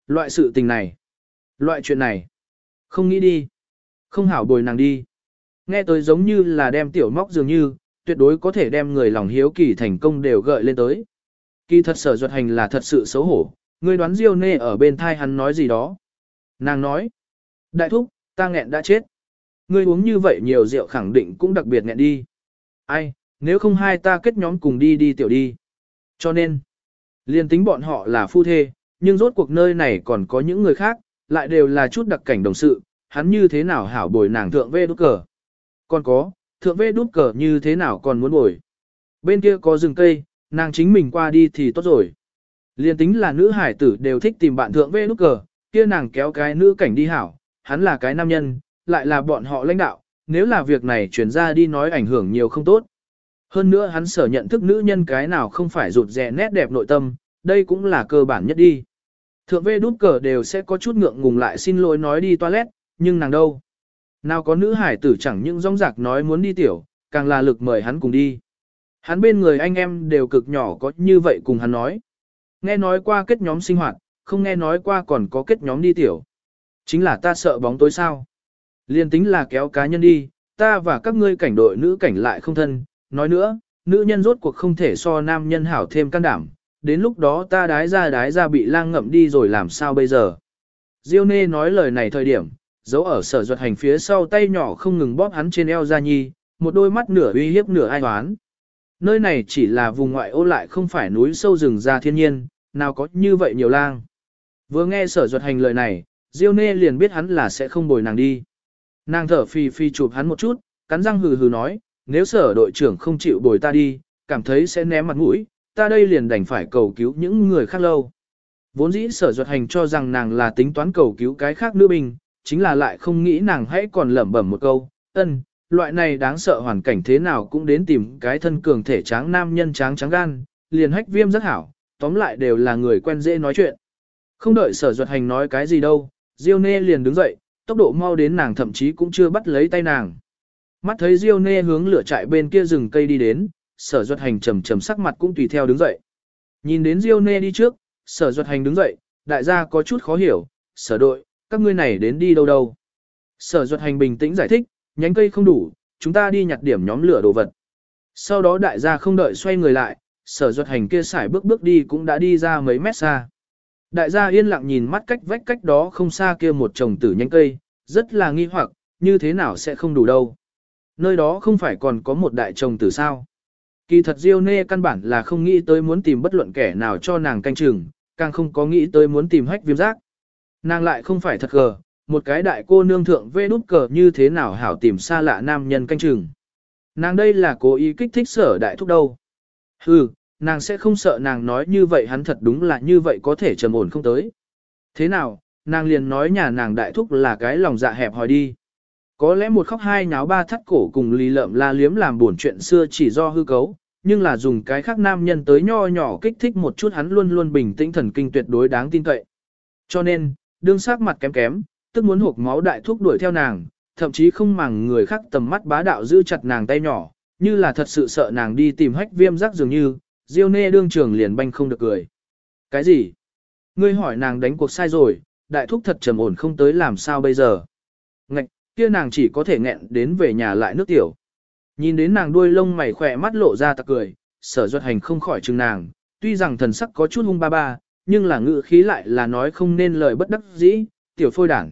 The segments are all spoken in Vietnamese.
Loại sự tình này, loại chuyện này, không nghĩ đi, không hảo bồi nàng đi. Nghe tới giống như là đem tiểu móc dường như, tuyệt đối có thể đem người lòng hiếu kỳ thành công đều gợi lên tới. Kỳ thật Sở Duật Hành là thật sự xấu hổ, ngươi đoán Diêu Nê ở bên thai hắn nói gì đó. Nàng nói, đại thúc, ta nghẹn đã chết. Ngươi uống như vậy nhiều rượu khẳng định cũng đặc biệt nghẹn đi. Ai, nếu không hai ta kết nhóm cùng đi đi tiểu đi. Cho nên, liên tính bọn họ là phu thê, nhưng rốt cuộc nơi này còn có những người khác, lại đều là chút đặc cảnh đồng sự, hắn như thế nào hảo bồi nàng thượng vê đút cờ. Còn có, thượng vê đút cờ như thế nào còn muốn bồi. Bên kia có rừng cây, nàng chính mình qua đi thì tốt rồi. Liên tính là nữ hải tử đều thích tìm bạn thượng vê nút cờ, kia nàng kéo cái nữ cảnh đi hảo, hắn là cái nam nhân, lại là bọn họ lãnh đạo, nếu là việc này truyền ra đi nói ảnh hưởng nhiều không tốt. Hơn nữa hắn sở nhận thức nữ nhân cái nào không phải rụt rè nét đẹp nội tâm, đây cũng là cơ bản nhất đi. Thượng vê đút cờ đều sẽ có chút ngượng ngùng lại xin lỗi nói đi toilet, nhưng nàng đâu? Nào có nữ hải tử chẳng những rong rạc nói muốn đi tiểu, càng là lực mời hắn cùng đi. Hắn bên người anh em đều cực nhỏ có như vậy cùng hắn nói. Nghe nói qua kết nhóm sinh hoạt, không nghe nói qua còn có kết nhóm đi tiểu. Chính là ta sợ bóng tối sao. Liên tính là kéo cá nhân đi, ta và các ngươi cảnh đội nữ cảnh lại không thân. Nói nữa, nữ nhân rốt cuộc không thể so nam nhân hảo thêm can đảm. Đến lúc đó ta đái ra bị lang ngậm đi rồi làm sao bây giờ. Diêu Nê nói lời này thời điểm, giấu ở Sở Duật Hành phía sau tay nhỏ không ngừng bóp hắn trên eo Gia Nhi, một đôi mắt nửa uy hiếp nửa ai oán. Nơi này chỉ là vùng ngoại ô lại không phải núi sâu rừng già thiên nhiên, nào có như vậy nhiều lang. Vừa nghe Sở Duật Hành lời này, Diêu Nê liền biết hắn là sẽ không bồi nàng đi. Nàng thở phì phì chụp hắn một chút, cắn răng hừ hừ nói, nếu Sở đội trưởng không chịu bồi ta đi, cảm thấy sẽ ném mặt mũi, ta đây liền đành phải cầu cứu những người khác lâu. Vốn dĩ Sở Duật Hành cho rằng nàng là tính toán cầu cứu cái khác nữ binh, chính là lại không nghĩ nàng hãy còn lẩm bẩm một câu, loại này đáng sợ hoàn cảnh thế nào cũng đến tìm cái thân cường thể tráng nam nhân tráng gan, liền hách viêm rất hảo, tóm lại đều là người quen dễ nói chuyện. Không đợi Sở Duật Hành nói cái gì đâu, Diêu Nê liền đứng dậy, tốc độ mau đến nàng thậm chí cũng chưa bắt lấy tay nàng. Mắt thấy Diêu Nê hướng lửa trại bên kia rừng cây đi đến, Sở Duật Hành trầm trầm sắc mặt cũng tùy theo đứng dậy. Nhìn đến Diêu Nê đi trước, Sở Duật Hành đứng dậy, đại gia có chút khó hiểu, Sở đội, các ngươi này đến đi đâu đâu. Sở Duật Hành bình tĩnh giải thích, nhánh cây không đủ, chúng ta đi nhặt điểm nhóm lửa đồ vật. Sau đó đại gia không đợi xoay người lại, Sở Duật Hành kia sải bước đi cũng đã đi ra mấy mét xa. Đại gia yên lặng nhìn mắt cách vách cách đó không xa kia một chồng tử nhánh cây, rất là nghi hoặc, như thế nào sẽ không đủ đâu. Nơi đó không phải còn có một đại chồng tử sao. Kỳ thật Diêu Nê căn bản là không nghĩ tới muốn tìm bất luận kẻ nào cho nàng canh chừng, càng không có nghĩ tới muốn tìm hách viêm giác. Nàng lại không phải thật gờ, một cái đại cô nương thượng vê đút cờ như thế nào hảo tìm xa lạ nam nhân canh chừng. Nàng đây là cố ý kích thích Sở đại thúc đâu. Hừ, nàng sẽ không sợ nàng nói như vậy hắn thật đúng là như vậy có thể trầm ổn không tới. Thế nào, nàng liền nói nhà nàng đại thúc là cái lòng dạ hẹp hòi đi. Có lẽ một khóc hai nháo ba thắt cổ cùng lì lợm la liếm làm buồn chuyện xưa chỉ do hư cấu, nhưng là dùng cái khác nam nhân tới nho nhỏ kích thích một chút hắn luôn luôn bình tĩnh thần kinh tuyệt đối đáng tin cậy. Cho nên, đương sắc mặt kém kém, tức muốn hộp máu đại thúc đuổi theo nàng, thậm chí không màng người khác tầm mắt bá đạo giữ chặt nàng tay nhỏ, như là thật sự sợ nàng đi tìm hách viêm rắc dường như, Diêu Nê đương trường liền banh không được cười. Cái gì? Ngươi hỏi nàng đánh cuộc sai rồi, đại thúc thật trầm ổn không tới làm sao bây giờ? Ngạch, kia nàng chỉ có thể nghẹn đến về nhà lại nước tiểu. Nhìn đến nàng đuôi lông mày khỏe mắt lộ ra tặc cười, Sở Duật Hành không khỏi chừng nàng, tuy rằng thần sắc có chút hung ba ba, nhưng là ngữ khí lại là nói không nên lời bất đắc dĩ, tiểu phôi đảng.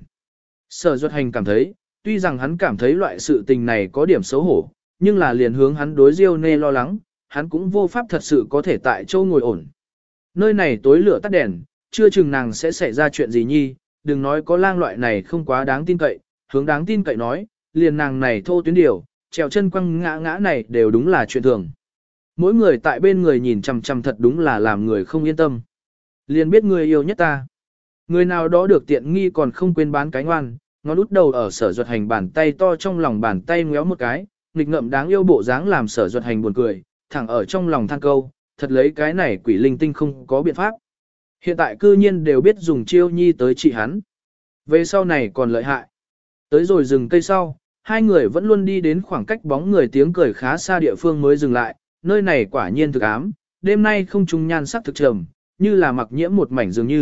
Sở Duật Hành cảm thấy, tuy rằng hắn cảm thấy loại sự tình này có điểm xấu hổ, nhưng là liền hướng hắn đối Diêu Nê lo lắng, hắn cũng vô pháp thật sự có thể tại châu ngồi ổn. Nơi này tối lửa tắt đèn, chưa chừng nàng sẽ xảy ra chuyện gì nhi, đừng nói có lang loại này không quá đáng tin cậy, hướng đáng tin cậy nói, liền nàng này thô tuyến điều, trèo chân quăng ngã ngã này đều đúng là chuyện thường. Mỗi người tại bên người nhìn chằm chằm thật đúng là làm người không yên tâm. Liền biết người yêu nhất ta. Người nào đó được tiện nghi còn không quên bán cái ngoan, ngón út đầu ở Sở Duật Hành bàn tay to trong lòng bàn tay ngéo một cái, nghịch ngợm đáng yêu bộ dáng làm Sở Duật Hành buồn cười, thẳng ở trong lòng than câu, thật lấy cái này quỷ linh tinh không có biện pháp. Hiện tại cư nhiên đều biết dùng chiêu nhi tới trị hắn. Về sau này còn lợi hại. Tới rồi rừng cây sau, hai người vẫn luôn đi đến khoảng cách bóng người tiếng cười khá xa địa phương mới dừng lại, nơi này quả nhiên thực ám, đêm nay không trung nhan sắc thực trầm, như là mặc nhiễm một mảnh dường như,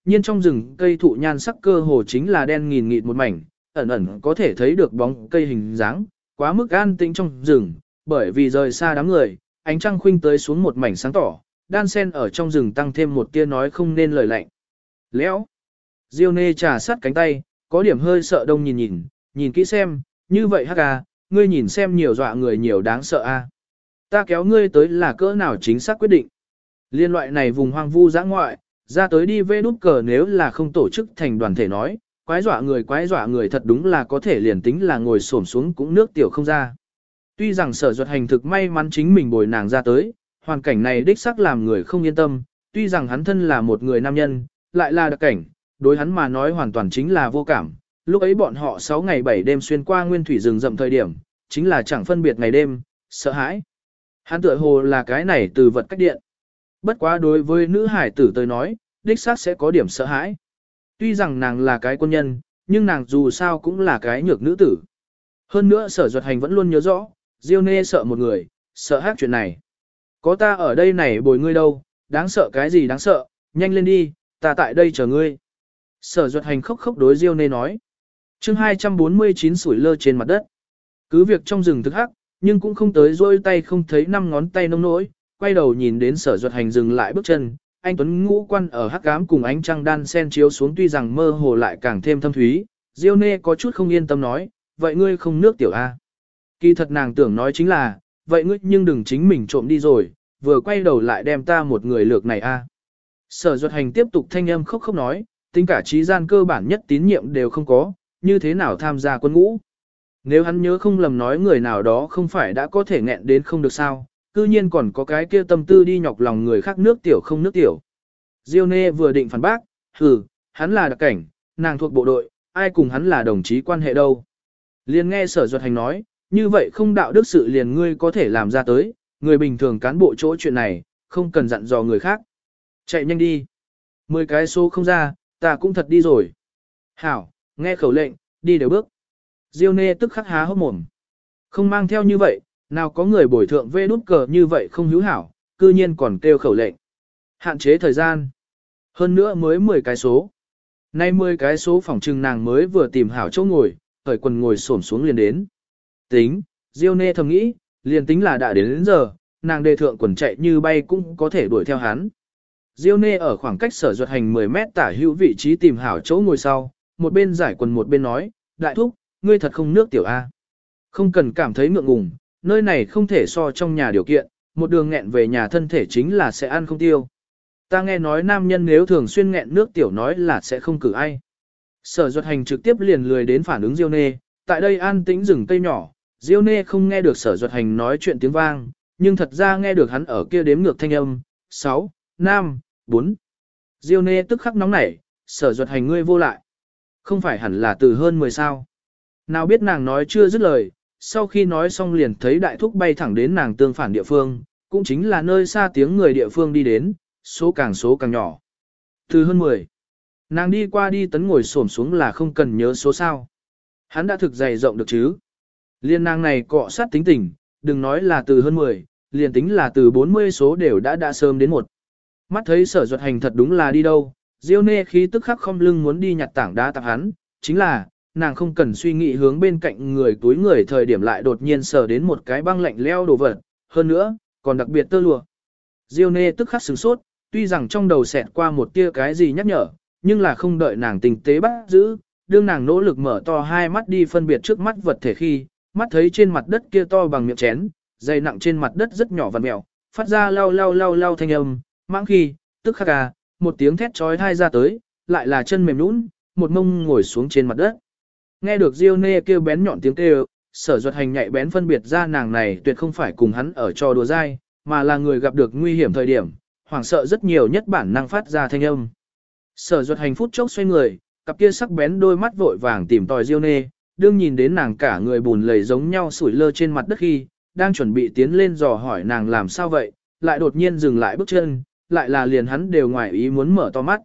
nhiên trong rừng cây thụ nhan sắc cơ hồ chính là đen nghìn nghịt một mảnh, ẩn ẩn có thể thấy được bóng cây hình dáng, quá mức an tĩnh trong rừng, bởi vì rời xa đám người, ánh trăng khuynh tới xuống một mảnh sáng tỏ, đan sen ở trong rừng tăng thêm một tia nói không nên lời lạnh. Léo. Diêu Nê trà sát cánh tay, có điểm hơi sợ đông nhìn kỹ xem, như vậy hắc à, ngươi nhìn xem nhiều dọa người nhiều đáng sợ a. À. Ta kéo ngươi tới là cỡ nào chính xác quyết định. Liên loại này vùng hoang vu dã ngoại, ra tới đi vê đút cờ nếu là không tổ chức thành đoàn thể nói, quái dọa người thật đúng là có thể liền tính là ngồi xổm xuống cũng nước tiểu không ra. Tuy rằng Sở Duật Hành thực may mắn chính mình bồi nàng ra tới, hoàn cảnh này đích xác làm người không yên tâm, tuy rằng hắn thân là một người nam nhân, lại là đặc cảnh, đối hắn mà nói hoàn toàn chính là vô cảm. Lúc ấy bọn họ 6 ngày 7 đêm xuyên qua nguyên thủy rừng rậm thời điểm, chính là chẳng phân biệt ngày đêm, sợ hãi. Hắn tựa hồ là cái này từ vật cách điện. Bất quá đối với nữ hải tử tới nói, đích xác sẽ có điểm sợ hãi. Tuy rằng nàng là cái quân nhân, nhưng nàng dù sao cũng là cái nhược nữ tử. Hơn nữa Sở Duật Hành vẫn luôn nhớ rõ, Diêu Nê sợ một người, sợ hát chuyện này. Có ta ở đây này bồi ngươi đâu, đáng sợ cái gì đáng sợ, nhanh lên đi, ta tại đây chờ ngươi. Sở Duật Hành khóc đối Diêu Nê nói. Chương 249 sủi lơ trên mặt đất. Cứ việc trong rừng thực hắc, nhưng cũng không tới rôi tay không thấy 5 ngón tay nông nỗi, quay đầu nhìn đến Sở Duật Hành dừng lại bước chân, anh tuấn ngũ quan ở hắc ám cùng ánh trăng đan sen chiếu xuống tuy rằng mơ hồ lại càng thêm thâm thúy, Diêu Nê có chút không yên tâm nói, vậy ngươi không nước tiểu a? Kỳ thật nàng tưởng nói chính là, vậy ngươi nhưng đừng chính mình trộm đi rồi, vừa quay đầu lại đem ta một người lược này a. Sở Duật Hành tiếp tục thanh âm khóc nói, tính cả trí gian cơ bản nhất tín nhiệm đều không có, như thế nào tham gia quân ngũ. Nếu hắn nhớ không lầm nói người nào đó không phải đã có thể nghẹn đến không được sao, cư nhiên còn có cái kia tâm tư đi nhọc lòng người khác nước tiểu không nước tiểu. Diêu Nê vừa định phản bác, hắn là đặc cảnh, nàng thuộc bộ đội, ai cùng hắn là đồng chí quan hệ đâu. Liền nghe Sở Duật Hành nói, như vậy không đạo đức sự liền ngươi có thể làm ra tới, người bình thường cán bộ chỗ chuyện này, không cần dặn dò người khác. Chạy nhanh đi. 10 cái số không ra, ta cũng thật đi rồi. Hảo, nghe khẩu lệnh, đi đều bước. Diêu Nê tức khắc há hốc mồm. Không mang theo như vậy, nào có người bồi thượng vê đút cờ như vậy không hữu hảo, cư nhiên còn kêu khẩu lệnh. Hạn chế thời gian. Hơn nữa mới 10 cái số. Nay 10 cái số phòng trừng nàng mới vừa tìm hảo chỗ ngồi, khởi quần ngồi xổm xuống liền đến. Tính, Diêu Nê thầm nghĩ, liền tính là đã đến giờ, nàng đề thượng quần chạy như bay cũng có thể đuổi theo hắn. Diêu Nê ở khoảng cách Sở Duật Hành 10 mét tả hữu vị trí tìm hảo chỗ ngồi sau, một bên giải quần một bên nói, đại thúc, ngươi thật không nước tiểu A. Không cần cảm thấy ngượng ngùng, nơi này không thể so trong nhà điều kiện, một đường nghẹn về nhà thân thể chính là sẽ ăn không tiêu. Ta nghe nói nam nhân nếu thường xuyên nghẹn nước tiểu nói là sẽ không cử ai. Sở Duật Hành trực tiếp liền lười đến phản ứng Diêu Nê, tại đây an tĩnh rừng cây nhỏ, Diêu Nê không nghe được Sở Duật Hành nói chuyện tiếng vang, nhưng thật ra nghe được hắn ở kia đếm ngược thanh âm, 6, 5, 4. Diêu Nê tức khắc nóng nảy, Sở Duật Hành ngươi vô lại. Không phải hẳn là từ hơn 10 sao. Nào biết nàng nói chưa dứt lời, sau khi nói xong liền thấy đại thúc bay thẳng đến nàng tương phản địa phương, cũng chính là nơi xa tiếng người địa phương đi đến, số càng nhỏ. Từ hơn 10. Nàng đi qua đi tấn ngồi xổm xuống là không cần nhớ số sao. Hắn đã thực dày rộng được chứ. Liên nàng này cọ sát tính tình, đừng nói là từ hơn 10, liền tính là từ 40 số đều đã sớm đến một. Mắt thấy Sở Duật Hành thật đúng là đi đâu, Diêu Nê khí tức khắc không lưng muốn đi nhặt tảng đá tặng hắn, chính là, nàng không cần suy nghĩ hướng bên cạnh người túi người thời điểm lại đột nhiên sờ đến một cái băng lạnh leo đồ vật, hơn nữa, còn đặc biệt tơ lụa. Diêu Nê tức khắc sửng sốt, tuy rằng trong đầu xẹt qua một tia cái gì nhắc nhở, nhưng là không đợi nàng tinh tế bắt giữ, đương nàng nỗ lực mở to hai mắt đi phân biệt trước mắt vật thể khi, mắt thấy trên mặt đất kia to bằng miệng chén, dày nặng trên mặt đất rất nhỏ và mèo, phát ra lau thanh âm, mãng khi, tức khắc một tiếng thét trói thai ra tới, lại là chân mềm nhũn, một mông ngồi xuống trên mặt đất. Nghe được Diêu Nê kêu bén nhọn tiếng kêu, Sở Duật Hành nhạy bén phân biệt ra nàng này tuyệt không phải cùng hắn ở trò đùa dai, mà là người gặp được nguy hiểm thời điểm, hoảng sợ rất nhiều nhất bản năng phát ra thanh âm. Sở Duật Hành phút chốc xoay người, cặp kia sắc bén đôi mắt vội vàng tìm tòi Diêu Nê, đương nhìn đến nàng cả người bùn lầy giống nhau sủi lơ trên mặt đất khi, đang chuẩn bị tiến lên dò hỏi nàng làm sao vậy, lại đột nhiên dừng lại bước chân, lại là liền hắn đều ngoài ý muốn mở to mắt.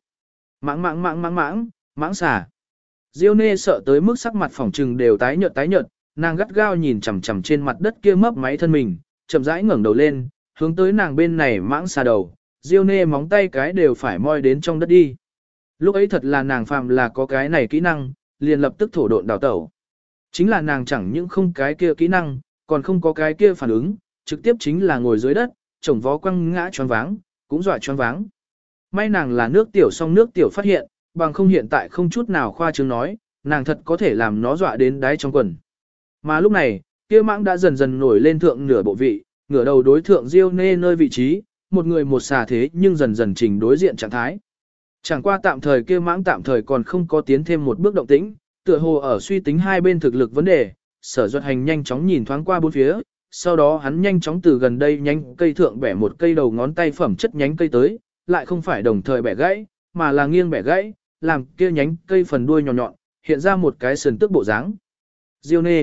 Mãng xà. Diêu Nê sợ tới mức sắc mặt phỏng trừng đều tái nhợt, nàng gắt gao nhìn chằm chằm trên mặt đất kia mấp máy thân mình, chậm rãi ngẩng đầu lên, hướng tới nàng bên này mãng xà đầu, Diêu Nê móng tay cái đều phải moi đến trong đất đi. Lúc ấy thật là nàng phàm là có cái này kỹ năng, liền lập tức thổ độn đào tẩu. Chính là nàng chẳng những không cái kia kỹ năng, còn không có cái kia phản ứng, trực tiếp chính là ngồi dưới đất, chồng vó quăng ngã choáng váng, cũng dọa choáng váng. May nàng là nước tiểu xong nước tiểu phát hiện, bằng không hiện tại không chút nào khoa trương nói, nàng thật có thể làm nó dọa đến đáy trong quần. Mà lúc này, kia mãng đã dần dần nổi lên thượng nửa bộ vị, ngửa đầu đối thượng Diêu Nê nơi vị trí, một người một xà thế nhưng dần dần trình đối diện trạng thái. Chẳng qua tạm thời kia mãng tạm thời còn không có tiến thêm một bước động tĩnh, tựa hồ ở suy tính hai bên thực lực vấn đề, Sở Duật Hành nhanh chóng nhìn thoáng qua bốn phía, sau đó hắn nhanh chóng từ gần đây nhánh cây thượng bẻ một cây đầu ngón tay phẩm chất nhánh cây tới, lại không phải đồng thời bẻ gãy, mà là nghiêng bẻ gãy, làm kia nhánh cây phần đuôi nhọn nhọn, hiện ra một cái sườn tước bộ dáng. Diêu Nê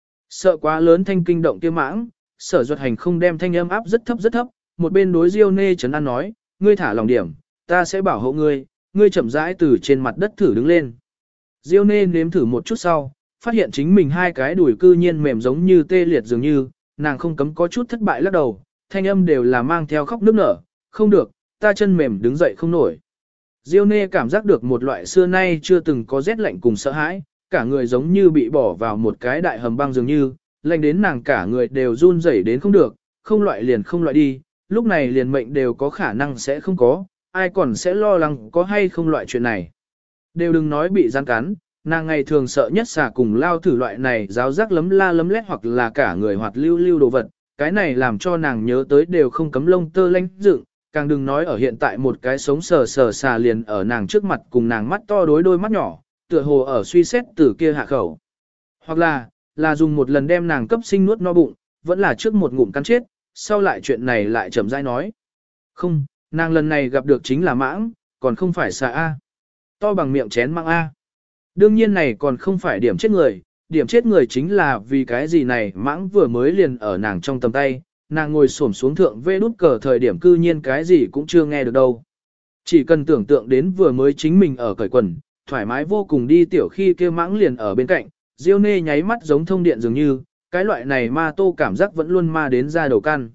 sợ quá lớn thanh kinh động kia mãng, Sở Duật Hành không đem thanh âm áp rất thấp, một bên đối Diêu Nê trấn an nói, ngươi thả lòng điểm, ta sẽ bảo hộ ngươi, ngươi chậm rãi từ trên mặt đất thử đứng lên. Diêu Nê nếm thử một chút sau, phát hiện chính mình hai cái đùi cư nhiên mềm giống như tê liệt dường như, nàng không cấm có chút thất bại lắc đầu, thanh âm đều là mang theo khóc nức nở, không được, ta chân mềm đứng dậy không nổi. Diêu Nê cảm giác được một loại xưa nay chưa từng có rét lạnh cùng sợ hãi, cả người giống như bị bỏ vào một cái đại hầm băng dường như, lạnh đến nàng cả người đều run rẩy đến không được, không loại liền không loại đi, lúc này liền mệnh đều có khả năng sẽ không có, ai còn sẽ lo lắng có hay không loại chuyện này. Đều đừng nói bị gian cắn, nàng ngày thường sợ nhất xà cùng lao thử loại này giáo giác lấm la lấm lét hoặc là cả người hoạt lưu lưu đồ vật, cái này làm cho nàng nhớ tới đều không cấm lông tơ lanh dựng, càng đừng nói ở hiện tại một cái sống sờ sờ xà liền ở nàng trước mặt cùng nàng mắt to đối đôi mắt nhỏ, tựa hồ ở suy xét từ kia hạ khẩu. Hoặc là dùng một lần đem nàng cấp sinh nuốt no bụng, vẫn là trước một ngụm cắn chết, sau lại chuyện này lại chậm rãi nói. Không, nàng lần này gặp được chính là mãng, còn không phải xà A. To bằng miệng chén mãng A. Đương nhiên này còn không phải điểm chết người chính là vì cái gì này mãng vừa mới liền ở nàng trong tầm tay, nàng ngồi xổm xuống thượng vê đút cờ thời điểm cư nhiên cái gì cũng chưa nghe được đâu. Chỉ cần tưởng tượng đến vừa mới chính mình ở cởi quần, thoải mái vô cùng đi tiểu khi kia mãng liền ở bên cạnh, Diêu Nê nháy mắt giống thông điện dường như, cái loại này ma tô cảm giác vẫn luôn ma đến ra đầu căn.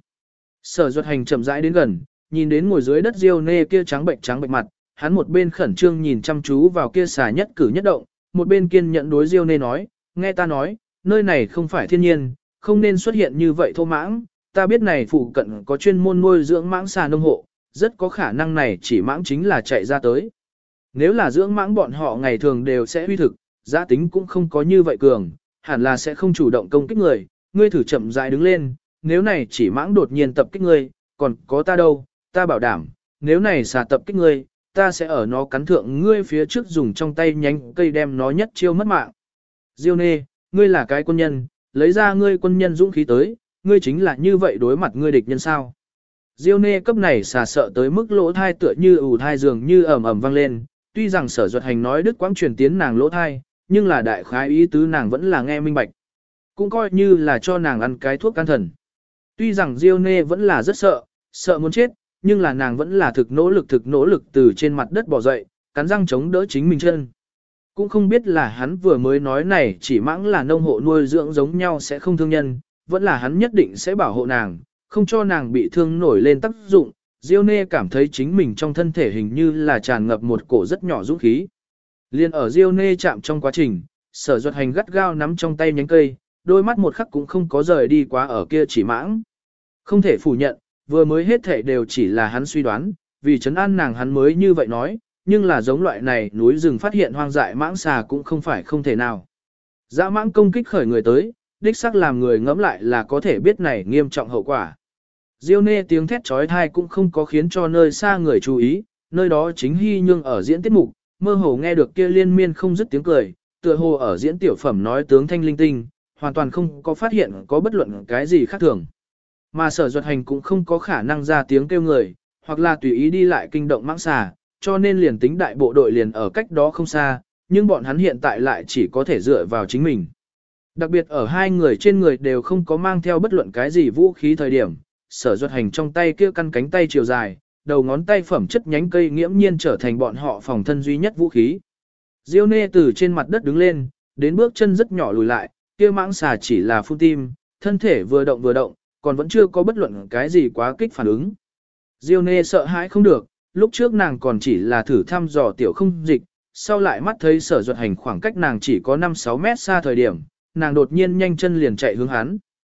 Sở Duật Hành chậm rãi đến gần, nhìn đến ngồi dưới đất Diêu Nê kia trắng bệnh mặt, hắn một bên khẩn trương nhìn chăm chú vào kia xà nhất cử nhất động, một bên kiên nhẫn đối Diêu Nê nói, nghe ta nói, nơi này không phải thiên nhiên, không nên xuất hiện như vậy thô mãng, ta biết này phụ cận có chuyên môn nuôi dưỡng mãng xà nông hộ, rất có khả năng này chỉ mãng chính là chạy ra tới. Nếu là dưỡng mãng bọn họ ngày thường đều sẽ huy thực, giá tính cũng không có như vậy cường, hẳn là sẽ không chủ động công kích người, ngươi thử chậm rãi đứng lên, nếu này chỉ mãng đột nhiên tập kích ngươi, còn có ta đâu, ta bảo đảm, nếu này xà tập kích ngươi, ta sẽ ở nó cắn thượng ngươi phía trước dùng trong tay nhánh cây đem nó nhất chiêu mất mạng. Diêu Nê, ngươi là cái quân nhân, lấy ra ngươi quân nhân dũng khí tới, ngươi chính là như vậy đối mặt ngươi địch nhân sao. Diêu Nê cấp này xà sợ tới mức lỗ thai tựa như ù thai dường như ầm ầm vang lên, tuy rằng Sở Duật Hành nói đứt quãng truyền tiến nàng lỗ thai, nhưng là đại khái ý tứ nàng vẫn là nghe minh bạch. Cũng coi như là cho nàng ăn cái thuốc can thần. Tuy rằng Diêu Nê vẫn là rất sợ muốn chết, nhưng là nàng vẫn là thực nỗ lực từ trên mặt đất bò dậy, cắn răng chống đỡ chính mình chân. Cũng không biết là hắn vừa mới nói này chỉ mãng là nông hộ nuôi dưỡng giống nhau sẽ không thương nhân, vẫn là hắn nhất định sẽ bảo hộ nàng, không cho nàng bị thương nổi lên tác dụng. Diêu Nê cảm thấy chính mình trong thân thể hình như là tràn ngập một cổ rất nhỏ dũng khí. Liên ở Diêu Nê chạm trong quá trình, Sở Duật Hành gắt gao nắm trong tay nhánh cây, đôi mắt một khắc cũng không có rời đi quá ở kia chỉ mãng. Không thể phủ nhận, vừa mới hết thể đều chỉ là hắn suy đoán, vì trấn an nàng hắn mới như vậy nói, nhưng là giống loại này núi rừng phát hiện hoang dại mãng xà cũng không phải không thể nào. Dã mãng công kích khởi người tới, đích xác làm người ngẫm lại là có thể biết này nghiêm trọng hậu quả. Diêu Nê tiếng thét trói thai cũng không có khiến cho nơi xa người chú ý, nơi đó chính Hy Nhương ở diễn tiết mục, mơ hồ nghe được kia liên miên không dứt tiếng cười, tựa hồ ở diễn tiểu phẩm nói tướng thanh linh tinh, hoàn toàn không có phát hiện có bất luận cái gì khác thường. Mà Sở Duật Hành cũng không có khả năng ra tiếng kêu người, hoặc là tùy ý đi lại kinh động mãng xà, cho nên liền tính đại bộ đội liền ở cách đó không xa, nhưng bọn hắn hiện tại lại chỉ có thể dựa vào chính mình. Đặc biệt ở hai người trên người đều không có mang theo bất luận cái gì vũ khí thời điểm, Sở Duật Hành trong tay kia căn cánh tay chiều dài, đầu ngón tay phẩm chất nhánh cây nghiễm nhiên trở thành bọn họ phòng thân duy nhất vũ khí. Diêu Nê từ trên mặt đất đứng lên, đến bước chân rất nhỏ lùi lại, kia mãng xà chỉ là phun tim, thân thể vừa động, còn vẫn chưa có bất luận cái gì quá kích phản ứng. Diêu Nê sợ hãi không được, lúc trước nàng còn chỉ là thử thăm dò tiểu không dịch, sau lại mắt thấy Sở Duật Hành khoảng cách nàng chỉ có 5-6 mét xa thời điểm, nàng đột nhiên nhanh chân liền chạy hướng hắn.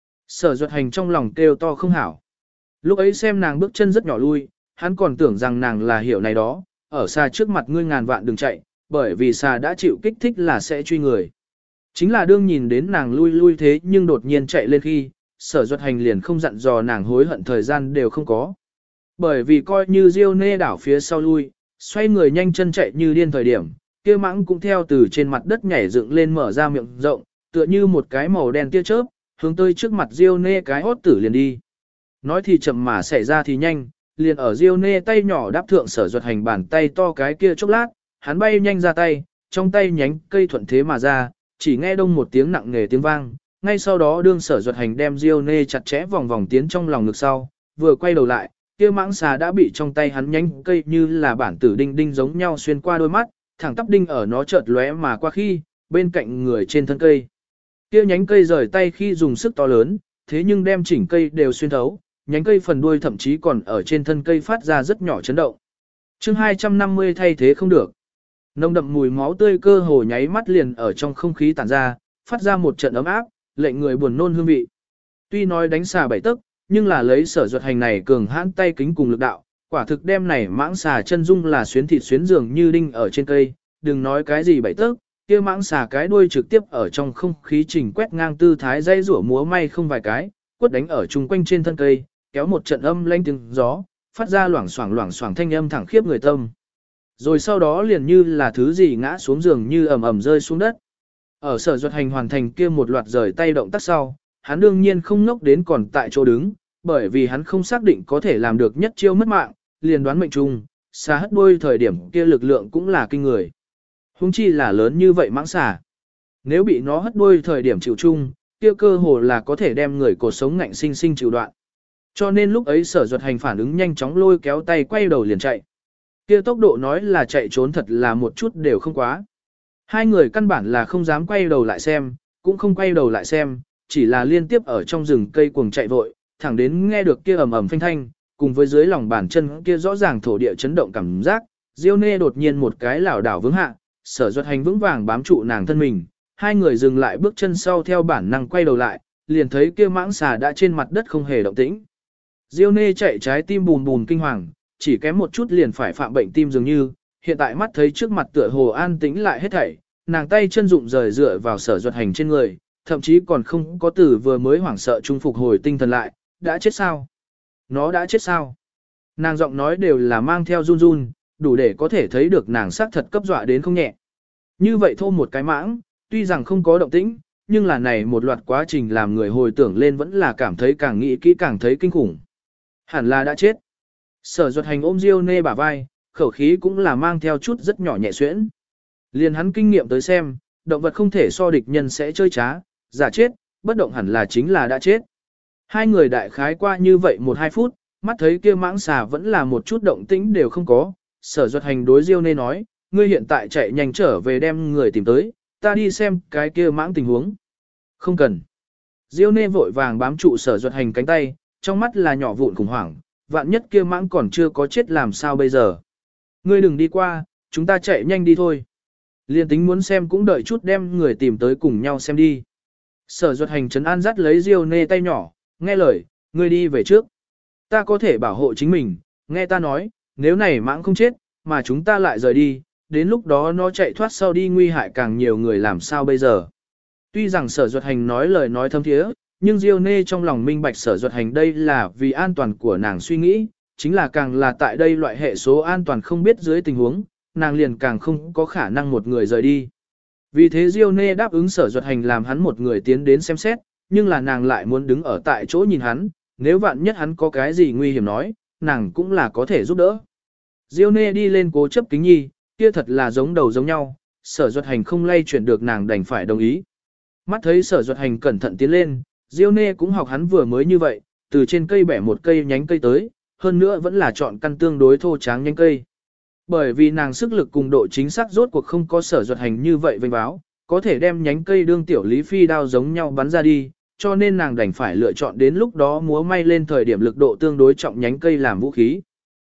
Sở Duật Hành trong lòng kêu to không hảo. Lúc ấy xem nàng bước chân rất nhỏ lui, hắn còn tưởng rằng nàng là hiểu này đó, ở xa trước mặt ngươi ngàn vạn đừng chạy, bởi vì xa đã chịu kích thích là sẽ truy người. Chính là đương nhìn đến nàng lui lui thế nhưng đột nhiên chạy lên khi, Sở Duật Hành liền không dặn dò nàng hối hận thời gian đều không có. Bởi vì coi như Diêu Nê đảo phía sau lui, xoay người nhanh chân chạy như điên thời điểm, kia mãng cũng theo từ trên mặt đất nhảy dựng lên mở ra miệng rộng, tựa như một cái màu đen tia chớp, hướng tới trước mặt Diêu Nê cái hốt tử liền đi. Nói thì chậm mà xảy ra thì nhanh, liền ở Diêu Nê tay nhỏ đáp thượng Sở Duật Hành bàn tay to cái kia chốc lát, hắn bay nhanh ra tay, trong tay nhánh cây thuận thế mà ra, chỉ nghe đông một tiếng nặng nề tiếng vang, ngay sau đó đương Sở Duật Hành đem Diêu Nê chặt chẽ vòng vòng tiến trong lòng ngực sau, vừa quay đầu lại, kia mãng xà đã bị trong tay hắn nhánh cây như là bản tử đinh đinh giống nhau xuyên qua đôi mắt, thẳng tắp đinh ở nó chợt lóe mà qua khi, bên cạnh người trên thân cây. Kia nhánh cây rời tay khi dùng sức to lớn, thế nhưng đem chỉnh cây đều xuyên thấu, nhánh cây phần đuôi thậm chí còn ở trên thân cây phát ra rất nhỏ chấn động. Chương 250 thay thế không được. Nồng đậm mùi máu tươi cơ hồ nháy mắt liền ở trong không khí tản ra, phát ra một trận ấm áp, lệnh người buồn nôn hương vị. Tuy nói đánh xà bảy tấc, nhưng là lấy Sở Duật Hành này cường hãn tay kính cùng lực đạo, quả thực đem này mãng xà chân dung là xuyến thịt xuyến dường như đinh ở trên cây, đừng nói cái gì bảy tấc, kia mãng xà cái đuôi trực tiếp ở trong không khí trình quét ngang tư thái dây rủa múa may không vài cái, quất đánh ở chung quanh trên thân cây, kéo một trận âm lanh tiếng gió, phát ra loảng xoảng thanh âm thẳng khiếp người tâm. Rồi sau đó liền như là thứ gì ngã xuống giường như ầm ầm rơi xuống đất. Ở Sở Duật Hành hoàn thành kia một loạt rời tay động tác sau, hắn đương nhiên không ngốc đến còn tại chỗ đứng, bởi vì hắn không xác định có thể làm được nhất chiêu mất mạng, liền đoán mệnh trùng, xà hất đuôi thời điểm kia lực lượng cũng là kinh người. Hùng chi là lớn như vậy mãng xà. Nếu bị nó hất đuôi thời điểm chịu chung, kia cơ hồ là có thể đem người cột sống ngạnh sinh sinh chịu đoạn. Cho nên lúc ấy Sở Duật Hành phản ứng nhanh chóng lôi kéo tay quay đầu liền chạy. Kia tốc độ nói là chạy trốn thật là một chút đều không quá. Hai người căn bản là không dám quay đầu lại xem, cũng không quay đầu lại xem, chỉ là liên tiếp ở trong rừng cây cuồng chạy vội, thẳng đến nghe được kia ầm ầm phanh thanh, cùng với dưới lòng bàn chân kia rõ ràng thổ địa chấn động cảm giác, Diêu Nê đột nhiên một cái lảo đảo vướng hạ, Sở Duật Hành vững vàng bám trụ nàng thân mình, hai người dừng lại bước chân sau theo bản năng quay đầu lại, liền thấy kia mãng xà đã trên mặt đất không hề động tĩnh. Diêu Nê chạy trái tim bùn bùn kinh hoàng, chỉ kém một chút liền phải phạm bệnh tim dường như, hiện tại mắt thấy trước mặt tựa hồ an tĩnh lại hết thảy, nàng tay chân rụng rời dựa vào Sở Duật Hành trên người, thậm chí còn không có từ vừa mới hoảng sợ trung phục hồi tinh thần lại, đã chết sao? Nó đã chết sao? Nàng giọng nói đều là mang theo run run, đủ để có thể thấy được nàng xác thật cấp dọa đến không nhẹ. Như vậy thôi một cái mãng, tuy rằng không có động tĩnh, nhưng là này một loạt quá trình làm người hồi tưởng lên vẫn là cảm thấy càng nghĩ kỹ càng thấy kinh khủng. Hẳn là đã chết. Sở Duật Hành ôm Diêu Nê bả vai, khẩu khí cũng là mang theo chút rất nhỏ nhẹ xuyễn. Liền hắn kinh nghiệm tới xem, động vật không thể so địch nhân sẽ chơi trá, giả chết, bất động hẳn là chính là đã chết. Hai người đại khái qua như vậy 1-2 phút, mắt thấy kia mãng xà vẫn là một chút động tĩnh đều không có. Sở Duật Hành đối Diêu Nê nói, ngươi hiện tại chạy nhanh trở về đem người tìm tới, ta đi xem cái kia mãng tình huống. Không cần. Diêu Nê vội vàng bám trụ Sở Duật Hành cánh tay, trong mắt là nhỏ vụn khủng hoảng, vạn nhất kia mãng còn chưa có chết làm sao bây giờ. Ngươi đừng đi qua, chúng ta chạy nhanh đi thôi. Liên tính muốn xem cũng đợi chút đem người tìm tới cùng nhau xem đi. Sở Duật Hành trấn an dắt lấy Diêu Nê tay nhỏ, nghe lời, ngươi đi về trước. Ta có thể bảo hộ chính mình, nghe ta nói, nếu này mãng không chết, mà chúng ta lại rời đi, đến lúc đó nó chạy thoát sau đi nguy hại càng nhiều người làm sao bây giờ. Tuy rằng Sở Duật Hành nói lời nói thâm thiế, nhưng Diêu Nê trong lòng minh bạch Sở Duật Hành đây là vì an toàn của nàng suy nghĩ, chính là càng là tại đây loại hệ số an toàn không biết dưới tình huống, nàng liền càng không có khả năng một người rời đi. Vì thế Diêu Nê đáp ứng Sở Duật Hành làm hắn một người tiến đến xem xét, nhưng là nàng lại muốn đứng ở tại chỗ nhìn hắn, nếu vạn nhất hắn có cái gì nguy hiểm nói, nàng cũng là có thể giúp đỡ. Diêu Nê đi lên cố chấp kính nhi, kia thật là giống đầu giống nhau, Sở Duật Hành không lay chuyển được nàng đành phải đồng ý. Mắt thấy Sở Duật Hành cẩn thận tiến lên, Diêu Nê cũng học hắn vừa mới như vậy, từ trên cây bẻ một cây nhánh cây tới, hơn nữa vẫn là chọn căn tương đối thô tráng nhánh cây. Bởi vì nàng sức lực cùng độ chính xác rốt cuộc không có Sở Duật Hành như vậy vênh báo, có thể đem nhánh cây đương tiểu lý phi đao giống nhau bắn ra đi, cho nên nàng đành phải lựa chọn đến lúc đó múa may lên thời điểm lực độ tương đối trọng nhánh cây làm vũ khí.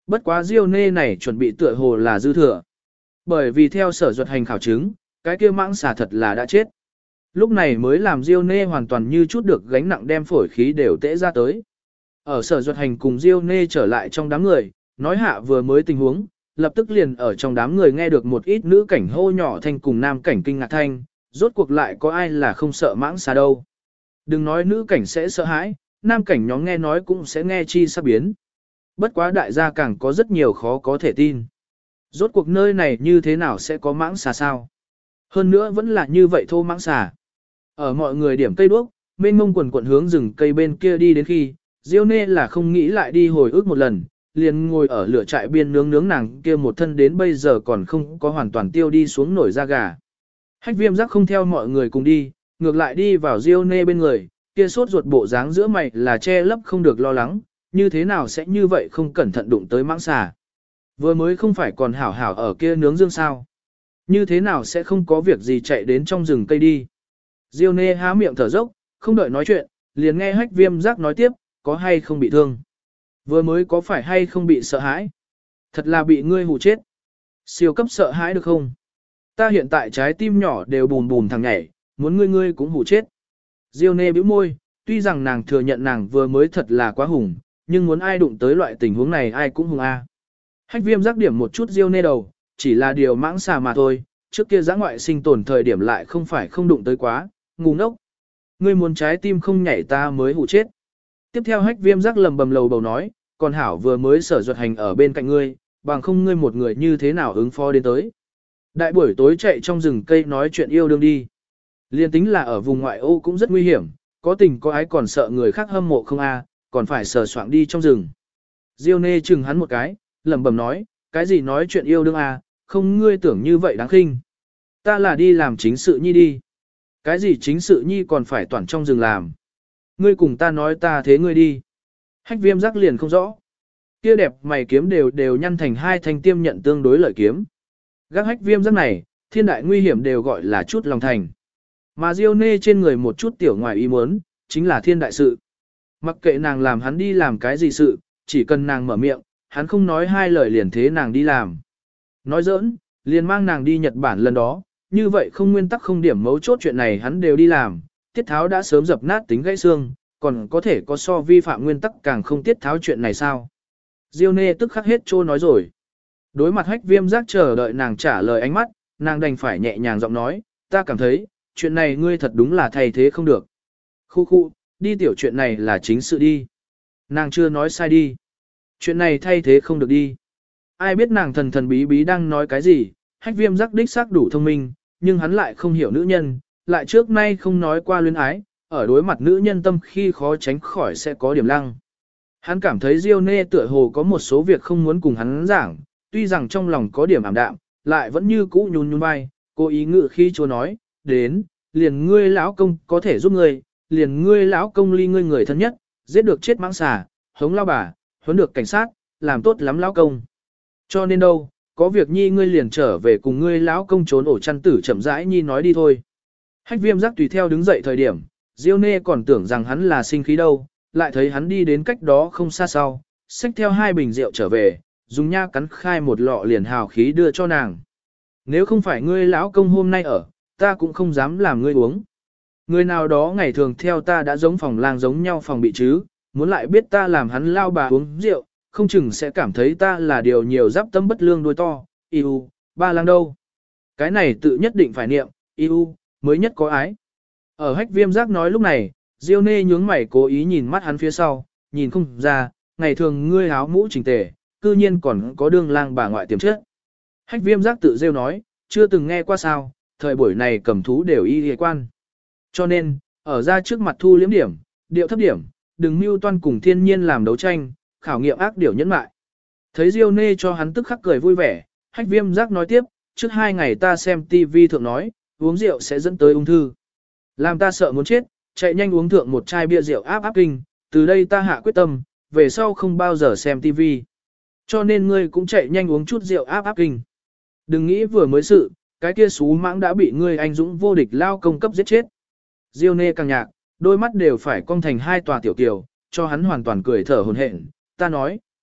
Bất quá Diêu Nê này chuẩn bị tựa hồ là dư thừa. Bởi vì theo sở duật hành khảo chứng, cái kia mãng xà thật là đã chết. Lúc này mới làm Diêu Nê hoàn toàn như chút được gánh nặng đem phổi khí đều tễ ra tới. Ở sở duật hành cùng Diêu Nê trở lại trong đám người, nói hạ vừa mới tình huống, lập tức liền ở trong đám người nghe được một ít nữ cảnh hô nhỏ thanh cùng nam cảnh kinh ngạc thanh, rốt cuộc lại có ai là không sợ mãng xà đâu. Đừng nói nữ cảnh sẽ sợ hãi, nam cảnh nhóm nghe nói cũng sẽ nghe chi sắp biến. Bất quá đại gia càng có rất nhiều khó có thể tin. Rốt cuộc nơi này như thế nào sẽ có mãng xà sao? Hơn nữa vẫn là như vậy thô mãng xà. Ở mọi người điểm cây đuốc, mênh mông quần quận hướng rừng cây bên kia đi đến khi, Diêu Nê là không nghĩ lại đi hồi ức một lần, liền ngồi ở lửa trại biên nướng nàng kia một thân đến bây giờ còn không có hoàn toàn tiêu đi xuống nổi da gà. Hách Viêm Giác không theo mọi người cùng đi, ngược lại đi vào Diêu Nê bên người, kia sốt ruột bộ dáng giữa mày là che lấp không được lo lắng, như thế nào sẽ như vậy không cẩn thận đụng tới mãng xà. Vừa mới không phải còn hảo hảo ở kia nướng dương sao. Như thế nào sẽ không có việc gì chạy đến trong rừng cây đi. Diêu Nê há miệng thở dốc, không đợi nói chuyện, liền nghe Hách Viêm Giác nói tiếp, có hay không bị thương. Vừa mới có phải hay không bị sợ hãi. Thật là bị ngươi hù chết. Siêu cấp sợ hãi được không? Ta hiện tại trái tim nhỏ đều bùn bùn thằng nhảy, muốn ngươi cũng hù chết. Diêu Nê bĩu môi, tuy rằng nàng thừa nhận nàng vừa mới thật là quá hùng, nhưng muốn ai đụng tới loại tình huống này ai cũng hùng a. Hách Viêm Giác điểm một chút Diêu Nê đầu, chỉ là điều mãng xà mà thôi, trước kia giã ngoại sinh tồn thời điểm lại không phải không đụng tới quá, ngu ngốc. Ngươi muốn trái tim không nhảy ta mới hù chết. Tiếp theo Hách Viêm Giác lầm bầm lầu bầu nói, còn hảo vừa mới sở duật hành ở bên cạnh ngươi, bằng không ngươi một người như thế nào ứng phó đến tới. Đại buổi tối chạy trong rừng cây nói chuyện yêu đương đi. Liên tính là ở vùng ngoại ô cũng rất nguy hiểm, có tình có ái còn sợ người khác hâm mộ không a, còn phải sờ soạng đi trong rừng. Diêu Nê chừng hắn một cái, lẩm bẩm nói, cái gì nói chuyện yêu đương a, không ngươi tưởng như vậy đáng khinh. Ta là đi làm chính sự nhi đi. Cái gì chính sự nhi còn phải toàn trong rừng làm. Ngươi cùng ta nói ta thế ngươi đi. Hách Viêm Giác liền không rõ. Kia đẹp mày kiếm đều nhăn thành hai thanh tiêm nhận tương đối lợi kiếm. Gác Hách Viêm Giác này, thiên đại nguy hiểm đều gọi là chút lòng thành. Mà Diêu Nê trên người một chút tiểu ngoài ý muốn, chính là thiên đại sự. Mặc kệ nàng làm hắn đi làm cái gì sự, chỉ cần nàng mở miệng, hắn không nói hai lời liền thế nàng đi làm. Nói giỡn, liền mang nàng đi Nhật Bản lần đó, như vậy không nguyên tắc không điểm mấu chốt chuyện này hắn đều đi làm, Tiết Tháo đã sớm dập nát tính gãy xương, còn có thể có so vi phạm nguyên tắc càng không Tiết Tháo chuyện này sao. Diêu Nê tức khắc hết trô nói rồi. Đối mặt Hách Viêm Giác chờ đợi nàng trả lời ánh mắt, nàng đành phải nhẹ nhàng giọng nói, ta cảm thấy, chuyện này ngươi thật đúng là thay thế không được. Khu khu, đi tiểu chuyện này là chính sự đi. Nàng chưa nói sai đi. Chuyện này thay thế không được đi. Ai biết nàng thần thần bí bí đang nói cái gì, Hách Viêm Giác đích xác đủ thông minh, nhưng hắn lại không hiểu nữ nhân, lại trước nay không nói qua luyến ái, ở đối mặt nữ nhân tâm khi khó tránh khỏi sẽ có điểm lăng. Hắn cảm thấy Diêu Nê tựa hồ có một số việc không muốn cùng hắn giảng, tuy rằng trong lòng có điểm ảm đạm, lại vẫn như cũ nhún nhún vai, cố ý ngự khi chúa nói, đến, liền ngươi lão công có thể giúp ngươi, liền ngươi lão công ly ngươi người thân nhất, giết được chết mãng xà, hống lao bà, huấn được cảnh sát, làm tốt lắm lão công. Cho nên đâu, có việc nhi ngươi liền trở về cùng ngươi lão công trốn ổ chăn tử chậm rãi nhi nói đi thôi. Hách Viêm Giác tùy theo đứng dậy thời điểm, Diêu Nê còn tưởng rằng hắn là sinh khí đâu, lại thấy hắn đi đến cách đó không xa sau, xách theo hai bình rượu trở về, dùng nha cắn khai một lọ liền hào khí đưa cho nàng. Nếu không phải ngươi lão công hôm nay ở, ta cũng không dám làm ngươi uống. Người nào đó ngày thường theo ta đã giống phòng lang giống nhau phòng bị chứ, muốn lại biết ta làm hắn lao bà uống rượu, không chừng sẽ cảm thấy ta là điều nhiều giáp tâm bất lương đuôi to, yêu, ba lang đâu. Cái này tự nhất định phải niệm, yêu, mới nhất có ái. Ở Hách Viêm Giác nói lúc này, Diêu Nê nhướng mày cố ý nhìn mắt hắn phía sau, nhìn không ra, ngày thường ngươi áo mũ chỉnh tề, cư nhiên còn có đương lang bà ngoại tiềm chất. Hách Viêm Giác tự rêu nói, chưa từng nghe qua sao, thời buổi này cầm thú đều y hề quan. Cho nên, ở ra trước mặt thu liếm điểm, điệu thấp điểm, đừng mưu toan cùng thiên nhiên làm đấu tranh, khảo nghiệm ác điểu nhẫn mại. Thấy Diêu Nê cho hắn tức khắc cười vui vẻ, Hách Viêm Giác nói tiếp, trước 2 ngày ta xem TV thượng nói, uống rượu sẽ dẫn tới ung thư. Làm ta sợ muốn chết, chạy nhanh uống thượng một chai bia rượu áp kinh, từ đây ta hạ quyết tâm, về sau không bao giờ xem TV. Cho nên ngươi cũng chạy nhanh uống chút rượu áp kinh. Đừng nghĩ vừa mới sự, cái kia xú mãng đã bị ngươi anh dũng vô địch lao công cấp giết chết. Diêu Nê càng nhạc, đôi mắt đều phải cong thành hai tòa tiểu kiều, cho hắn hoàn toàn cười thở hổn hển. Ta nói,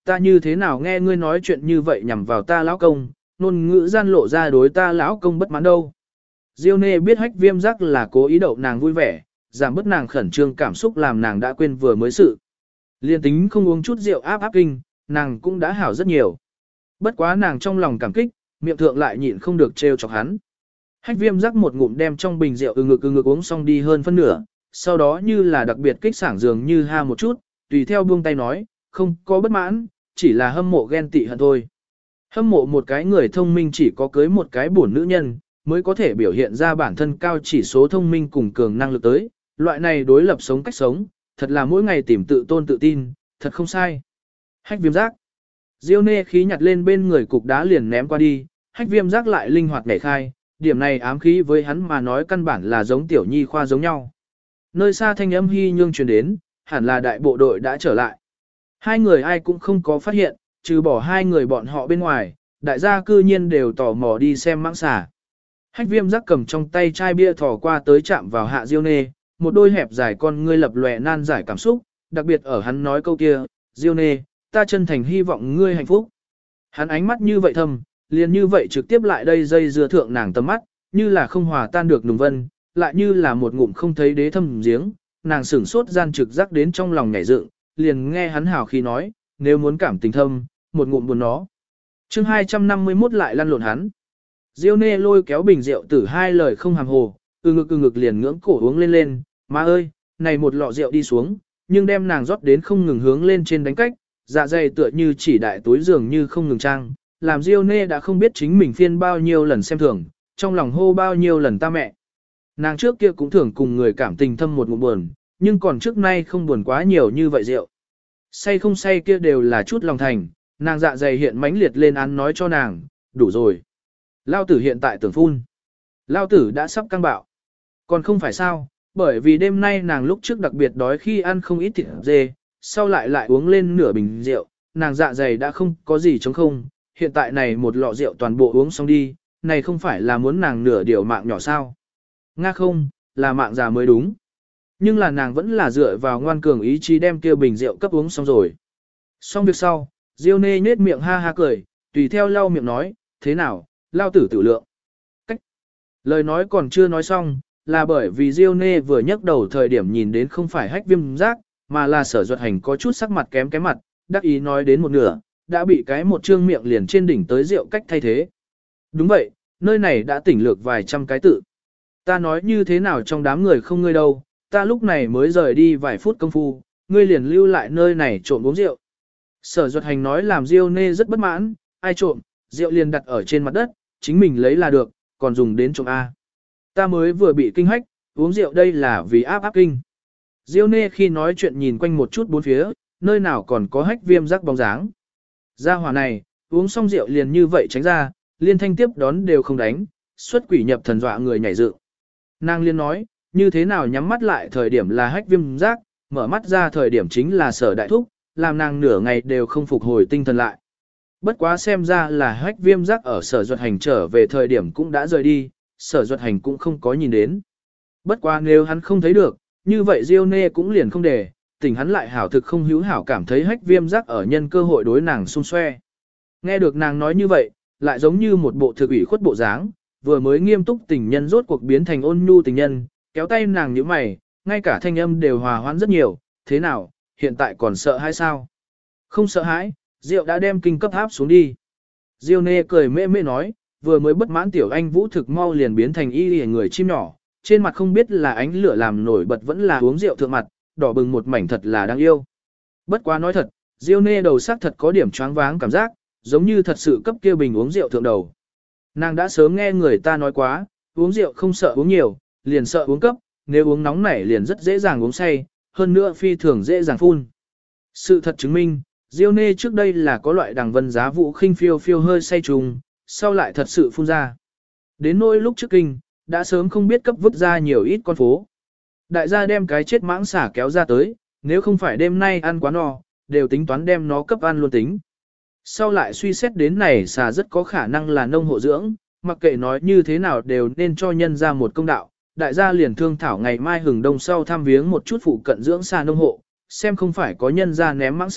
ta như thế nào nghe ngươi nói chuyện như vậy nhằm vào ta lão công, ngôn ngữ gian lộ ra đối ta lão công bất mãn đâu. Diêu Nê biết Hách Viêm Giác là cố ý đậu nàng vui vẻ, giảm bớt nàng khẩn trương cảm xúc làm nàng đã quên vừa mới sự. Liên tính không uống chút rượu áp kinh, nàng cũng đã hảo rất nhiều. Bất quá nàng trong lòng cảm kích, miệng thượng lại nhịn không được trêu chọc hắn. Hách Viêm Giác một ngụm đem trong bình rượu ngực uống xong đi hơn phân nửa, sau đó như là đặc biệt kích sảng dường như ha một chút, tùy theo buông tay nói, không có bất mãn, chỉ là hâm mộ ghen tị hận thôi. Hâm mộ một cái người thông minh chỉ có cưới một cái bổn nữ nhân, mới có thể biểu hiện ra bản thân cao chỉ số thông minh cùng cường năng lực tới, loại này đối lập sống cách sống, thật là mỗi ngày tìm tự tôn tự tin, thật không sai. Hách Viêm Giác. Diêu Nê khí nhặt lên bên người cục đá liền ném qua đi, Hách Viêm Giác lại linh hoạt nhảy khai, điểm này ám khí với hắn mà nói căn bản là giống tiểu nhi khoa giống nhau. Nơi xa thanh âm hy nhương truyền đến, hẳn là đại bộ đội đã trở lại. Hai người ai cũng không có phát hiện, trừ bỏ hai người bọn họ bên ngoài, đại gia cư nhiên đều tò mò đi xem mãng xà. Hách Viêm Giác cầm trong tay chai bia thò qua tới chạm vào hạ Diêu Nê, một đôi hẹp dài con ngươi lập lòe nan giải cảm xúc, đặc biệt ở hắn nói câu kia, Diêu Nê, ta chân thành hy vọng ngươi hạnh phúc. Hắn ánh mắt như vậy thầm, liền như vậy trực tiếp lại đây dây dưa thượng nàng tầm mắt, như là không hòa tan được nùng vân, lại như là một ngụm không thấy đế thâm giếng, nàng sửng sốt gian trực giác đến trong lòng nhảy dựng, liền nghe hắn hào khí nói, nếu muốn cảm tình thâm, một ngụm buồn nó. Chương 251 lại lăn lộn hắn. Diêu Nê lôi kéo bình rượu tử hai lời không hàm hồ, ngực liền ngưỡng cổ uống lên, má ơi, này một lọ rượu đi xuống, nhưng đem nàng rót đến không ngừng hướng lên trên đánh cách, dạ dày tựa như chỉ đại túi dường như không ngừng trang, làm Diêu Nê đã không biết chính mình phiên bao nhiêu lần xem thường, trong lòng hô bao nhiêu lần ta mẹ. Nàng trước kia cũng thường cùng người cảm tình thâm một ngụm buồn, nhưng còn trước nay không buồn quá nhiều như vậy rượu. Say không say kia đều là chút lòng thành, nàng dạ dày hiện mãnh liệt lên án nói cho nàng, đủ rồi. Lao tử hiện tại tưởng phun. Lao tử đã sắp căng bạo. Còn không phải sao, bởi vì đêm nay nàng lúc trước đặc biệt đói khi ăn không ít thịt dê, sau lại uống lên nửa bình rượu, nàng dạ dày đã không có gì chống không, hiện tại này một lọ rượu toàn bộ uống xong đi, này không phải là muốn nàng nửa điều mạng nhỏ sao. Nga không, là mạng già mới đúng. Nhưng là nàng vẫn là dựa vào ngoan cường ý chí đem kia bình rượu cấp uống xong rồi. Xong việc sau, Diêu Nê nhếch miệng ha ha cười, tùy theo lau miệng nói, thế nào, lao tử tự lượng. Cách. Lời nói còn chưa nói xong, là bởi vì Diêu Nê vừa nhấc đầu thời điểm nhìn đến không phải Hách Viêm Giác, mà là Sở Duật Hành có chút sắc mặt kém cái mặt, đắc ý nói đến một nửa, đã bị cái một trương miệng liền trên đỉnh tới rượu cách thay thế. Đúng vậy, nơi này đã tỉnh lược vài trăm cái tự. Ta nói như thế nào trong đám người không ngươi đâu, ta lúc này mới rời đi vài phút công phu, ngươi liền lưu lại nơi này trộm uống rượu. Sở Duật Hành nói làm Diêu Nê rất bất mãn, ai trộm, rượu liền đặt ở trên mặt đất, chính mình lấy là được, còn dùng đến trộm A. Ta mới vừa bị kinh hách, uống rượu đây là vì áp kinh. Diêu Nê khi nói chuyện nhìn quanh một chút bốn phía, nơi nào còn có Hách Viêm Giác bóng dáng. Gia hỏa này, uống xong rượu liền như vậy tránh ra, liên thanh tiếp đón đều không đánh, xuất quỷ nhập thần dọa người nhảy dựng. Nàng liên nói, như thế nào nhắm mắt lại thời điểm là Hách Viêm Giác, mở mắt ra thời điểm chính là Sở Đại Thúc, làm nàng nửa ngày đều không phục hồi tinh thần lại. Bất quá xem ra là Hách Viêm Giác ở Sở Duật Hành trở về thời điểm cũng đã rời đi, Sở Duật Hành cũng không có nhìn đến. Bất quá nếu hắn không thấy được, như vậy Diêu Nê cũng liền không để, tình hắn lại hảo thực không hữu hảo cảm thấy Hách Viêm Giác ở nhân cơ hội đối nàng xung xoe. Nghe được nàng nói như vậy, lại giống như một bộ thực ủy khuất bộ dáng, vừa mới nghiêm túc tình nhân rốt cuộc biến thành ôn nhu tình nhân, kéo tay nàng như mày, ngay cả thanh âm đều hòa hoãn rất nhiều, thế nào, hiện tại còn sợ hãi sao? Không sợ hãi, rượu đã đem kinh cấp áp xuống đi. Diêu Nê cười mê mê nói, vừa mới bất mãn tiểu anh vũ thực mau liền biến thành y lìa người chim nhỏ, trên mặt không biết là ánh lửa làm nổi bật vẫn là uống rượu thượng mặt, đỏ bừng một mảnh thật là đáng yêu. Bất quá nói thật, Diêu Nê đầu sắc thật có điểm choáng váng cảm giác, giống như thật sự cấp kia bình uống rượu thượng đầu. Nàng đã sớm nghe người ta nói quá, uống rượu không sợ uống nhiều, liền sợ uống cấp, nếu uống nóng nảy liền rất dễ dàng uống say, hơn nữa phi thường dễ dàng phun. Sự thật chứng minh, Diêu Nê trước đây là có loại đằng vân giá vũ khinh phiêu phiêu hơi say trùng, sau lại thật sự phun ra. Đến nỗi lúc trước kinh, đã sớm không biết cấp vứt ra nhiều ít con phố. Đại gia đem cái chết mãng xả kéo ra tới, nếu không phải đêm nay ăn quá no, đều tính toán đem nó cấp ăn luôn tính. Sau lại suy xét đến này xà rất có khả năng là nông hộ dưỡng, mặc kệ nói như thế nào đều nên cho nhân ra một công đạo. Đại gia liền thương thảo ngày mai hừng đông sau thăm viếng một chút phụ cận dưỡng xà nông hộ, xem không phải có nhân ra ném mãng xà,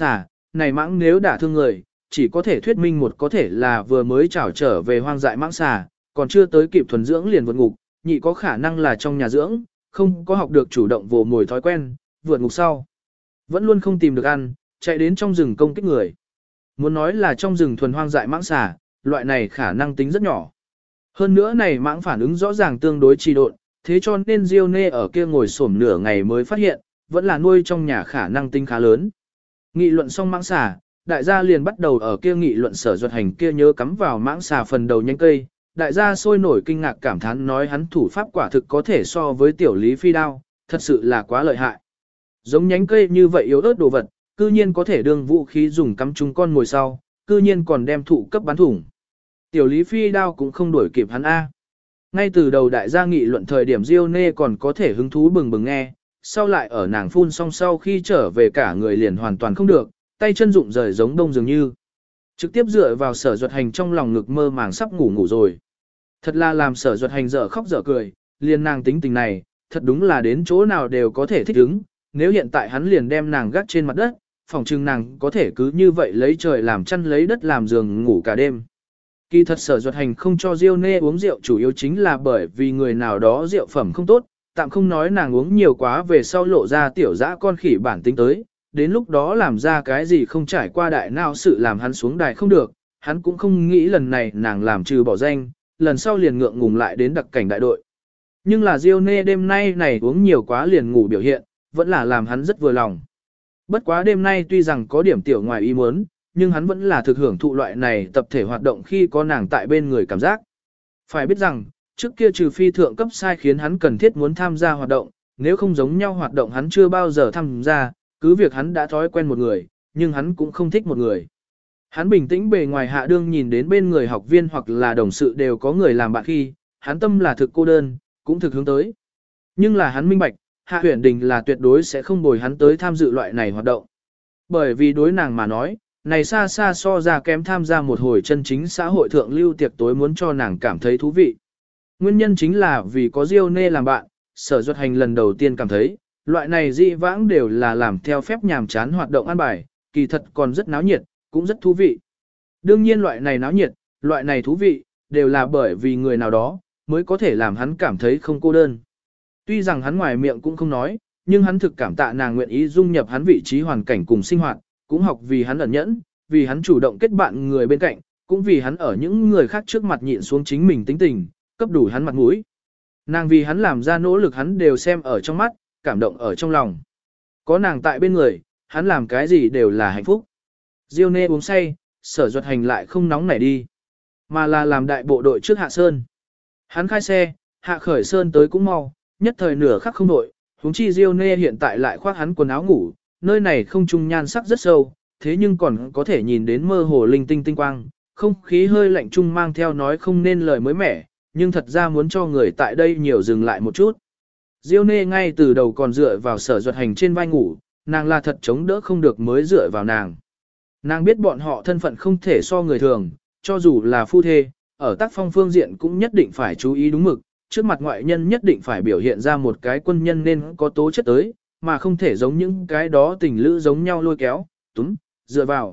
này mãng nếu đả thương người, chỉ có thể thuyết minh một có thể là vừa mới trảo trở về hoang dại mãng xà, còn chưa tới kịp thuần dưỡng liền vượt ngục, nhị có khả năng là trong nhà dưỡng, không có học được chủ động vồ mồi thói quen, vượt ngục sau. Vẫn luôn không tìm được ăn, chạy đến trong rừng công kích người. Muốn nói là trong rừng thuần hoang dại mãng xà, loại này khả năng tính rất nhỏ. Hơn nữa này mãng phản ứng rõ ràng tương đối trì độn, thế cho nên Diêu Nê ở kia ngồi xổm nửa ngày mới phát hiện, vẫn là nuôi trong nhà khả năng tính khá lớn. Nghị luận xong mãng xà, đại gia liền bắt đầu ở kia nghị luận Sở Duật Hành kia nhớ cắm vào mãng xà phần đầu nhánh cây. Đại gia sôi nổi kinh ngạc cảm thán nói hắn thủ pháp quả thực có thể so với tiểu lý phi đao, thật sự là quá lợi hại. Giống nhánh cây như vậy yếu ớt đồ vật, cư nhiên có thể đương vũ khí dùng cắm trúng con ngồi sau, cư nhiên còn đem thụ cấp bắn thủng. Tiểu lý phi đao cũng không đuổi kịp hắn A. Ngay từ đầu đại gia nghị luận thời điểm Diêu Nê còn có thể hứng thú bừng bừng nghe, sau lại ở nàng phun xong sau khi trở về cả người liền hoàn toàn không được, tay chân rụng rời giống đông dường như. Trực tiếp dựa vào Sở Duật Hành trong lòng ngực mơ màng sắp ngủ rồi. Thật là làm Sở Duật Hành dở khóc dở cười, liền nàng tính tình này, thật đúng là đến chỗ nào đều có thể thích ứng, nếu hiện tại hắn liền đem nàng gác trên mặt đất, phòng trưng nàng có thể cứ như vậy lấy trời làm chăn lấy đất làm giường ngủ cả đêm. Kỳ thật Sở Duật Hành không cho Diêu Nê uống rượu chủ yếu chính là bởi vì người nào đó rượu phẩm không tốt, tạm không nói nàng uống nhiều quá về sau lộ ra tiểu dã con khỉ bản tính tới, đến lúc đó làm ra cái gì không trải qua đại nào sự làm hắn xuống đài không được, hắn cũng không nghĩ lần này nàng làm trừ bỏ danh, lần sau liền ngượng ngùng lại đến đặc cảnh đại đội. Nhưng là Diêu Nê đêm nay này uống nhiều quá liền ngủ biểu hiện, vẫn là làm hắn rất vừa lòng. Bất quá đêm nay tuy rằng có điểm tiểu ngoài ý muốn, nhưng hắn vẫn là thực hưởng thụ loại này tập thể hoạt động khi có nàng tại bên người cảm giác. Phải biết rằng, trước kia trừ phi thượng cấp sai khiến hắn cần thiết muốn tham gia hoạt động, nếu không giống nhau hoạt động hắn chưa bao giờ tham gia, cứ việc hắn đã thói quen một người, nhưng hắn cũng không thích một người. Hắn bình tĩnh bề ngoài hạ đương nhìn đến bên người học viên hoặc là đồng sự đều có người làm bạn khi, hắn tâm là thực cô đơn, cũng thực hướng tới. Nhưng là hắn minh bạch, Hạ Huyền Đình là tuyệt đối sẽ không bồi hắn tới tham dự loại này hoạt động. Bởi vì đối nàng mà nói, này xa xa so ra kém tham gia một hồi chân chính xã hội thượng lưu tiệc tối muốn cho nàng cảm thấy thú vị. Nguyên nhân chính là vì có Diêu Nê làm bạn, Sở Duật Hành lần đầu tiên cảm thấy, loại này dị vãng đều là làm theo phép nhàm chán hoạt động ăn bài, kỳ thật còn rất náo nhiệt, cũng rất thú vị. Đương nhiên loại này náo nhiệt, loại này thú vị, đều là bởi vì người nào đó, mới có thể làm hắn cảm thấy không cô đơn. Tuy rằng hắn ngoài miệng cũng không nói, nhưng hắn thực cảm tạ nàng nguyện ý dung nhập hắn vị trí hoàn cảnh cùng sinh hoạt, cũng học vì hắn ẩn nhẫn, vì hắn chủ động kết bạn người bên cạnh, cũng vì hắn ở những người khác trước mặt nhịn xuống chính mình tính tình, cấp đủ hắn mặt mũi. Nàng vì hắn làm ra nỗ lực hắn đều xem ở trong mắt, cảm động ở trong lòng. Có nàng tại bên người, hắn làm cái gì đều là hạnh phúc. Diêu Nê uống say, Sở Duật Hành lại không nóng nảy đi, mà là làm đại bộ đội trước hạ sơn. Hắn khai xe, hạ khởi sơn tới cũng mau, nhất thời nửa khắc không đội, huống chi Diêu Nê hiện tại lại khoác hắn quần áo ngủ, nơi này không trung nhan sắc rất sâu, thế nhưng còn có thể nhìn đến mơ hồ linh tinh tinh quang, không khí hơi lạnh trung mang theo nói không nên lời mới mẻ, nhưng thật ra muốn cho người tại đây nhiều dừng lại một chút. Diêu Nê ngay từ đầu còn dựa vào Sở Duật Hành trên vai ngủ, nàng là thật chống đỡ không được mới dựa vào nàng. Nàng biết bọn họ thân phận không thể so người thường, cho dù là phu thê, ở tác phong phương diện cũng nhất định phải chú ý đúng mực, trước mặt ngoại nhân nhất định phải biểu hiện ra một cái quân nhân nên có tố chất tới, mà không thể giống những cái đó tình lữ giống nhau lôi kéo, túm, dựa vào,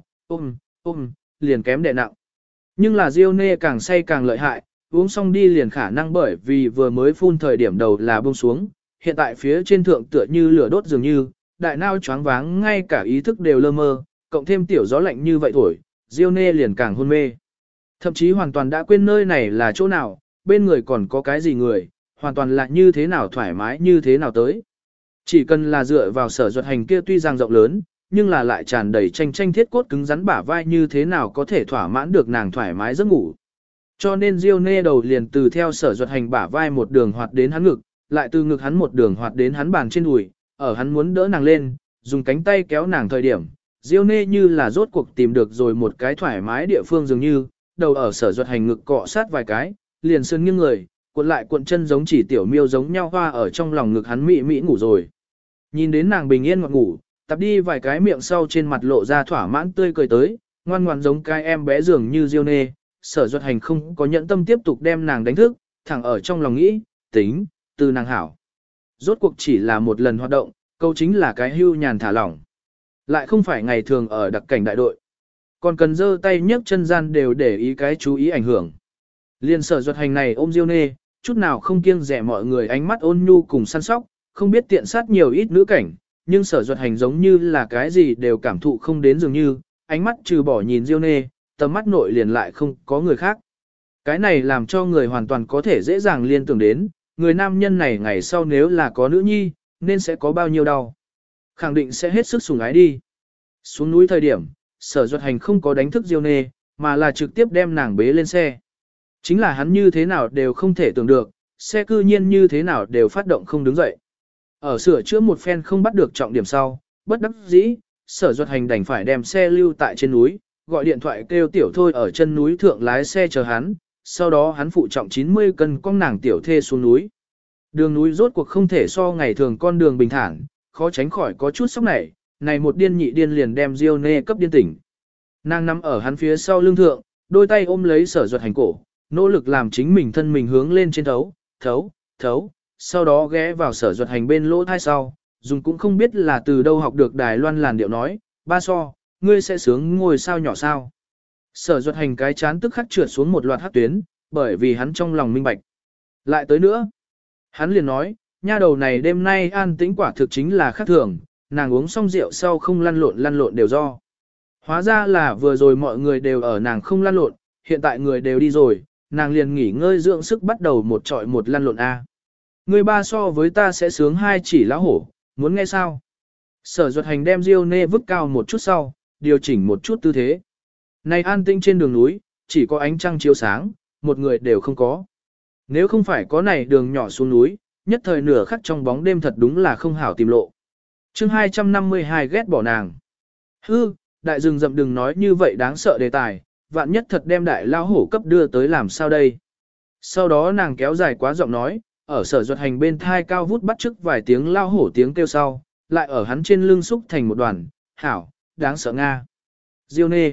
ôm, liền kém đè nặng. Nhưng là Diêu Nê càng say càng lợi hại, uống xong đi liền khả năng bởi vì vừa mới phun thời điểm đầu là buông xuống, hiện tại phía trên thượng tựa như lửa đốt dường như, đại nao choáng váng ngay cả ý thức đều lơ mơ, cộng thêm tiểu gió lạnh như vậy thổi, Diêu Nê liền càng hôn mê. Thậm chí hoàn toàn đã quên nơi này là chỗ nào, bên người còn có cái gì người, hoàn toàn là như thế nào thoải mái như thế nào tới. Chỉ cần là dựa vào Sở Duật Hành kia tuy rằng rộng lớn, nhưng là lại tràn đầy tranh thiết cốt cứng rắn bả vai như thế nào có thể thỏa mãn được nàng thoải mái giấc ngủ. Cho nên Diêu Nê đầu liền từ theo Sở Duật Hành bả vai một đường hoạt đến hắn ngực, lại từ ngực hắn một đường hoạt đến hắn bàn trên đùi, ở hắn muốn đỡ nàng lên, dùng cánh tay kéo nàng thời điểm, Diêu Nê như là rốt cuộc tìm được rồi một cái thoải mái địa phương dường như, đầu ở Sở Duật Hành ngực cọ sát vài cái, liền sơn nghiêng người, cuộn lại cuộn chân giống chỉ tiểu miêu giống nhau hoa ở trong lòng ngực hắn mị mị ngủ rồi. Nhìn đến nàng bình yên ngọt ngủ, tập đi vài cái miệng sau trên mặt lộ ra thỏa mãn tươi cười tới, ngoan ngoãn giống cái em bé dường như Diêu Nê, Sở Duật Hành không có nhẫn tâm tiếp tục đem nàng đánh thức, thẳng ở trong lòng nghĩ, tính, từ nàng hảo. Rốt cuộc chỉ là một lần hoạt động, câu chính là cái hưu nhàn thả lỏng. Lại không phải ngày thường ở đặc cảnh đại đội. Còn cần giơ tay nhấc chân gian đều để ý cái chú ý ảnh hưởng. Liên Sở Duật Hành này ôm Diêu Nê, chút nào không kiêng rẻ mọi người ánh mắt ôn nhu cùng săn sóc, không biết tiện sát nhiều ít nữ cảnh, nhưng Sở Duật Hành giống như là cái gì đều cảm thụ không đến dường như, ánh mắt trừ bỏ nhìn Diêu Nê, tầm mắt nội liền lại không có người khác. Cái này làm cho người hoàn toàn có thể dễ dàng liên tưởng đến, người nam nhân này ngày sau nếu là có nữ nhi, nên sẽ có bao nhiêu đau. Khẳng định sẽ hết sức sủng ái đi. Xuống núi thời điểm, Sở Duật Hành không có đánh thức Diêu Nê, mà là trực tiếp đem nàng bế lên xe. Chính là hắn như thế nào đều không thể tưởng được, xe cư nhiên như thế nào đều phát động không đứng dậy. Ở sửa chữa một phen không bắt được trọng điểm sau, bất đắc dĩ, Sở Duật Hành đành phải đem xe lưu tại trên núi, gọi điện thoại kêu tiểu thôi ở chân núi thượng lái xe chờ hắn, sau đó hắn phụ trọng 90 cân con nàng tiểu thê xuống núi. Đường núi rốt cuộc không thể so ngày thường con đường bình thản, khó tránh khỏi có chút sốc nảy, này một điên nhị điên liền đem Diêu Nê cấp điên tỉnh. Nàng nằm ở hắn phía sau lưng thượng, đôi tay ôm lấy Sở Duật Hành cổ, nỗ lực làm chính mình thân mình hướng lên trên thấu, sau đó ghé vào Sở Duật Hành bên lỗ thai sau, dùng cũng không biết là từ đâu học được Đài Loan làn điệu nói, ba so, ngươi sẽ sướng ngôi sao nhỏ sao. Sở Duật Hành cái chán tức khắc trượt xuống một loạt hắc tuyến, bởi vì hắn trong lòng minh bạch. Lại tới nữa, hắn liền nói, nha đầu này đêm nay an tĩnh quả thực chính là khác thường, nàng uống xong rượu sau không lăn lộn đều do. Hóa ra là vừa rồi mọi người đều ở nàng không lăn lộn, hiện tại người đều đi rồi, nàng liền nghỉ ngơi dưỡng sức bắt đầu một trọi một lăn lộn A. Người ba so với ta sẽ sướng hai chỉ lá hổ, muốn nghe sao? Sở Duật Hành đem Diêu Nê vứt cao một chút sau, điều chỉnh một chút tư thế. Này an tĩnh trên đường núi, chỉ có ánh trăng chiếu sáng, một người đều không có. Nếu không phải có này đường nhỏ xuống núi, nhất thời nửa khắc trong bóng đêm thật đúng là không hảo tìm lộ. Chương 252 ghét bỏ nàng. Hư, đại rừng rậm đừng nói như vậy đáng sợ đề tài, vạn nhất thật đem đại lao hổ cấp đưa tới làm sao đây. Sau đó nàng kéo dài quá giọng nói, ở Sở Duật Hành bên thai cao vút bắt chước vài tiếng lao hổ tiếng kêu sau, lại ở hắn trên lưng xúc thành một đoàn, hảo, đáng sợ Nga. Diêu Nê.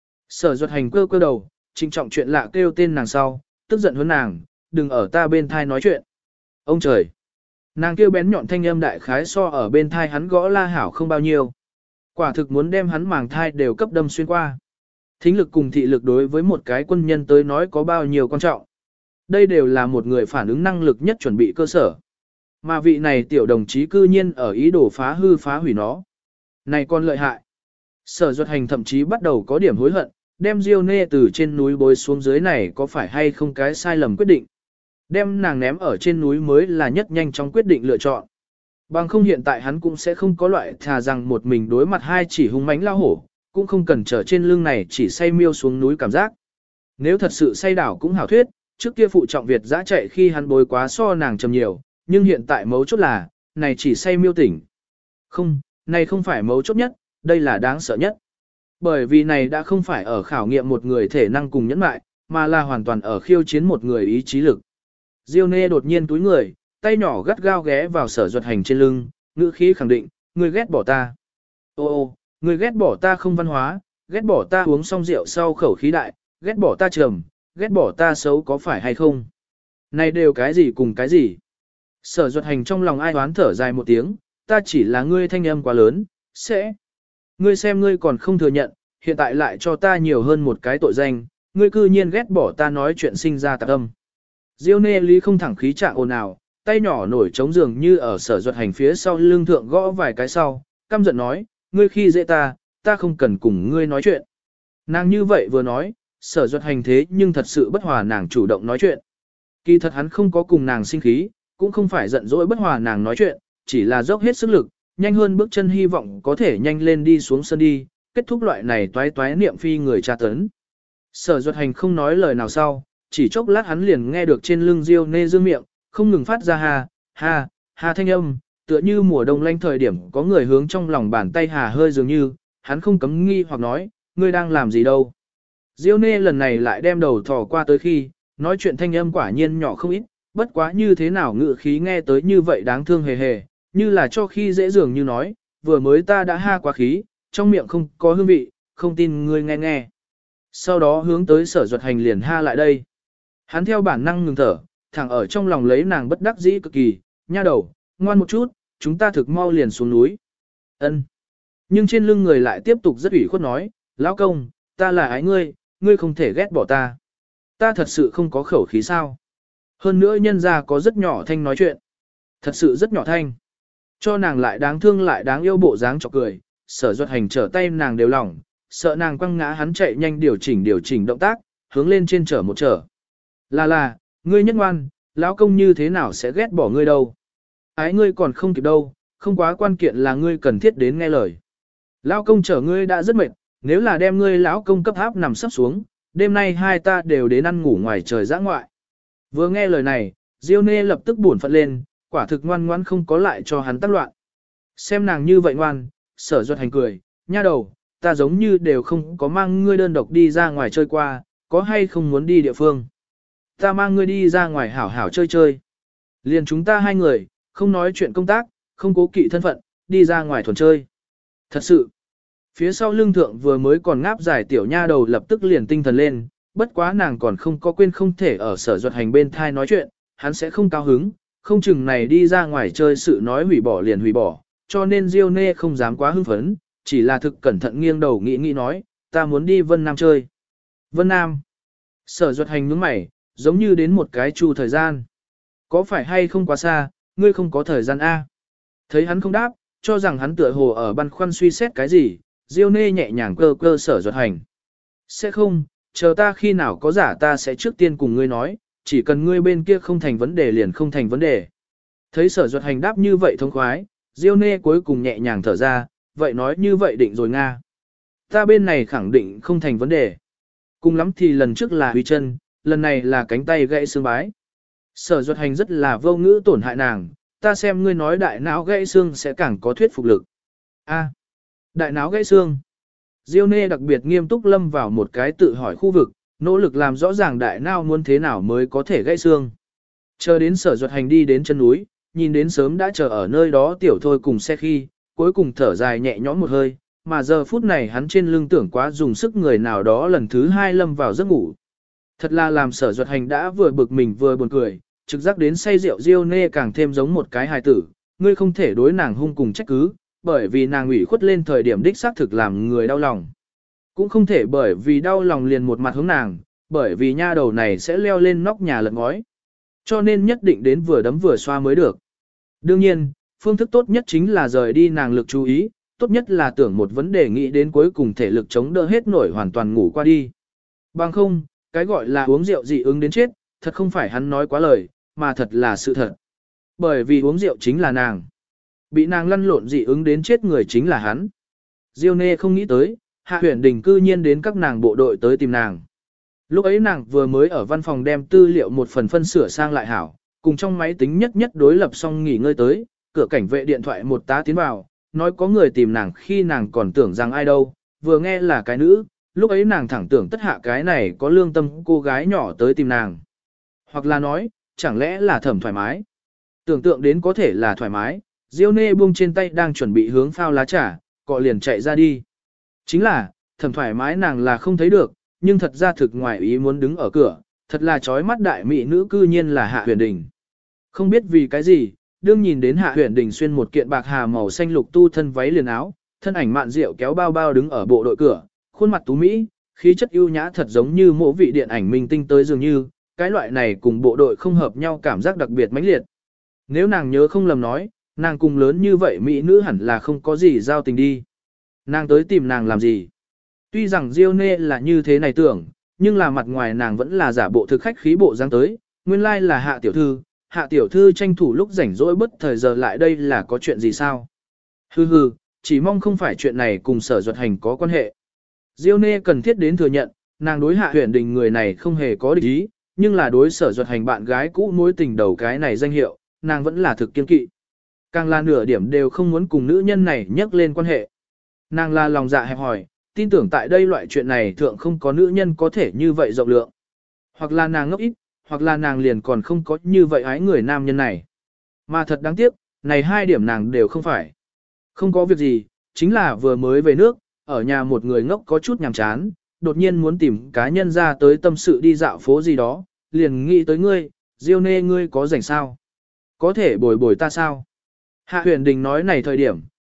Sở Duật Hành cơ đầu, trinh trọng chuyện lạ kêu tên nàng sau, tức giận hơn nàng, đừng ở ta bên thai nói chuyện. Ông trời. Nàng kêu bén nhọn thanh âm đại khái so ở bên thai hắn gõ la hảo không bao nhiêu. Quả thực muốn đem hắn màng thai đều cấp đâm xuyên qua. Thính lực cùng thị lực đối với một cái quân nhân tới nói có bao nhiêu quan trọng. Đây đều là một người phản ứng năng lực nhất chuẩn bị cơ sở. Mà vị này tiểu đồng chí cư nhiên ở ý đồ phá hư phá hủy nó. Này con lợi hại. Sở Duật Hành thậm chí bắt đầu có điểm hối hận, đem Diêu Nê từ trên núi bối xuống dưới này có phải hay không cái sai lầm quyết định. Đem nàng ném ở trên núi mới là nhất nhanh trong quyết định lựa chọn. Bằng không hiện tại hắn cũng sẽ không có loại thà rằng một mình đối mặt hai chỉ hung mãnh lao hổ, cũng không cần trở trên lưng này chỉ say miêu xuống núi cảm giác. Nếu thật sự say đảo cũng hảo thuyết, trước kia phụ trọng Việt dã chạy khi hắn bối quá so nàng trầm nhiều, nhưng hiện tại mấu chốt là, này chỉ say miêu tỉnh. Không, này không phải mấu chốt nhất, đây là đáng sợ nhất. Bởi vì này đã không phải ở khảo nghiệm một người thể năng cùng nhẫn mại, mà là hoàn toàn ở khiêu chiến một người ý chí lực. Diêu Nê đột nhiên túi người, tay nhỏ gắt gao ghé vào Sở Duật Hành trên lưng, ngữ khí khẳng định, ngươi ghét bỏ ta. Ô, ngươi ghét bỏ ta không văn hóa, ghét bỏ ta uống xong rượu sau khẩu khí đại, ghét bỏ ta trầm, ghét bỏ ta xấu có phải hay không? Này đều cái gì cùng cái gì? Sở Duật Hành trong lòng ai oán thở dài một tiếng, ta chỉ là ngươi thanh âm quá lớn, sẽ. Ngươi xem ngươi còn không thừa nhận, hiện tại lại cho ta nhiều hơn một cái tội danh, ngươi cư nhiên ghét bỏ ta nói chuyện sinh ra tạc âm. Diêu Nê Lý không thẳng khí trạng ồn ào, tay nhỏ nổi trống giường như ở Sở Duật Hành phía sau lưng thượng gõ vài cái sau, căm giận nói, ngươi khi dễ ta không cần cùng ngươi nói chuyện. Nàng như vậy vừa nói, Sở Duật Hành thế nhưng thật sự bất hòa nàng chủ động nói chuyện. Kỳ thật hắn không có cùng nàng sinh khí, cũng không phải giận dỗi bất hòa nàng nói chuyện, chỉ là dốc hết sức lực, nhanh hơn bước chân hy vọng có thể nhanh lên đi xuống sân đi, kết thúc loại này toái toái niệm phi người tra tấn. Sở Duật Hành không nói lời nào sau, chỉ chốc lát hắn liền nghe được trên lưng Diêu Nê dương miệng, không ngừng phát ra ha thanh âm, tựa như mùa đông lạnh thời điểm có người hướng trong lòng bàn tay hà hơi dường như, hắn không cấm nghi hoặc nói, ngươi đang làm gì đâu. Diêu Nê lần này lại đem đầu thò qua tới khi, nói chuyện thanh âm quả nhiên nhỏ không ít, bất quá như thế nào ngự khí nghe tới như vậy đáng thương hề hề, như là cho khi dễ dường như nói, vừa mới ta đã ha quá khí, trong miệng không có hương vị, không tin ngươi nghe nghe. Sau đó hướng tới Sở Duật Hành liền ha lại đây. Hắn theo bản năng ngừng thở, thẳng ở trong lòng lấy nàng bất đắc dĩ cực kỳ, nha đầu, ngoan một chút, chúng ta thực mau liền xuống núi. Ân. Nhưng trên lưng người lại tiếp tục rất ủy khuất nói, lão công, ta là ái ngươi, ngươi không thể ghét bỏ ta. Ta thật sự không có khẩu khí sao. Hơn nữa nhân ra có rất nhỏ thanh nói chuyện. Thật sự rất nhỏ thanh. Cho nàng lại đáng thương lại đáng yêu bộ dáng chọc cười, Sở Duật Hành trở tay nàng đều lỏng, sợ nàng quăng ngã hắn chạy nhanh điều chỉnh động tác, hướng lên trên trở một trở. Là, ngươi nhất ngoan, lão công như thế nào sẽ ghét bỏ ngươi đâu. Ái ngươi còn không kịp đâu, không quá quan kiện là ngươi cần thiết đến nghe lời. Lão công chở ngươi đã rất mệt, nếu là đem ngươi lão công cấp áp nằm sắp xuống, đêm nay hai ta đều đến ăn ngủ ngoài trời dã ngoại. Vừa nghe lời này, Diêu Nê lập tức buồn phận lên, quả thực ngoan ngoãn không có lại cho hắn tác loạn. Xem nàng như vậy ngoan, Sở Duật Hành cười, nha đầu, ta giống như đều không có mang ngươi đơn độc đi ra ngoài chơi qua, có hay không muốn đi địa phương. Ta mang ngươi đi ra ngoài hảo hảo chơi chơi. Liền chúng ta hai người, không nói chuyện công tác, không cố kỵ thân phận, đi ra ngoài thuần chơi. Thật sự, phía sau lưng thượng vừa mới còn ngáp dài tiểu nha đầu lập tức liền tinh thần lên, bất quá nàng còn không có quên không thể ở Sở Duật Hành bên thai nói chuyện, hắn sẽ không cao hứng, không chừng này đi ra ngoài chơi sự nói hủy bỏ liền hủy bỏ, cho nên Diêu Nê không dám quá hưng phấn, chỉ là thực cẩn thận nghiêng đầu nghĩ nói, ta muốn đi Vân Nam chơi. Vân Nam. Sở Duật Hành nhướng mày, giống như đến một cái chu thời gian. Có phải hay không quá xa, ngươi không có thời gian A. Thấy hắn không đáp, cho rằng hắn tựa hồ ở băn khoăn suy xét cái gì, Diêu Nê nhẹ nhàng cơ cơ Sở Duật Hành. Sẽ không, chờ ta khi nào có giả ta sẽ trước tiên cùng ngươi nói, chỉ cần ngươi bên kia không thành vấn đề liền không thành vấn đề. Thấy Sở Duật Hành đáp như vậy thông khoái, Diêu Nê cuối cùng nhẹ nhàng thở ra, vậy nói như vậy định rồi Nga. Ta bên này khẳng định không thành vấn đề. Cùng lắm thì lần trước là huy chân, lần này là cánh tay gãy xương bái. Sở Duật Hành rất là vô ngữ tổn hại nàng, ta xem ngươi nói đại não gãy xương sẽ càng có thuyết phục lực. A, đại não gãy xương. Diêu Nê đặc biệt nghiêm túc lâm vào một cái tự hỏi khu vực, nỗ lực làm rõ ràng đại não muốn thế nào mới có thể gãy xương. Chờ đến Sở Duật Hành đi đến chân núi, nhìn đến sớm đã chờ ở nơi đó tiểu thôi cùng xe khi, cuối cùng thở dài nhẹ nhõm một hơi, mà giờ phút này hắn trên lưng tưởng quá dùng sức người nào đó lần thứ hai lâm vào giấc ngủ. Thật là làm Sở Duật Hành đã vừa bực mình vừa buồn cười, trực giác đến say rượu Diêu Nê càng thêm giống một cái hài tử, ngươi không thể đối nàng hung cùng trách cứ, bởi vì nàng ủy khuất lên thời điểm đích xác thực làm người đau lòng. Cũng không thể bởi vì đau lòng liền một mặt hướng nàng, bởi vì nha đầu này sẽ leo lên nóc nhà lật ngói. Cho nên nhất định đến vừa đấm vừa xoa mới được. Đương nhiên, phương thức tốt nhất chính là rời đi nàng lực chú ý, tốt nhất là tưởng một vấn đề nghĩ đến cuối cùng thể lực chống đỡ hết nổi hoàn toàn ngủ qua đi. Bằng không, cái gọi là uống rượu dị ứng đến chết, thật không phải hắn nói quá lời, mà thật là sự thật. Bởi vì uống rượu chính là nàng. Bị nàng lăn lộn dị ứng đến chết người chính là hắn. Diêu Nê không nghĩ tới, Hạ Huyền Đình cư nhiên đến các nàng bộ đội tới tìm nàng. Lúc ấy nàng vừa mới ở văn phòng đem tư liệu một phần phân sửa sang lại hảo, cùng trong máy tính nhất đối lập xong nghỉ ngơi tới, cửa cảnh vệ điện thoại một tá tiến vào, nói có người tìm nàng khi nàng còn tưởng rằng ai đâu, vừa nghe là cái nữ, lúc ấy nàng thẳng tưởng tất hạ cái này có lương tâm cô gái nhỏ tới tìm nàng. Hoặc là nói, chẳng lẽ là Thẩm thoải mái. Tưởng tượng đến có thể là thoải mái, Diêu Nê buông trên tay đang chuẩn bị hướng phao lá trà, cọ liền chạy ra đi. Chính là, Thẩm thoải mái nàng là không thấy được, nhưng thật ra thực ngoài ý muốn đứng ở cửa, thật là chói mắt đại mỹ nữ cư nhiên là Hạ Huyền Đình. Không biết vì cái gì, đương nhìn đến Hạ Huyền Đình xuyên một kiện bạc hà màu xanh lục tu thân váy liền áo, thân ảnh mạn diệu kéo bao bao đứng ở bộ đội cửa, khuôn mặt tú mỹ, khí chất ưu nhã thật giống như mỗi vị điện ảnh minh tinh tới dường như, cái loại này cùng bộ đội không hợp nhau cảm giác đặc biệt mãnh liệt. Nếu nàng nhớ không lầm nói, nàng cùng lớn như vậy mỹ nữ hẳn là không có gì giao tình đi. Nàng tới tìm nàng làm gì? Tuy rằng Diêu Nê là như thế này tưởng, nhưng là mặt ngoài nàng vẫn là giả bộ thực khách khí bộ dáng tới, nguyên lai là Hạ tiểu thư tranh thủ lúc rảnh rỗi bất thời giờ lại đây là có chuyện gì sao? Hừ, chỉ mong không phải chuyện này cùng Sở Duật Hành có quan hệ. Diêu Nê cần thiết đến thừa nhận, nàng đối Hạ Huyền Đình người này không hề có địch ý, nhưng là đối Sở Duật Hành bạn gái cũ mối tình đầu cái này danh hiệu, nàng vẫn là thực kiên kỵ. Càng là nửa điểm đều không muốn cùng nữ nhân này nhắc lên quan hệ. Nàng là lòng dạ hẹp hòi, tin tưởng tại đây loại chuyện này thượng không có nữ nhân có thể như vậy rộng lượng. Hoặc là nàng ngốc ít, hoặc là nàng liền còn không có như vậy ái người nam nhân này. Mà thật đáng tiếc, này hai điểm nàng đều không phải. Không có việc gì, chính là vừa mới về nước, ở nhà một người ngốc có chút nhàm chán, đột nhiên muốn tìm cá nhân ra tới tâm sự đi dạo phố gì đó, liền nghĩ tới ngươi, Diêu Nê ngươi có rảnh sao? Có thể bồi ta sao? Hạ Huyền Đình nói này thời điểm,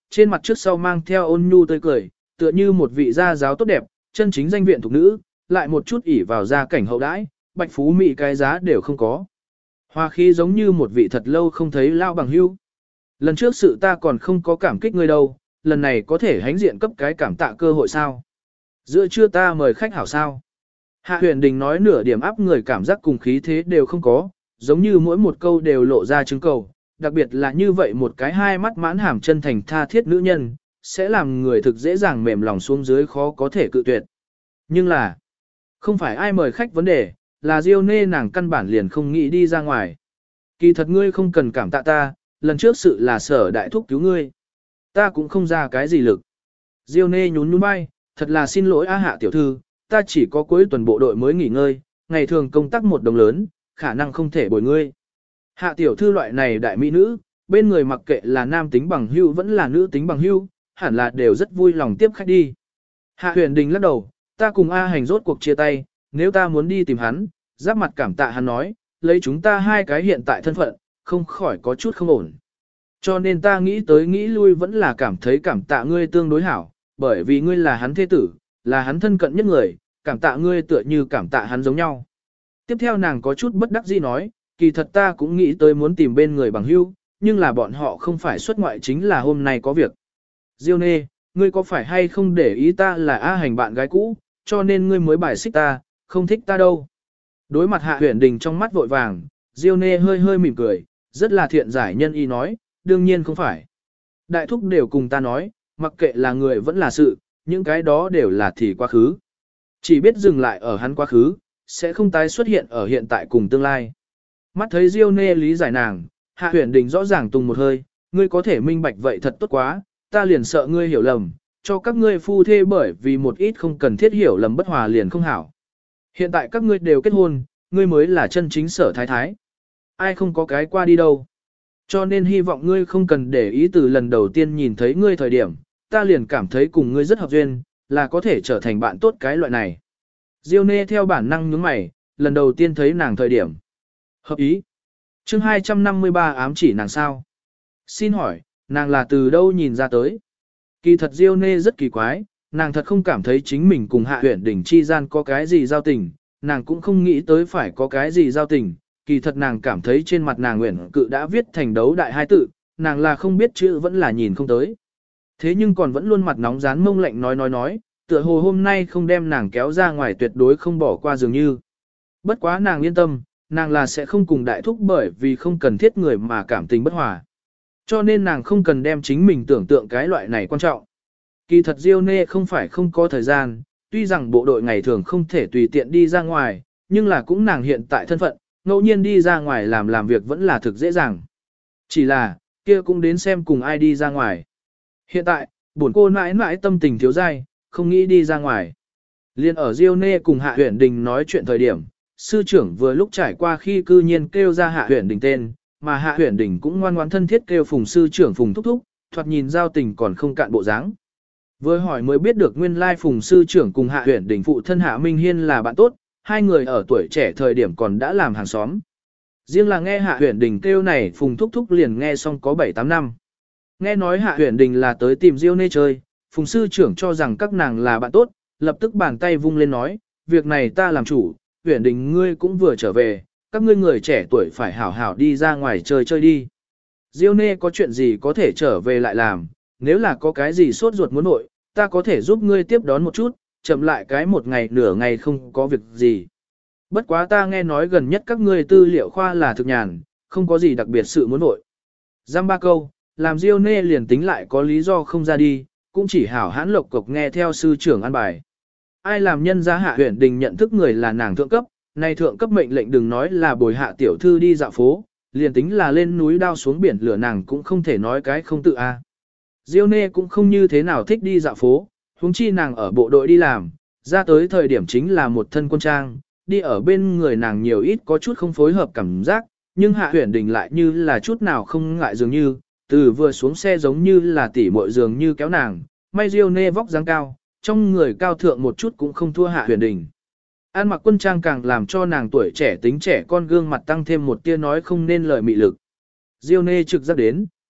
trên mặt trước sau mang theo ôn nhu tươi cười, tựa như một vị gia giáo tốt đẹp, chân chính danh viện thuộc nữ, lại một chút ỉ vào gia cảnh hậu đãi, bạch phú mỹ cái giá đều không có. Hoa khí giống như một vị thật lâu không thấy lao bằng hưu. Lần trước sự ta còn không có cảm kích ngươi đâu, lần này có thể hánh diện cấp cái cảm tạ cơ hội sao? Giữa trưa ta mời khách hảo sao? Hạ Huyền Đình nói nửa điểm áp người cảm giác cùng khí thế đều không có, giống như mỗi một câu đều lộ ra chứng cầu, đặc biệt là như vậy một cái hai mắt mãn hàm chân thành tha thiết nữ nhân, sẽ làm người thực dễ dàng mềm lòng xuống dưới khó có thể cự tuyệt. Nhưng là, không phải ai mời khách vấn đề, là Diêu Nê nàng căn bản liền không nghĩ đi ra ngoài. Kỳ thật ngươi không cần cảm tạ ta, lần trước sự là Sở đại thúc cứu ngươi. Ta cũng không ra cái gì lực. Diêu Nê nhún nhún vai, thật là xin lỗi A Hạ tiểu thư, ta chỉ có cuối tuần bộ đội mới nghỉ ngơi, ngày thường công tác một đồng lớn, khả năng không thể bồi ngươi. Hạ tiểu thư loại này đại mỹ nữ, bên người mặc kệ là nam tính bằng hưu vẫn là nữ tính bằng hưu, hẳn là đều rất vui lòng tiếp khách đi. Hạ Huyền Đình lắc đầu, ta cùng A Hành rốt cuộc chia tay, nếu ta muốn đi tìm hắn, giáp mặt cảm tạ hắn nói, lấy chúng ta hai cái hiện tại thân phận, không khỏi có chút không ổn. Cho nên ta nghĩ tới nghĩ lui vẫn là cảm thấy cảm tạ ngươi tương đối hảo, bởi vì ngươi là hắn thế tử, là hắn thân cận nhất người, cảm tạ ngươi tựa như cảm tạ hắn giống nhau. Tiếp theo nàng có chút bất đắc dĩ nói, kỳ thật ta cũng nghĩ tới muốn tìm bên người bằng hữu, nhưng là bọn họ không phải xuất ngoại chính là hôm nay có việc. Diêu Nê, ngươi có phải hay không để ý ta là A Hành bạn gái cũ, cho nên ngươi mới bài xích ta, không thích ta đâu. Đối mặt Hạ Huyền Đình trong mắt vội vàng, Diêu Nê hơi hơi mỉm cười, rất là thiện giải nhân ý nói, đương nhiên không phải. Đại thúc đều cùng ta nói, mặc kệ là người vẫn là sự, những cái đó đều là thì quá khứ. Chỉ biết dừng lại ở hắn quá khứ, sẽ không tái xuất hiện ở hiện tại cùng tương lai. Mắt thấy Diêu Nê lý giải nàng, Hạ Huyền Đình rõ ràng tung một hơi, ngươi có thể minh bạch vậy thật tốt quá, ta liền sợ ngươi hiểu lầm, cho các ngươi phu thê bởi vì một ít không cần thiết hiểu lầm bất hòa liền không hảo. Hiện tại các ngươi đều kết hôn, ngươi mới là chân chính Sở thái thái. Ai không có cái qua đi đâu. Cho nên hy vọng ngươi không cần để ý từ lần đầu tiên nhìn thấy ngươi thời điểm, ta liền cảm thấy cùng ngươi rất hợp duyên, là có thể trở thành bạn tốt cái loại này. Diêu Nê theo bản năng nhướng mày, lần đầu tiên thấy nàng thời điểm. Hợp ý. Chương 253 ám chỉ nàng sao? Xin hỏi, nàng là từ đâu nhìn ra tới? Kỳ thật Diêu Nê rất kỳ quái, nàng thật không cảm thấy chính mình cùng Hạ Huyền Đình chi gian có cái gì giao tình, nàng cũng không nghĩ tới phải có cái gì giao tình. Kỳ thật nàng cảm thấy trên mặt nàng Uyển Cự đã viết thành đấu đại hai tự, nàng là không biết chữ vẫn là nhìn không tới. Thế nhưng còn vẫn luôn mặt nóng rán mông lạnh nói, tựa hồ hôm nay không đem nàng kéo ra ngoài tuyệt đối không bỏ qua dường như. Bất quá nàng yên tâm, nàng là sẽ không cùng đại thúc bởi vì không cần thiết người mà cảm tình bất hòa. Cho nên nàng không cần đem chính mình tưởng tượng cái loại này quan trọng. Kỳ thật Diêu Nê không phải không có thời gian, tuy rằng bộ đội ngày thường không thể tùy tiện đi ra ngoài, nhưng là cũng nàng hiện tại thân phận, ngẫu nhiên đi ra ngoài làm việc vẫn là thực dễ dàng. Chỉ là, kia cũng đến xem cùng ai đi ra ngoài. Hiện tại, bổn cô mãi mãi tâm tình thiếu dai, không nghĩ đi ra ngoài. Liên ở Diêu Nê cùng Hạ Huyền Đình nói chuyện thời điểm, sư trưởng vừa lúc trải qua khi cư nhiên kêu ra Hạ Huyền Đình tên, mà Hạ Huyền Đình cũng ngoan ngoãn thân thiết kêu Phùng sư trưởng Phùng thúc thúc, thoạt nhìn giao tình còn không cạn bộ dáng. Vừa hỏi mới biết được nguyên lai Phùng sư trưởng cùng Hạ Huyền Đình phụ thân Hạ Minh Hiên là bạn tốt, hai người ở tuổi trẻ thời điểm còn đã làm hàng xóm. Riêng là nghe Hạ Huyền Đình kêu này Phùng thúc thúc liền nghe xong có 7-8 năm. Nghe nói Hạ Huyền Đình là tới tìm Diêu Nê chơi, Phùng sư trưởng cho rằng các nàng là bạn tốt, lập tức bàn tay vung lên nói, việc này ta làm chủ, Huyền Đình ngươi cũng vừa trở về, các ngươi người trẻ tuổi phải hảo hảo đi ra ngoài chơi đi. Diêu Nê có chuyện gì có thể trở về lại làm, nếu là có cái gì sốt ruột muốn nội, ta có thể giúp ngươi tiếp đón một chút, chậm lại cái một ngày nửa ngày không có việc gì. Bất quá ta nghe nói gần nhất các ngươi tư liệu khoa là thực nhàn, không có gì đặc biệt sự muốn nội. Giam ba câu, làm Diêu Nê liền tính lại có lý do không ra đi, cũng chỉ hảo hãn lộc cộc nghe theo sư trưởng an bài. Ai làm nhân gia Hạ Huyền Đình nhận thức người là nàng thượng cấp, nay thượng cấp mệnh lệnh đừng nói là bồi Hạ tiểu thư đi dạo phố, liền tính là lên núi đao xuống biển lửa nàng cũng không thể nói cái không tự a. Diêu Nê cũng không như thế nào thích đi dạo phố, huống chi nàng ở bộ đội đi làm, ra tới thời điểm chính là một thân quân trang, đi ở bên người nàng nhiều ít có chút không phối hợp cảm giác, nhưng Hạ Huyền Đình lại như là chút nào không ngại dường như, từ vừa xuống xe giống như là tỉ muội dường như kéo nàng, may Diêu Nê vóc dáng cao, trong người cao thượng một chút cũng không thua Hạ Huyền Đình. An mặc quân trang càng làm cho nàng tuổi trẻ tính trẻ con gương mặt tăng thêm một tia nói không nên lời mị lực. Diêu Nê trực giác đến,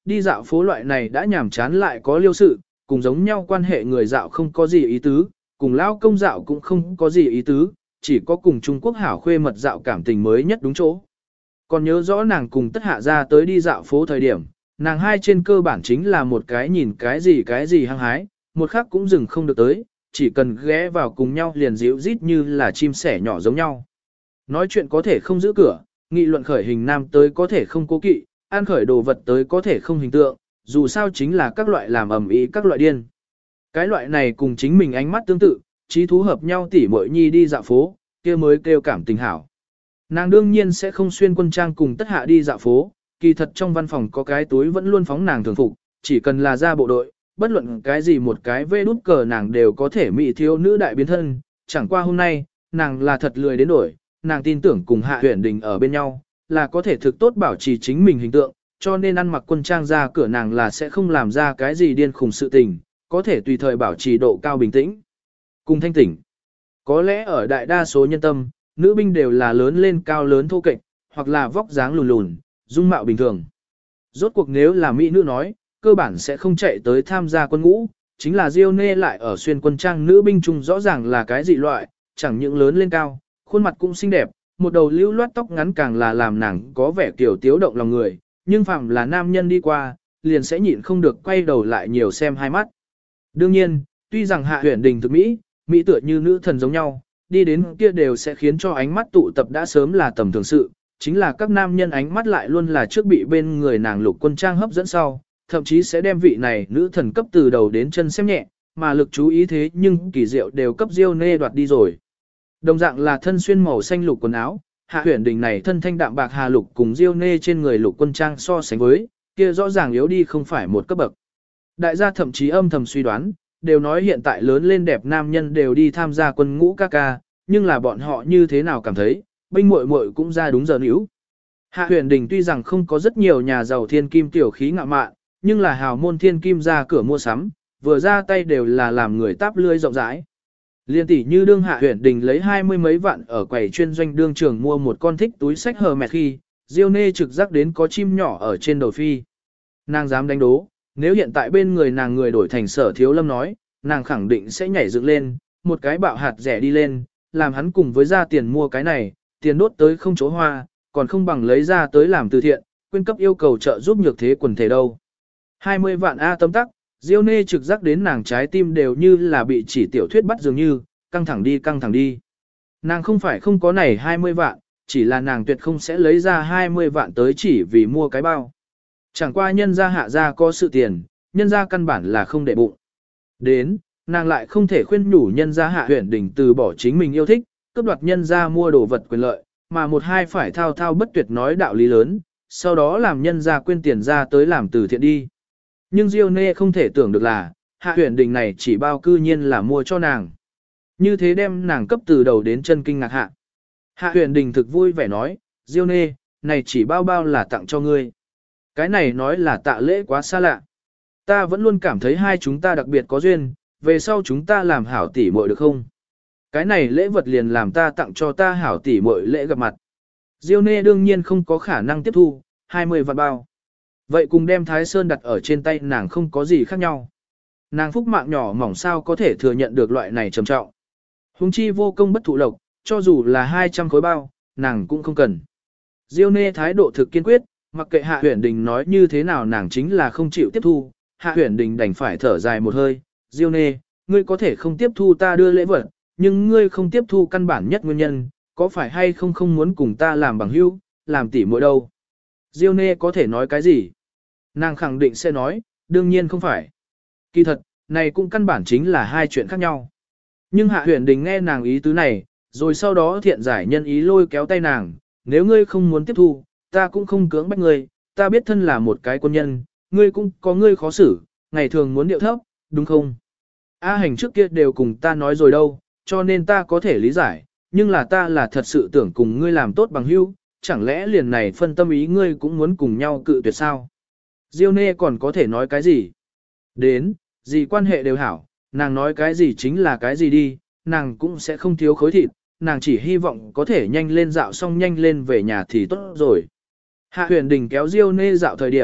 đi dạo phố loại này đã nhàm chán lại có liêu sự, cùng giống nhau quan hệ người dạo không có gì ý tứ, cùng lao công dạo cũng không có gì ý tứ, chỉ có cùng Trung Quốc hảo khuê mật dạo cảm tình mới nhất đúng chỗ. Còn nhớ rõ nàng cùng tất hạ ra tới đi dạo phố thời điểm, nàng hai trên cơ bản chính là một cái nhìn cái gì hăng hái, một khác cũng dừng không được tới, chỉ cần ghé vào cùng nhau liền dịu rít như là chim sẻ nhỏ giống nhau. Nói chuyện có thể không giữ cửa, nghị luận khởi hình nam tới có thể không cố kỵ, ăn khởi đồ vật tới có thể không hình tượng, dù sao chính là các loại làm ầm ĩ các loại điên. Cái loại này cùng chính mình ánh mắt tương tự, trí thú hợp nhau tỉ muội nhi đi dạo phố, kia mới kêu cảm tình hảo. Nàng đương nhiên sẽ không xuyên quân trang cùng tất hạ đi dạo phố, kỳ thật trong văn phòng có cái túi vẫn luôn phóng nàng thường phục, chỉ cần là ra bộ đội, bất luận cái gì một cái vê đút cờ nàng đều có thể mỹ thiếu nữ đại biến thân, chẳng qua hôm nay, nàng là thật lười đến đổi, nàng tin tưởng cùng Hạ Huyền Đình ở bên nhau, là có thể thực tốt bảo trì chính mình hình tượng, cho nên ăn mặc quân trang ra cửa nàng là sẽ không làm ra cái gì điên khùng sự tình, có thể tùy thời bảo trì độ cao bình tĩnh. Cùng thanh tỉnh, có lẽ ở đại đa số nhân tâm, nữ binh đều là lớn lên cao lớn thô kệch, hoặc là vóc dáng lùn lùn, dung mạo bình thường. Rốt cuộc nếu là mỹ nữ nói, cơ bản sẽ không chạy tới tham gia quân ngũ, chính là Diêu Nê lại ở xuyên quân trang nữ binh trung rõ ràng là cái dị loại, chẳng những lớn lên cao, khuôn mặt cũng xinh đẹp, một đầu lưu loát tóc ngắn càng là làm nàng có vẻ kiểu tiếu động lòng người, nhưng phạm là nam nhân đi qua, liền sẽ nhịn không được quay đầu lại nhiều xem hai mắt. Đương nhiên, tuy rằng Hạ Huyền Đình thực mỹ, mỹ tựa như nữ thần giống nhau, đi đến kia đều sẽ khiến cho ánh mắt tụ tập đã sớm là tầm thường sự, chính là các nam nhân ánh mắt lại luôn là trước bị bên người nàng lục quân trang hấp dẫn sau, thậm chí sẽ đem vị này nữ thần cấp từ đầu đến chân xem nhẹ, mà lực chú ý thế nhưng kỳ diệu đều cấp Diêu Nê đoạt đi rồi. Đồng dạng là thân xuyên màu xanh lục quần áo, Hạ Huyền Đình này thân thanh đạm bạc hà lục cùng Diêu Nê trên người lục quân trang so sánh với, kia rõ ràng yếu đi không phải một cấp bậc. Đại gia thậm chí âm thầm suy đoán, đều nói hiện tại lớn lên đẹp nam nhân đều đi tham gia quân ngũ ca ca, nhưng là bọn họ như thế nào cảm thấy, binh muội muội cũng ra đúng giờ níu. Hạ Huyền Đình tuy rằng không có rất nhiều nhà giàu thiên kim tiểu khí ngạ mạn, nhưng là hào môn thiên kim ra cửa mua sắm, vừa ra tay đều là làm người táp lươi rộng rãi. Liên tỷ như đương Hạ Huyền Đình lấy 20 mấy vạn ở quầy chuyên doanh đương trường mua một con thích túi sách hờ mẹt khi, Diêu Nê trực giác đến có chim nhỏ ở trên đầu phi. Nàng dám đánh đố, nếu hiện tại bên người nàng người đổi thành Sở Thiếu Lâm nói, nàng khẳng định sẽ nhảy dựng lên, một cái bạo hạt rẻ đi lên, làm hắn cùng với ra tiền mua cái này, tiền đốt tới không chỗ hoa, còn không bằng lấy ra tới làm từ thiện, quyên cấp yêu cầu trợ giúp nhược thế quần thể đâu. 20 vạn A tấm tắc, Diêu Nê trực giác đến nàng trái tim đều như là bị chỉ tiểu thuyết bắt dường như, căng thẳng đi căng thẳng đi. Nàng không phải không có này 20 vạn, chỉ là nàng tuyệt không sẽ lấy ra 20 vạn tới chỉ vì mua cái bao. Chẳng qua nhân gia Hạ gia có sự tiền, nhân gia căn bản là không để bụng. Đến, nàng lại không thể khuyên nhủ nhân gia Hạ Huyền Đình từ bỏ chính mình yêu thích, cướp đoạt nhân gia mua đồ vật quyền lợi, mà một hai phải thao thao bất tuyệt nói đạo lý lớn, sau đó làm nhân gia quên tiền ra tới làm từ thiện đi. Nhưng Diêu Nê không thể tưởng được là, Hạ Huyền Đình này chỉ bao cư nhiên là mua cho nàng. Như thế đem nàng cấp từ đầu đến chân kinh ngạc hạ. Hạ Huyền Đình thực vui vẻ nói, Diêu Nê, này chỉ bao là tặng cho ngươi. Cái này nói là tạ lễ quá xa lạ. Ta vẫn luôn cảm thấy hai chúng ta đặc biệt có duyên, về sau chúng ta làm hảo tỷ muội được không? Cái này lễ vật liền làm ta tặng cho ta hảo tỷ muội lễ gặp mặt. Diêu Nê đương nhiên không có khả năng tiếp thu, 20 vạn bao. Vậy cùng đem Thái Sơn đặt ở trên tay nàng không có gì khác nhau. Nàng phúc mạng nhỏ mỏng sao có thể thừa nhận được loại này trầm trọng. Hùng chi vô công bất thụ lộc, cho dù là 200 khối bao, nàng cũng không cần. Diêu Nê thái độ thực kiên quyết, mặc kệ Hạ Huyền Đình nói như thế nào nàng chính là không chịu tiếp thu. Hạ Huyền Đình đành phải thở dài một hơi, Diêu Nê, ngươi có thể không tiếp thu ta đưa lễ vật, nhưng ngươi không tiếp thu căn bản nhất nguyên nhân, có phải hay không không muốn cùng ta làm bằng hữu, làm tỉ muội đâu. Diêu Nê có thể nói cái gì? Nàng khẳng định sẽ nói, đương nhiên không phải. Kỳ thật, này cũng căn bản chính là hai chuyện khác nhau. Nhưng Hạ Huyền Đình nghe nàng ý tứ này, rồi sau đó thiện giải nhân ý lôi kéo tay nàng, nếu ngươi không muốn tiếp thu, ta cũng không cưỡng bách ngươi, ta biết thân là một cái quân nhân, ngươi cũng có ngươi khó xử, ngày thường muốn điệu thấp, đúng không? A Hành trước kia đều cùng ta nói rồi đâu, cho nên ta có thể lý giải, nhưng là ta là thật sự tưởng cùng ngươi làm tốt bằng hữu, chẳng lẽ liền này phân tâm ý ngươi cũng muốn cùng nhau cự tuyệt sao? Diêu Nê còn có thể nói cái gì? Đến, gì quan hệ đều hảo, nàng nói cái gì chính là cái gì đi, nàng cũng sẽ không thiếu khối thịt, nàng chỉ hy vọng có thể nhanh lên dạo xong nhanh lên về nhà thì tốt rồi. Hạ Huyền Đình kéo Diêu Nê dạo thời điểm,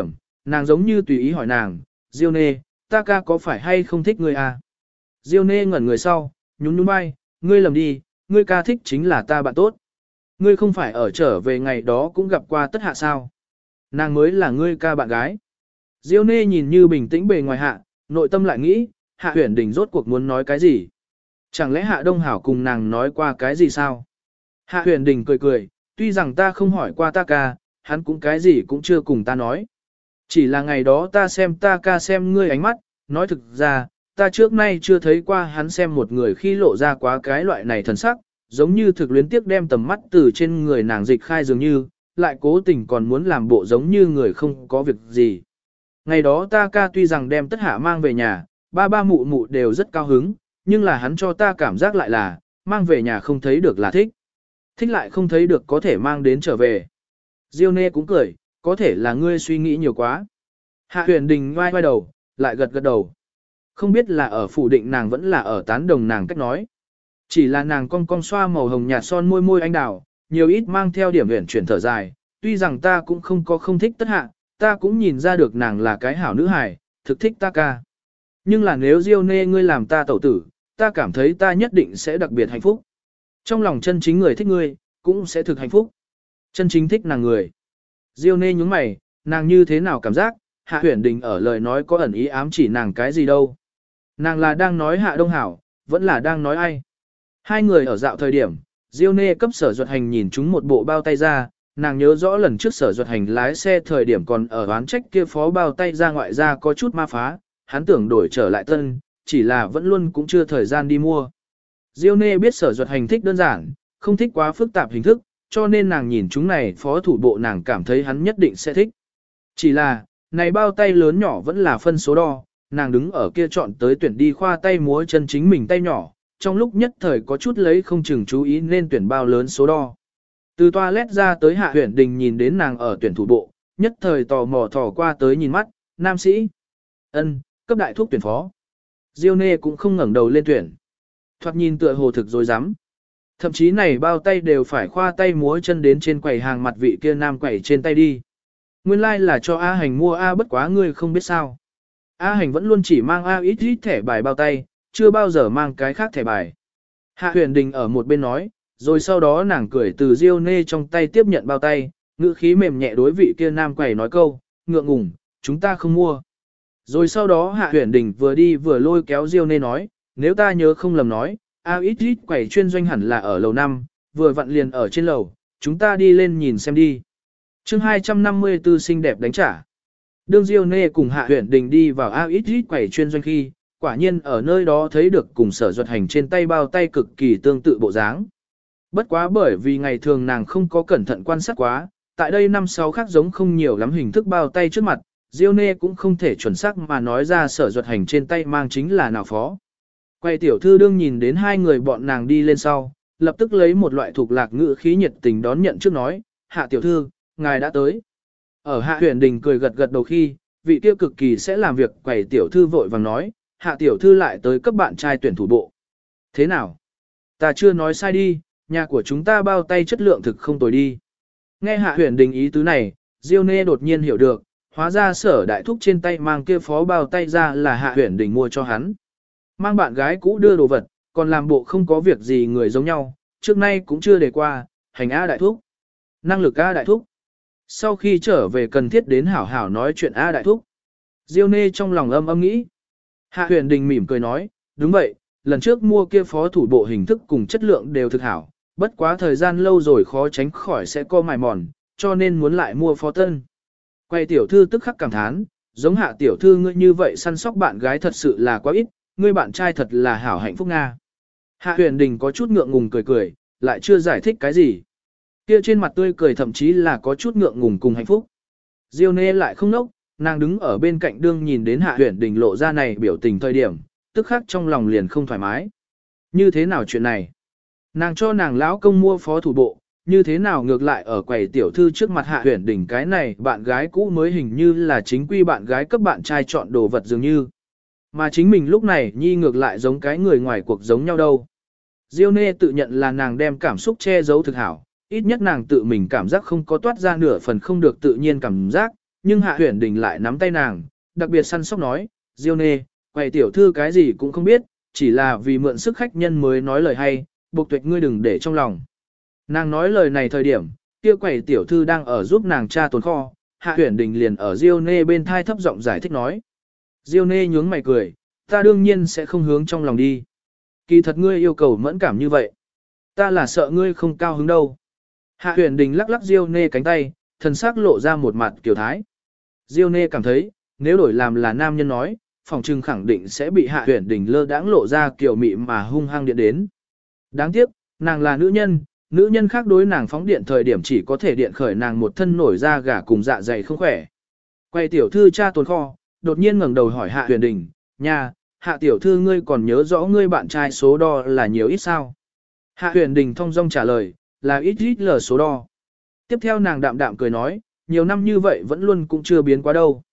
nàng giống như tùy ý hỏi nàng, Diêu Nê, ta ca có phải hay không thích ngươi à? Diêu Nê ngẩn người sau, nhún nhún vai, ngươi lầm đi, ngươi ca thích chính là ta bạn tốt. Ngươi không phải ở trở về ngày đó cũng gặp qua tất hạ sao? Nàng mới là ngươi ca bạn gái. Diêu Nê nhìn như bình tĩnh bề ngoài hạ, nội tâm lại nghĩ, Hạ Huyền Đình rốt cuộc muốn nói cái gì? Chẳng lẽ Hạ Đông Hảo cùng nàng nói qua cái gì sao? Hạ Huyền Đình cười cười, tuy rằng ta không hỏi qua ta ca, hắn cũng cái gì cũng chưa cùng ta nói. Chỉ là ngày đó ta xem ta ca xem ngươi ánh mắt, nói thực ra, ta trước nay chưa thấy qua hắn xem một người khi lộ ra quá cái loại này thần sắc, giống như thực luyến tiếc đem tầm mắt từ trên người nàng dịch khai dường như, lại cố tình còn muốn làm bộ giống như người không có việc gì. Ngày đó ta ca tuy rằng đem tất hạ mang về nhà, ba ba mụ mụ đều rất cao hứng, nhưng là hắn cho ta cảm giác lại là, mang về nhà không thấy được là thích. Thích lại không thấy được có thể mang đến trở về. Diêu Nê cũng cười, có thể là ngươi suy nghĩ nhiều quá. Hạ Huyền Đình vai vai đầu, lại gật gật đầu. Không biết là ở phủ định nàng vẫn là ở tán đồng nàng cách nói. Chỉ là nàng cong cong xoa màu hồng nhạt son môi môi anh đào, nhiều ít mang theo điểm huyền chuyển thở dài. Tuy rằng ta cũng không có không thích tất hạ, ta cũng nhìn ra được nàng là cái hảo nữ hài, thực thích ta ca. Nhưng là nếu Diêu Nê ngươi làm ta tẩu tử, ta cảm thấy ta nhất định sẽ đặc biệt hạnh phúc. Trong lòng chân chính người thích ngươi, cũng sẽ thực hạnh phúc. Chân chính thích nàng người. Diêu Nê nhúng mày, nàng như thế nào cảm giác, Hạ Huyền Đình ở lời nói có ẩn ý ám chỉ nàng cái gì đâu. Nàng là đang nói Hạ Đông Hảo, vẫn là đang nói ai. Hai người ở dạo thời điểm, Diêu Nê cấp Sở Duật Hành nhìn chúng một bộ bao tay ra, nàng nhớ rõ lần trước Sở Duật Hành lái xe thời điểm còn ở oán trách kia phó bao tay ra ngoại ra có chút ma phá, hắn tưởng đổi trở lại tân, chỉ là vẫn luôn cũng chưa thời gian đi mua. Diêu Nê biết Sở Duật Hành thích đơn giản, không thích quá phức tạp hình thức, cho nên nàng nhìn chúng này phó thủ bộ nàng cảm thấy hắn nhất định sẽ thích. Chỉ là, này bao tay lớn nhỏ vẫn là phân số đo, nàng đứng ở kia chọn tới tuyển đi khoa tay múa chân chính mình tay nhỏ, trong lúc nhất thời có chút lấy không chừng chú ý nên tuyển bao lớn số đo. Từ toilet ra tới Hạ Huyền Đình nhìn đến nàng ở tuyển thủ bộ, nhất thời tò mò thò qua tới nhìn mắt, nam sĩ. Ân, cấp đại thuốc tuyển phó. Diêu Nê cũng không ngẩng đầu lên tuyển. Thoạt nhìn tựa hồ thực dối rắm. Thậm chí này bao tay đều phải khoa tay múa chân đến trên quầy hàng mặt vị kia nam quầy trên tay đi. Nguyên lai like là cho A Hành mua A bất quá ngươi không biết sao. A Hành vẫn luôn chỉ mang A ít ít thẻ bài bao tay, chưa bao giờ mang cái khác thẻ bài. Hạ Huyền Đình ở một bên nói, rồi sau đó nàng cười từ Diêu Nê trong tay tiếp nhận bao tay, ngữ khí mềm nhẹ đối vị kia nam quầy nói câu, ngượng ngùng, chúng ta không mua. Rồi sau đó Hạ Huyền Đình vừa đi vừa lôi kéo Diêu Nê nói, nếu ta nhớ không lầm nói, A ít ít quầy chuyên doanh hẳn là ở lầu 5, vừa vặn liền ở trên lầu, chúng ta đi lên nhìn xem đi. Chương 254 xinh đẹp đánh trả. Đương Diêu Nê cùng Hạ Huyền Đình đi vào A ít ít quầy chuyên doanh khi, quả nhiên ở nơi đó thấy được cùng Sở Duật Hành trên tay bao tay cực kỳ tương tự bộ dáng. Bất quá bởi vì ngày thường nàng không có cẩn thận quan sát quá, tại đây 5-6 khác giống không nhiều lắm hình thức bao tay trước mặt, Diêu Nê cũng không thể chuẩn xác mà nói ra Sở Duật Hành trên tay mang chính là nào phó. Quay tiểu thư đương nhìn đến hai người bọn nàng đi lên sau, lập tức lấy một loại thuộc lạc ngữ khí nhiệt tình đón nhận trước nói, Hạ tiểu thư, ngài đã tới. Ở Hạ Huyền Đình cười gật gật đầu khi, vị kia cực kỳ sẽ làm việc quầy tiểu thư vội vàng nói, Hạ tiểu thư lại tới cấp bạn trai tuyển thủ bộ. Thế nào? Ta chưa nói sai đi, nhà của chúng ta bao tay chất lượng thực không tồi đi. Nghe Hạ Huyền Đình ý tứ này, Diêu Nê đột nhiên hiểu được, hóa ra Sở đại thúc trên tay mang kia phó bao tay ra là Hạ Huyền Đình mua cho hắn. Mang bạn gái cũ đưa đồ vật, còn làm bộ không có việc gì người giống nhau, trước nay cũng chưa đề qua, hành A đại thúc. Năng lực A đại thúc. Sau khi trở về cần thiết đến hảo hảo nói chuyện A đại thúc. Diêu Nê trong lòng âm nghĩ. Hạ Huyền Đình mỉm cười nói, đúng vậy, lần trước mua kia phó thủ bộ hình thức cùng chất lượng đều thực hảo, bất quá thời gian lâu rồi khó tránh khỏi sẽ co mài mòn, cho nên muốn lại mua phó tân. Quay tiểu thư tức khắc cảm thán, giống Hạ tiểu thư ngươi như vậy săn sóc bạn gái thật sự là quá ít, ngươi bạn trai thật là hảo hạnh phúc Nga. Hạ Huyền Đình có chút ngượng ngùng cười cười, lại chưa giải thích cái gì. Kia trên mặt tươi cười thậm chí là có chút ngượng ngùng cùng hạnh phúc. Diêu Nê lại không nốc, nàng đứng ở bên cạnh đương nhìn đến Hạ Huyền Đình lộ ra này biểu tình thời điểm, tức khắc trong lòng liền không thoải mái. Như thế nào chuyện này? Nàng cho nàng lão công mua phó thủ bộ, như thế nào ngược lại ở quầy tiểu thư trước mặt Hạ Huyền Đình cái này bạn gái cũ mới hình như là chính quy bạn gái cấp bạn trai chọn đồ vật dường như. Mà chính mình lúc này nhi ngược lại giống cái người ngoài cuộc giống nhau đâu. Diêu Nê tự nhận là nàng đem cảm xúc che giấu thực hảo, ít nhất nàng tự mình cảm giác không có toát ra nửa phần không được tự nhiên cảm giác, nhưng Hạ Huyền Đình lại nắm tay nàng, đặc biệt săn sóc nói, Diêu Nê, quầy tiểu thư cái gì cũng không biết, chỉ là vì mượn sức khách nhân mới nói lời hay, buộc tuyệt ngươi đừng để trong lòng. Nàng nói lời này thời điểm, kia quầy tiểu thư đang ở giúp nàng tra tồn kho, Hạ Huyền Đình liền ở Diêu Nê bên thai thấp giọng giải thích nói. Diêu Nê nhướng mày cười, ta đương nhiên sẽ không hướng trong lòng đi. Kỳ thật ngươi yêu cầu mẫn cảm như vậy. Ta là sợ ngươi không cao hứng đâu. Hạ Huyền Đình lắc lắc Diêu Nê cánh tay, thần sắc lộ ra một mặt kiểu thái. Diêu Nê cảm thấy, nếu đổi làm là nam nhân nói, phòng trừng khẳng định sẽ bị Hạ Huyền Đình lơ đãng lộ ra kiểu mị mà hung hăng điện đến. Đáng tiếc, nàng là nữ nhân khác đối nàng phóng điện thời điểm chỉ có thể điện khởi nàng một thân nổi da gà cùng dạ dày không khỏe. Quay tiểu thư cha tồn kho, đột nhiên ngẩng đầu hỏi Hạ Huyền Đình, nha, Hạ tiểu thư ngươi còn nhớ rõ ngươi bạn trai số đo là nhiều ít sao? Hạ Huyền Đình thong dong trả lời, là ít lờ số đo. Tiếp theo nàng đạm đạm cười nói, nhiều năm như vậy vẫn luôn cũng chưa biến quá đâu.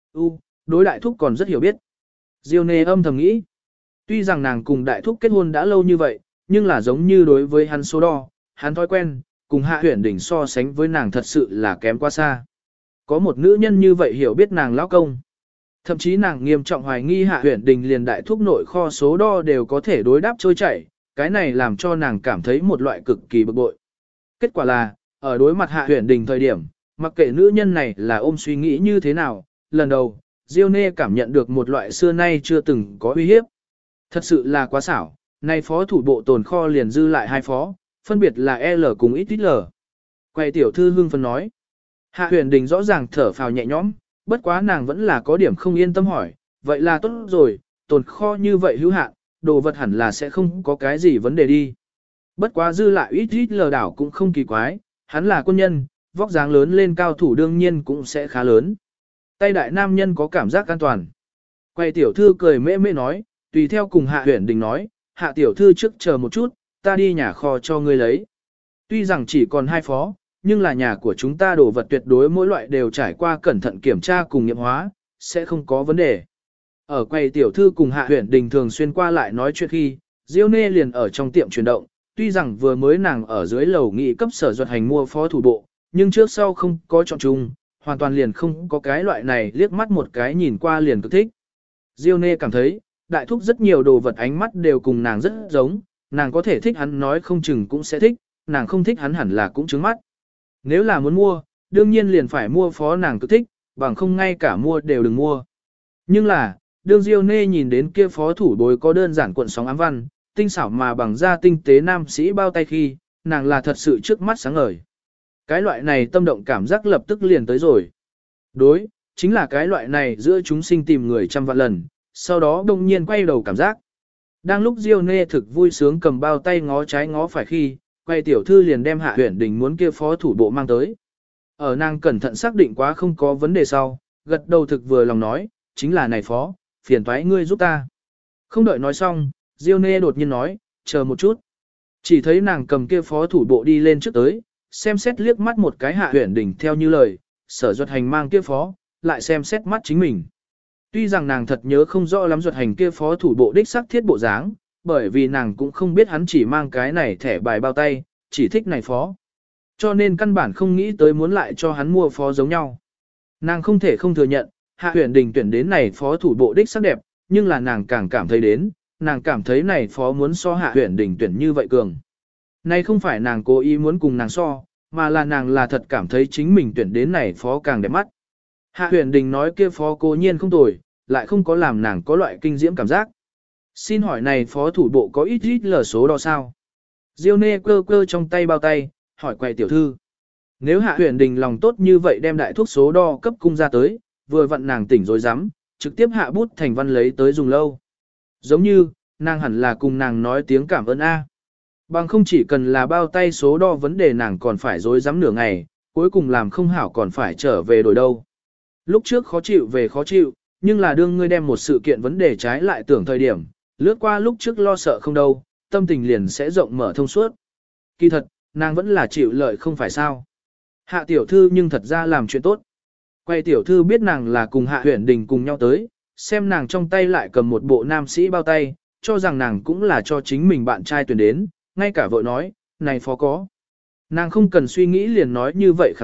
Đối đại thúc còn rất hiểu biết. Diêu Nê âm thầm nghĩ. Tuy rằng nàng cùng đại thúc kết hôn đã lâu như vậy, nhưng là giống như đối với hắn số đo, hắn thói quen, cùng Hạ Huyền Đình so sánh với nàng thật sự là kém quá xa. Có một nữ nhân như vậy hiểu biết nàng lão công. Thậm chí nàng nghiêm trọng hoài nghi Hạ Huyền Đình liền đại thúc nội kho số đo đều có thể đối đáp trôi chảy, cái này làm cho nàng cảm thấy một loại cực kỳ bực bội. Kết quả là, ở đối mặt Hạ Huyền Đình thời điểm, mặc kệ nữ nhân này là ôm suy nghĩ như thế nào, lần đầu, Diêu Nê cảm nhận được một loại xưa nay chưa từng có uy hiếp. Thật sự là quá xảo, nay phó thủ bộ tồn kho liền dư lại hai phó, phân biệt là L cùng XL. Quay tiểu thư hưng phấn nói. Hạ Huyền Đình rõ ràng thở phào nhẹ nhõm, bất quá nàng vẫn là có điểm không yên tâm hỏi, vậy là tốt rồi, tồn kho như vậy hữu hạn, đồ vật hẳn là sẽ không có cái gì vấn đề đi. Bất quá dư lại XL đảo cũng không kỳ quái, hắn là quân nhân, vóc dáng lớn lên cao thủ đương nhiên cũng sẽ khá lớn. Tay đại nam nhân có cảm giác an toàn. Quay tiểu thư cười mễ mễ nói, tùy theo cùng Hạ Huyền Đình nói, Hạ tiểu thư trước chờ một chút, ta đi nhà kho cho ngươi lấy. Tuy rằng chỉ còn hai phó, nhưng là nhà của chúng ta đồ vật tuyệt đối mỗi loại đều trải qua cẩn thận kiểm tra cùng nghiệm hóa, sẽ không có vấn đề. Ở quầy tiểu thư cùng Hạ Huyền Đình thường xuyên qua lại nói chuyện khi, Diêu Nê liền ở trong tiệm chuyển động, tuy rằng vừa mới nàng ở dưới lầu nghị cấp sở duật hành mua phó thủ bộ, nhưng trước sau không có chọn chung, hoàn toàn liền không có cái loại này liếc mắt một cái nhìn qua liền cực thích. Diêu Nê cảm thấy, đại thúc rất nhiều đồ vật ánh mắt đều cùng nàng rất giống, nàng có thể thích hắn nói không chừng cũng sẽ thích, nàng không thích hắn hẳn là cũng trứng mắt. Nếu là muốn mua, đương nhiên liền phải mua phó nàng cực thích, bằng không ngay cả mua đều đừng mua. Nhưng là, đương Diêu Nê nhìn đến kia phó thủ bối có đơn giản cuộn sóng ám văn, tinh xảo mà bằng da tinh tế nam sĩ bao tay khi, nàng là thật sự trước mắt sáng ngời. Cái loại này tâm động cảm giác lập tức liền tới rồi. Đối, chính là cái loại này giữa chúng sinh tìm người trăm vạn lần, sau đó đông nhiên quay đầu cảm giác. Đang lúc Diêu Nê thực vui sướng cầm bao tay ngó trái ngó phải khi, quay tiểu thư liền đem Hạ Huyền Đình muốn kia phó thủ bộ mang tới. Ở nàng cẩn thận xác định quá không có vấn đề sau, gật đầu thực vừa lòng nói, chính là này phó, phiền toái ngươi giúp ta. Không đợi nói xong, Diêu Nê đột nhiên nói, chờ một chút. Chỉ thấy nàng cầm kia phó thủ bộ đi lên trước tới, xem xét liếc mắt một cái Hạ Huyền Đình theo như lời, sở duật hành mang kia phó, lại xem xét mắt chính mình. Tuy rằng nàng thật nhớ không rõ lắm duật hành kia phó thủ bộ đích xác thiết bộ dáng, bởi vì nàng cũng không biết hắn chỉ mang cái này thẻ bài bao tay, chỉ thích này phó. Cho nên căn bản không nghĩ tới muốn lại cho hắn mua phó giống nhau. Nàng không thể không thừa nhận, Hạ Huyền Đình tuyển đến này phó thủ bộ đích sắc đẹp, nhưng là nàng càng cảm thấy nàng cảm thấy này phó muốn so Hạ Huyền Đình tuyển như vậy cường. Này không phải nàng cố ý muốn cùng nàng so, mà là nàng là thật cảm thấy chính mình tuyển đến này phó càng đẹp mắt. Hạ Huyền Đình nói kia phó cố nhiên không tồi, lại không có làm nàng có loại kinh diễm cảm giác. Xin hỏi này phó thủ bộ có ít lờ số đo sao? Diêu Nê cơ cơ trong tay bao tay, hỏi quầy tiểu thư. Nếu Hạ Huyền Đình lòng tốt như vậy đem đại thuốc số đo cấp cung ra tới, vừa vặn nàng tỉnh rồi dám, trực tiếp hạ bút thành văn lấy tới dùng lâu. Giống như, nàng hẳn là cùng nàng nói tiếng cảm ơn A. Bằng không chỉ cần là bao tay số đo vấn đề nàng còn phải dối dám nửa ngày, cuối cùng làm không hảo còn phải trở về đổi đâu. Lúc trước khó chịu về khó chịu, nhưng là đương ngươi đem một sự kiện vấn đề trái lại tưởng thời điểm, lướt qua lúc trước lo sợ không đâu, tâm tình liền sẽ rộng mở thông suốt. Kỳ thật, nàng vẫn là chịu lợi không phải sao. Hạ tiểu thư nhưng thật ra làm chuyện tốt. Quay tiểu thư biết nàng là cùng Hạ Huyền Đình cùng nhau tới, xem nàng trong tay lại cầm một bộ nam sĩ bao tay, cho rằng nàng cũng là cho chính mình bạn trai tuyển đến, ngay cả vợ nói, này phó có. Nàng không cần suy nghĩ liền nói như vậy khẳng định,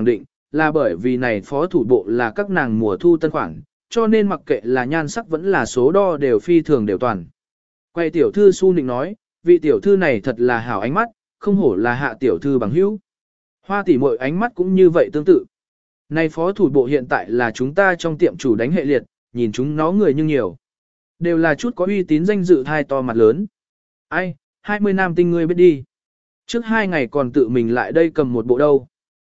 là bởi vì này phó thủ bộ là các nàng mùa thu tân khoản, cho nên mặc kệ là nhan sắc vẫn là số đo đều phi thường đều toàn. Quay tiểu thư su nịnh nói, vị tiểu thư này thật là hảo ánh mắt, không hổ là hạ tiểu thư bằng hữu. Hoa tỷ muội ánh mắt cũng như vậy tương tự. Này phó thủ bộ hiện tại là chúng ta trong tiệm chủ đánh hệ liệt, nhìn chúng nó người nhưng nhiều. Đều là chút có uy tín danh dự thai to mặt lớn. Ai, 20 nam tinh ngươi biết đi. Trước 2 ngày còn tự mình lại đây cầm một bộ đâu.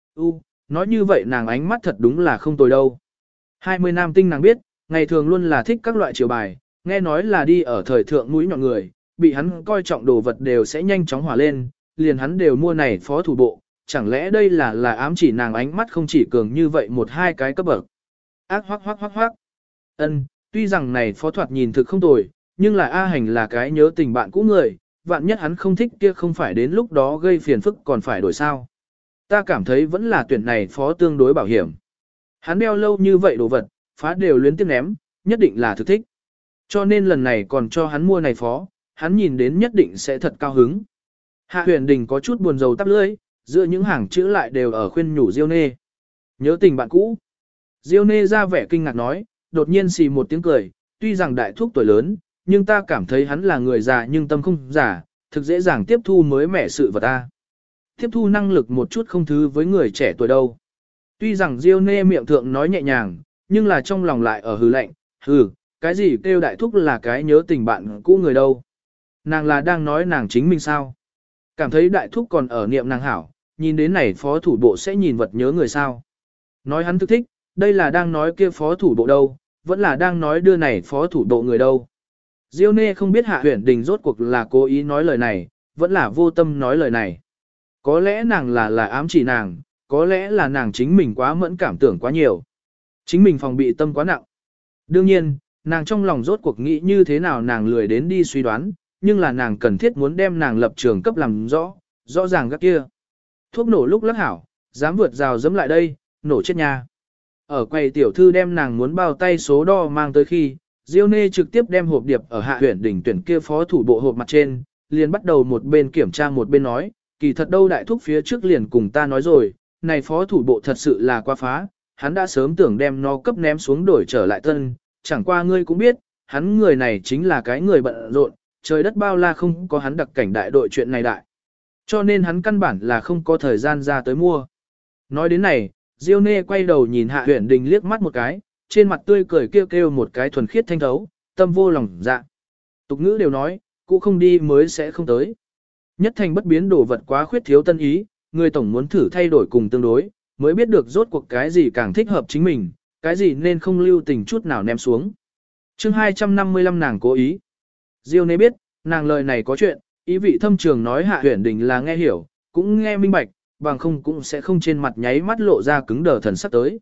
Nói như vậy nàng ánh mắt thật đúng là không tồi đâu. 20 nam tinh nàng biết, ngày thường luôn là thích các loại chiều bài, nghe nói là đi ở thời thượng mũi nhọn người, bị hắn coi trọng đồ vật đều sẽ nhanh chóng hỏa lên, liền hắn đều mua này phó thủ bộ, chẳng lẽ đây là ám chỉ nàng ánh mắt không chỉ cường như vậy một hai cái cấp bậc. Ác hoắc hoắc hoắc hoắc. Tuy rằng này phó thoạt nhìn thực không tồi, nhưng là A Hành là cái nhớ tình bạn cũ người, vạn nhất hắn không thích kia không phải đến lúc đó gây phiền phức còn phải đổi sao. Ta cảm thấy vẫn là tuyển này phó tương đối bảo hiểm. Hắn đeo lâu như vậy đồ vật, phá đều luyến tiếp ném, nhất định là thực thích. Cho nên lần này còn cho hắn mua này phó, hắn nhìn đến nhất định sẽ thật cao hứng. Hạ Huyền Đình có chút buồn rầu tắp lưỡi, giữa những hàng chữ lại đều ở khuyên nhủ Diêu Nê. Nhớ tình bạn cũ. Diêu Nê ra vẻ kinh ngạc nói, đột nhiên xì một tiếng cười, tuy rằng đại thúc tuổi lớn, nhưng ta cảm thấy hắn là người già nhưng tâm không già, thực dễ dàng tiếp thu mới mẻ sự vật ta. Tiếp thu năng lực một chút không thứ với người trẻ tuổi đâu. Tuy rằng Diêu Nê miệng thượng nói nhẹ nhàng, nhưng là trong lòng lại ở hừ lạnh, cái gì kêu đại thúc là cái nhớ tình bạn cũ người đâu. Nàng là đang nói nàng chính mình sao. Cảm thấy đại thúc còn ở niệm nàng hảo, nhìn đến này phó thủ bộ sẽ nhìn vật nhớ người sao. Nói hắn thức thích, đây là đang nói kia phó thủ bộ đâu, vẫn là đang nói đưa này phó thủ bộ người đâu. Diêu Nê không biết Hạ Huyền Đình rốt cuộc là cố ý nói lời này, vẫn là vô tâm nói lời này. Có lẽ nàng là ám chỉ nàng, có lẽ là nàng chính mình quá mẫn cảm tưởng quá nhiều. Chính mình phòng bị tâm quá nặng. Đương nhiên, nàng trong lòng rốt cuộc nghĩ như thế nào nàng lười đến đi suy đoán, nhưng là nàng cần thiết muốn đem nàng lập trường cấp làm rõ ràng các kia. Thuốc nổ lúc lắc hảo, dám vượt rào dẫm lại đây, nổ chết nha. Ở quầy tiểu thư đem nàng muốn bao tay số đo mang tới khi, Diêu Nê trực tiếp đem hộp điệp ở Hạ Huyền Đình tuyển kia phó thủ bộ hộp mặt trên, liền bắt đầu một bên kiểm tra một bên nói, kỳ thật đâu đại thúc phía trước liền cùng ta nói rồi, này phó thủ bộ thật sự là quá phá, hắn đã sớm tưởng đem nó cấp ném xuống đổi trở lại tân, chẳng qua ngươi cũng biết, hắn người này chính là cái người bận rộn, trời đất bao la không có hắn đặc cảnh đại đội chuyện này đại. Cho nên hắn căn bản là không có thời gian ra tới mua. Nói đến này, Diêu Nê quay đầu nhìn Hạ Huyền Đình liếc mắt một cái, trên mặt tươi cười kêu kêu một cái thuần khiết thanh thấu, tâm vô lòng dạ. Tục ngữ đều nói, cũ không đi mới sẽ không tới. Nhất thành bất biến đồ vật quá khuyết thiếu tân ý, người tổng muốn thử thay đổi cùng tương đối, mới biết được rốt cuộc cái gì càng thích hợp chính mình, cái gì nên không lưu tình chút nào ném xuống. Chương 255 nàng cố ý. Diêu Nê biết, nàng lời này có chuyện, ý vị thâm trường nói Hạ Huyền Đình là nghe hiểu, cũng nghe minh bạch, bằng không cũng sẽ không trên mặt nháy mắt lộ ra cứng đờ thần sắc tới.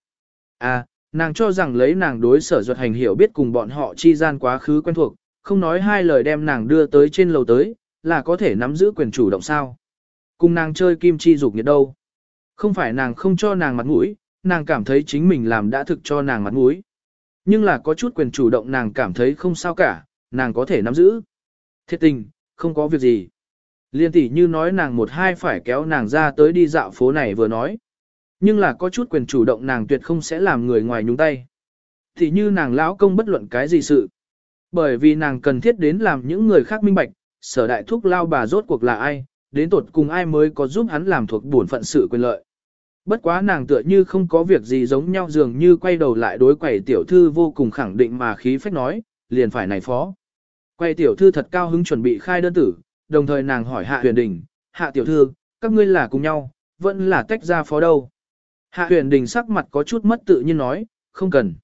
Nàng cho rằng lấy nàng đối Sở Duật Hành hiểu biết cùng bọn họ chi gian quá khứ quen thuộc, không nói hai lời đem nàng đưa tới trên lầu tới, là có thể nắm giữ quyền chủ động sao. Cùng nàng chơi kim chi dục nhiệt đâu. Không phải nàng không cho nàng mặt mũi, nàng cảm thấy chính mình làm đã thực cho nàng mặt mũi. Nhưng là có chút quyền chủ động nàng cảm thấy không sao cả, nàng có thể nắm giữ. Thiệt tình, không có việc gì. Liên tỷ như nói nàng một hai phải kéo nàng ra tới đi dạo phố này vừa nói. Nhưng là có chút quyền chủ động nàng tuyệt không sẽ làm người ngoài nhúng tay. Thì như nàng lão công bất luận cái gì sự. Bởi vì nàng cần thiết đến làm những người khác minh bạch, Sở đại thúc lao bà rốt cuộc là ai, đến tột cùng ai mới có giúp hắn làm thuộc bổn phận sự quyền lợi. Bất quá nàng tựa như không có việc gì giống nhau dường như quay đầu lại đối quầy tiểu thư vô cùng khẳng định mà khí phách nói, liền phải này phó. Quầy tiểu thư thật cao hứng chuẩn bị khai đơn tử, đồng thời nàng hỏi Hạ Huyền Đình, Hạ tiểu thư, các ngươi là cùng nhau, vẫn là tách ra phó đâu. Hạ Huyền Đình sắc mặt có chút mất tự nhiên nói, không cần.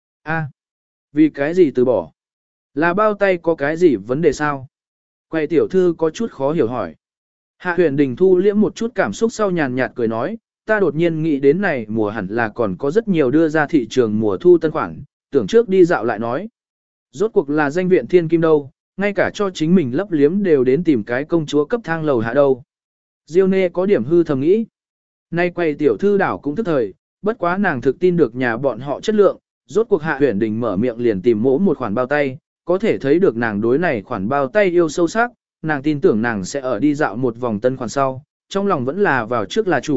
Vì cái gì từ bỏ? Là bao tay có cái gì vấn đề sao? Quầy tiểu thư có chút khó hiểu hỏi. Hạ Huyền Đình thu liễm một chút cảm xúc sau nhàn nhạt cười nói, ta đột nhiên nghĩ đến này mùa hẳn là còn có rất nhiều đưa ra thị trường mùa thu tân khoản, tưởng trước đi dạo lại nói. Rốt cuộc là danh viện thiên kim đâu, ngay cả cho chính mình lấp liếm đều đến tìm cái công chúa cấp thang lầu hạ đâu. Diêu Nê có điểm hư thầm nghĩ. Nay quầy tiểu thư đảo cũng thức thời, bất quá nàng thực tin được nhà bọn họ chất lượng, rốt cuộc Hạ Huyền Đình mở miệng liền tìm mỗ một khoản bao tay, có thể thấy được nàng đối này khoản bao tay yêu sâu sắc, nàng tin tưởng nàng sẽ ở đi dạo một vòng tân khoản sau, trong lòng vẫn là vào trước là chủ,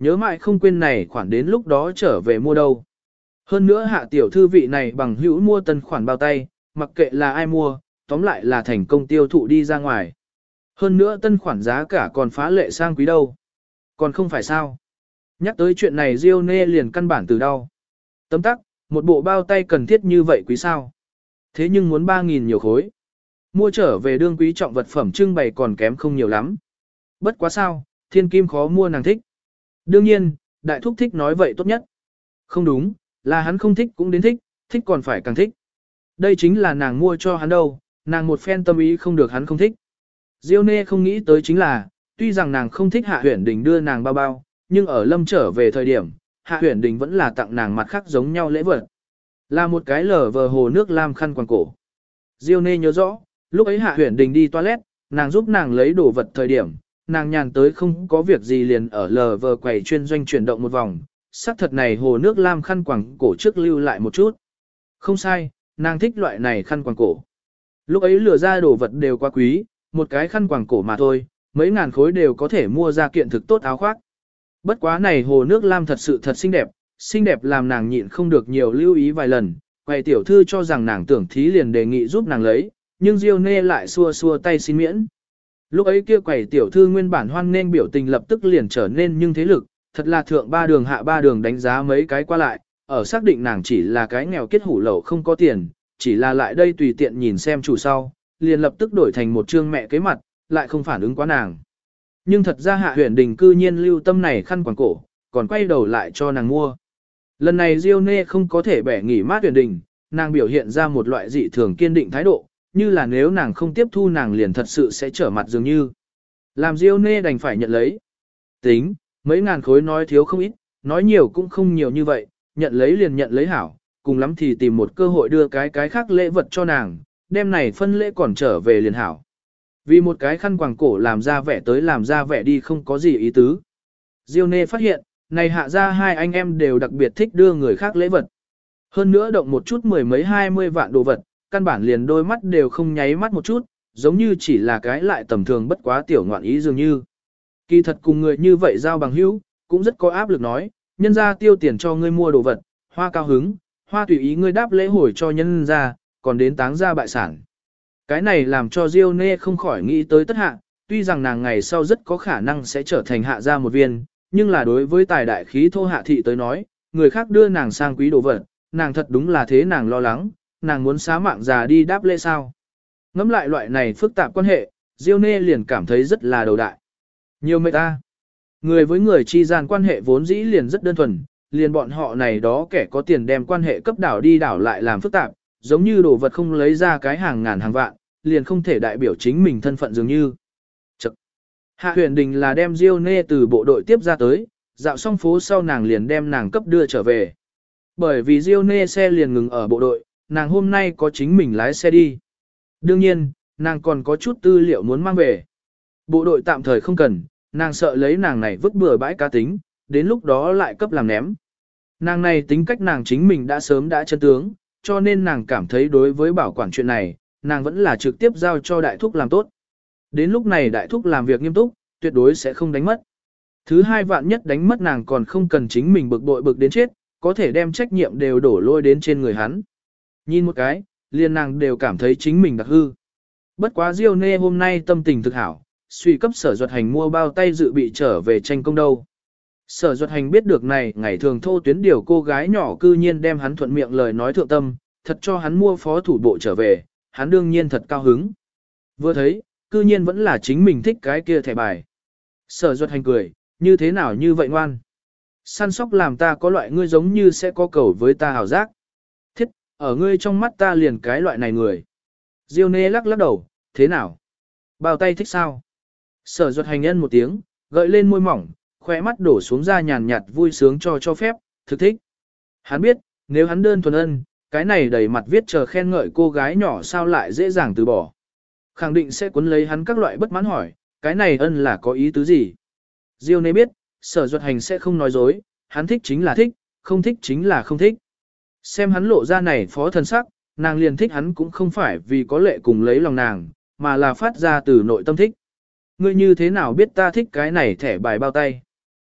nhớ mãi không quên này khoản đến lúc đó trở về mua đâu. Hơn nữa hạ tiểu thư vị này bằng hữu mua tân khoản bao tay, mặc kệ là ai mua, tóm lại là thành công tiêu thụ đi ra ngoài. Hơn nữa tân khoản giá cả còn phá lệ sang quý đâu. Còn không phải sao. Nhắc tới chuyện này Diêu Nê liền căn bản từ đau. Tấm tắc, một bộ bao tay cần thiết như vậy quý sao. Thế nhưng muốn 3.000 nhiều khối. Mua trở về đương quý trọng vật phẩm trưng bày còn kém không nhiều lắm. Bất quá sao, thiên kim khó mua nàng thích. Đương nhiên, đại thúc thích nói vậy tốt nhất. Không đúng, là hắn không thích cũng đến thích, thích còn phải càng thích. Đây chính là nàng mua cho hắn đâu, nàng một phen tâm ý không được hắn không thích. Diêu Nê không nghĩ tới chính là, tuy rằng nàng không thích Hạ Huyền Đình đưa nàng bao bao, nhưng ở Lâm trở về thời điểm, Hạ Huyền Đình vẫn là tặng nàng mặt khác giống nhau lễ vật. Là một cái lở vờ hồ nước lam khăn quàng cổ. Diêu Nê nhớ rõ, lúc ấy Hạ Huyền Đình đi toilet, nàng giúp nàng lấy đồ vật thời điểm, nàng nhàn tới không có việc gì liền ở lờ vờ quầy chuyên doanh chuyển động một vòng, sắc thật này hồ nước lam khăn quàng cổ trước lưu lại một chút. Không sai, nàng thích loại này khăn quàng cổ. Lúc ấy lừa ra đồ vật đều quá quý, một cái khăn quàng cổ mà thôi, mấy ngàn khối đều có thể mua ra kiện thực tốt áo khoác. Bất quá này hồ nước lam thật sự thật xinh đẹp làm nàng nhịn không được nhiều lưu ý vài lần, quầy tiểu thư cho rằng nàng tưởng thí liền đề nghị giúp nàng lấy, nhưng Diêu Nê lại xua xua tay xin miễn. Lúc ấy kia quầy tiểu thư nguyên bản hoan nên biểu tình lập tức liền trở nên nhưng thế lực, thật là thượng ba đường hạ ba đường đánh giá mấy cái qua lại, ở xác định nàng chỉ là cái nghèo kết hủ lậu không có tiền, chỉ là lại đây tùy tiện nhìn xem chủ sau, liền lập tức đổi thành một trương mẹ kế mặt, lại không phản ứng quá nàng. Nhưng thật ra Hạ Huyền Đình cư nhiên lưu tâm này khăn quàng cổ, còn quay đầu lại cho nàng mua. Lần này Diêu Nê không có thể bẻ nghỉ mát Huyền Đình, nàng biểu hiện ra một loại dị thường kiên định thái độ, như là nếu nàng không tiếp thu nàng liền thật sự sẽ trở mặt dường như. Làm Diêu Nê đành phải nhận lấy. Tính, mấy ngàn khối nói thiếu không ít, nói nhiều cũng không nhiều như vậy, nhận lấy liền nhận lấy hảo, cùng lắm thì tìm một cơ hội đưa cái khác lễ vật cho nàng, đem này phân lễ còn trở về liền hảo. Vì một cái khăn quàng cổ làm ra vẻ tới làm ra vẻ đi không có gì ý tứ. Diêu Nê phát hiện, này Hạ ra hai anh em đều đặc biệt thích đưa người khác lễ vật. Hơn nữa động một chút mười mấy 20 vạn đồ vật, căn bản liền đôi mắt đều không nháy mắt một chút, giống như chỉ là cái lại tầm thường bất quá tiểu ngoạn ý dường như. Kỳ thật cùng người như vậy giao bằng hữu, cũng rất có áp lực nói, nhân ra tiêu tiền cho ngươi mua đồ vật, hoa cao hứng, hoa tùy ý ngươi đáp lễ hồi cho nhân ra, còn đến táng ra bại sản. Cái này làm cho Diêu Nê không khỏi nghĩ tới Tất Hạ, tuy rằng nàng ngày sau rất có khả năng sẽ trở thành Hạ gia một viên, nhưng là đối với tài đại khí thô Hạ thị tới nói, người khác đưa nàng sang quý đồ vật, nàng thật đúng là thế nàng lo lắng, nàng muốn xá mạng già đi đáp lễ sao. Ngắm lại loại này phức tạp quan hệ, Diêu Nê liền cảm thấy rất là đầu đại. Nhiều mệt ta. Người với người chi gian quan hệ vốn dĩ liền rất đơn thuần, liền bọn họ này đó kẻ có tiền đem quan hệ cấp đảo đi đảo lại làm phức tạp, giống như đồ vật không lấy ra cái hàng ngàn hàng vạn, liền không thể đại biểu chính mình thân phận dường như. Chậc. Hạ Huyền Đình là đem Diêu Nê từ bộ đội tiếp ra tới, dạo xong phố sau nàng liền đem nàng cấp đưa trở về. Bởi vì Diêu Nê xe liền ngừng ở bộ đội, nàng hôm nay có chính mình lái xe đi. Đương nhiên, nàng còn có chút tư liệu muốn mang về. Bộ đội tạm thời không cần, nàng sợ lấy nàng này vứt bừa bãi cá tính, đến lúc đó lại cấp làm ném. Nàng này tính cách nàng chính mình đã sớm đã chân tướng, cho nên nàng cảm thấy đối với bảo quản chuyện này, nàng vẫn là trực tiếp giao cho đại thúc làm tốt. Đến lúc này đại thúc làm việc nghiêm túc, tuyệt đối sẽ không đánh mất. Thứ hai vạn nhất đánh mất nàng còn không cần chính mình bực bội bực đến chết, có thể đem trách nhiệm đều đổ lôi đến trên người hắn. Nhìn một cái, liền nàng đều cảm thấy chính mình đặc hư. Bất quá Diêu Nê hôm nay tâm tình thực hảo, suy cấp Sở Duật Hành mua bao tay dự bị trở về tranh công đâu. Sở Duật Hành biết được này, ngày thường thô tuyến điều cô gái nhỏ cư nhiên đem hắn thuận miệng lời nói thượng tâm, thật cho hắn mua phó thủ bộ trở về, hắn đương nhiên thật cao hứng. Vừa thấy, cư nhiên vẫn là chính mình thích cái kia thẻ bài. Sở Duật Hành cười, như thế nào như vậy ngoan. Săn sóc làm ta có loại ngươi giống như sẽ có cầu với ta hảo giác. Thiết, ở ngươi trong mắt ta liền cái loại này người. Diêu Nê lắc lắc đầu, thế nào? Bao tay thích sao? Sở Duật Hành nhân một tiếng, gợi lên môi mỏng, khóe mắt đổ xuống ra nhàn nhạt vui sướng cho phép, thực thích. Hắn biết, nếu hắn đơn thuần ân, cái này đầy mặt viết chờ khen ngợi cô gái nhỏ sao lại dễ dàng từ bỏ. Khẳng định sẽ cuốn lấy hắn các loại bất mãn hỏi, cái này ân là có ý tứ gì? Diêu Nê biết, Sở Duật Hành sẽ không nói dối, hắn thích chính là thích, không thích chính là không thích. Xem hắn lộ ra này phó thần sắc, nàng liền thích hắn cũng không phải vì có lệ cùng lấy lòng nàng, mà là phát ra từ nội tâm thích. Ngươi như thế nào biết ta thích cái này thẻ bài bao tay?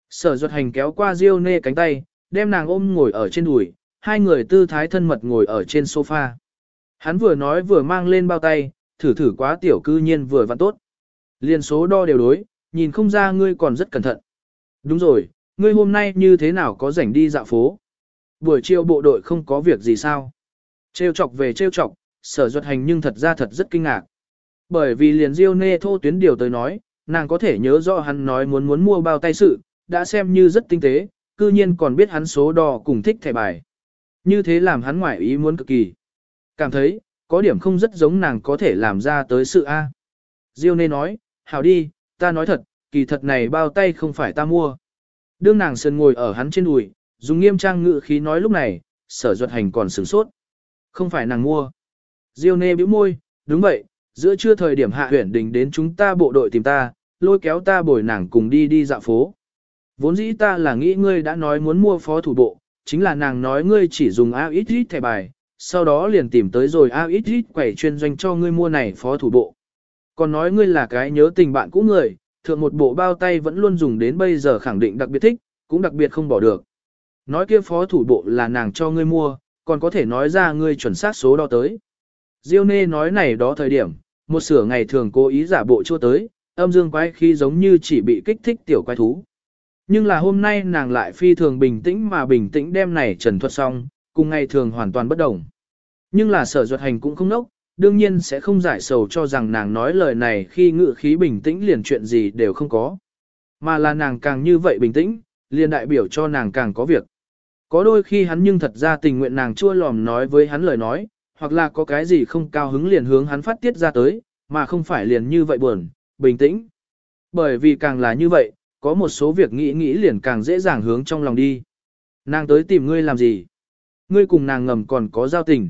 Sở Duật Hành kéo qua Diêu Nê cánh tay, đem nàng ôm ngồi ở trên đùi, hai người tư thái thân mật ngồi ở trên sofa. Hắn vừa nói vừa mang lên bao tay, thử quá tiểu cư nhiên vừa vặn tốt. Liên số đo đều đối, nhìn không ra ngươi còn rất cẩn thận. Đúng rồi, ngươi hôm nay như thế nào có rảnh đi dạo phố? Buổi chiều bộ đội không có việc gì sao? Trêu chọc về trêu chọc, Sở Duật Hành nhưng thật ra thật rất kinh ngạc. Bởi vì liền Diêu Nê thô tuyến điều tới nói, nàng có thể nhớ rõ hắn nói muốn mua bao tay sự, đã xem như rất tinh tế, cư nhiên còn biết hắn số đo cùng thích thẻ bài. Như thế làm hắn ngoại ý muốn cực kỳ. Cảm thấy, có điểm không rất giống nàng có thể làm ra tới sự A. Diêu Nê nói, hảo đi, ta nói thật, kỳ thật này bao tay không phải ta mua. Đương nàng sườn ngồi ở hắn trên đùi, dùng nghiêm trang ngữ khí nói lúc này, Sở Duật Hành còn sửng sốt. Không phải nàng mua. Diêu Nê bĩu môi, đúng vậy, giữa trưa thời điểm Hạ Huyển Đình đến chúng ta bộ đội tìm ta, lôi kéo ta bồi nàng cùng đi dạo phố. Vốn dĩ ta là nghĩ ngươi đã nói muốn mua phó thủ bộ, chính là nàng nói ngươi chỉ dùng AXX thẻ bài, sau đó liền tìm tới rồi AXX quẩy chuyên doanh cho ngươi mua này phó thủ bộ. Còn nói ngươi là cái nhớ tình bạn cũ người, thượng một bộ bao tay vẫn luôn dùng đến bây giờ khẳng định đặc biệt thích, cũng đặc biệt không bỏ được. Nói kia phó thủ bộ là nàng cho ngươi mua, còn có thể nói ra ngươi chuẩn xác số đo tới. Diêu Nê nói này đó thời điểm, một sửa ngày thường cố ý giả bộ chua tới, âm dương quái khi giống như chỉ bị kích thích tiểu quái thú. Nhưng là hôm nay nàng lại phi thường bình tĩnh mà bình tĩnh đem này trần thuật xong, cùng ngày thường hoàn toàn bất đồng. Nhưng là Sở Duật Hành cũng không nốc, đương nhiên sẽ không giải sầu cho rằng nàng nói lời này khi ngự khí bình tĩnh liền chuyện gì đều không có. Mà là nàng càng như vậy bình tĩnh, liền đại biểu cho nàng càng có việc. Có đôi khi hắn nhưng thật ra tình nguyện nàng chua lòm nói với hắn lời nói, hoặc là có cái gì không cao hứng liền hướng hắn phát tiết ra tới, mà không phải liền như vậy buồn, bình tĩnh. Bởi vì càng là như vậy, có một số việc nghĩ liền càng dễ dàng hướng trong lòng đi. Nàng tới tìm ngươi làm gì? Ngươi cùng nàng ngầm còn có giao tình.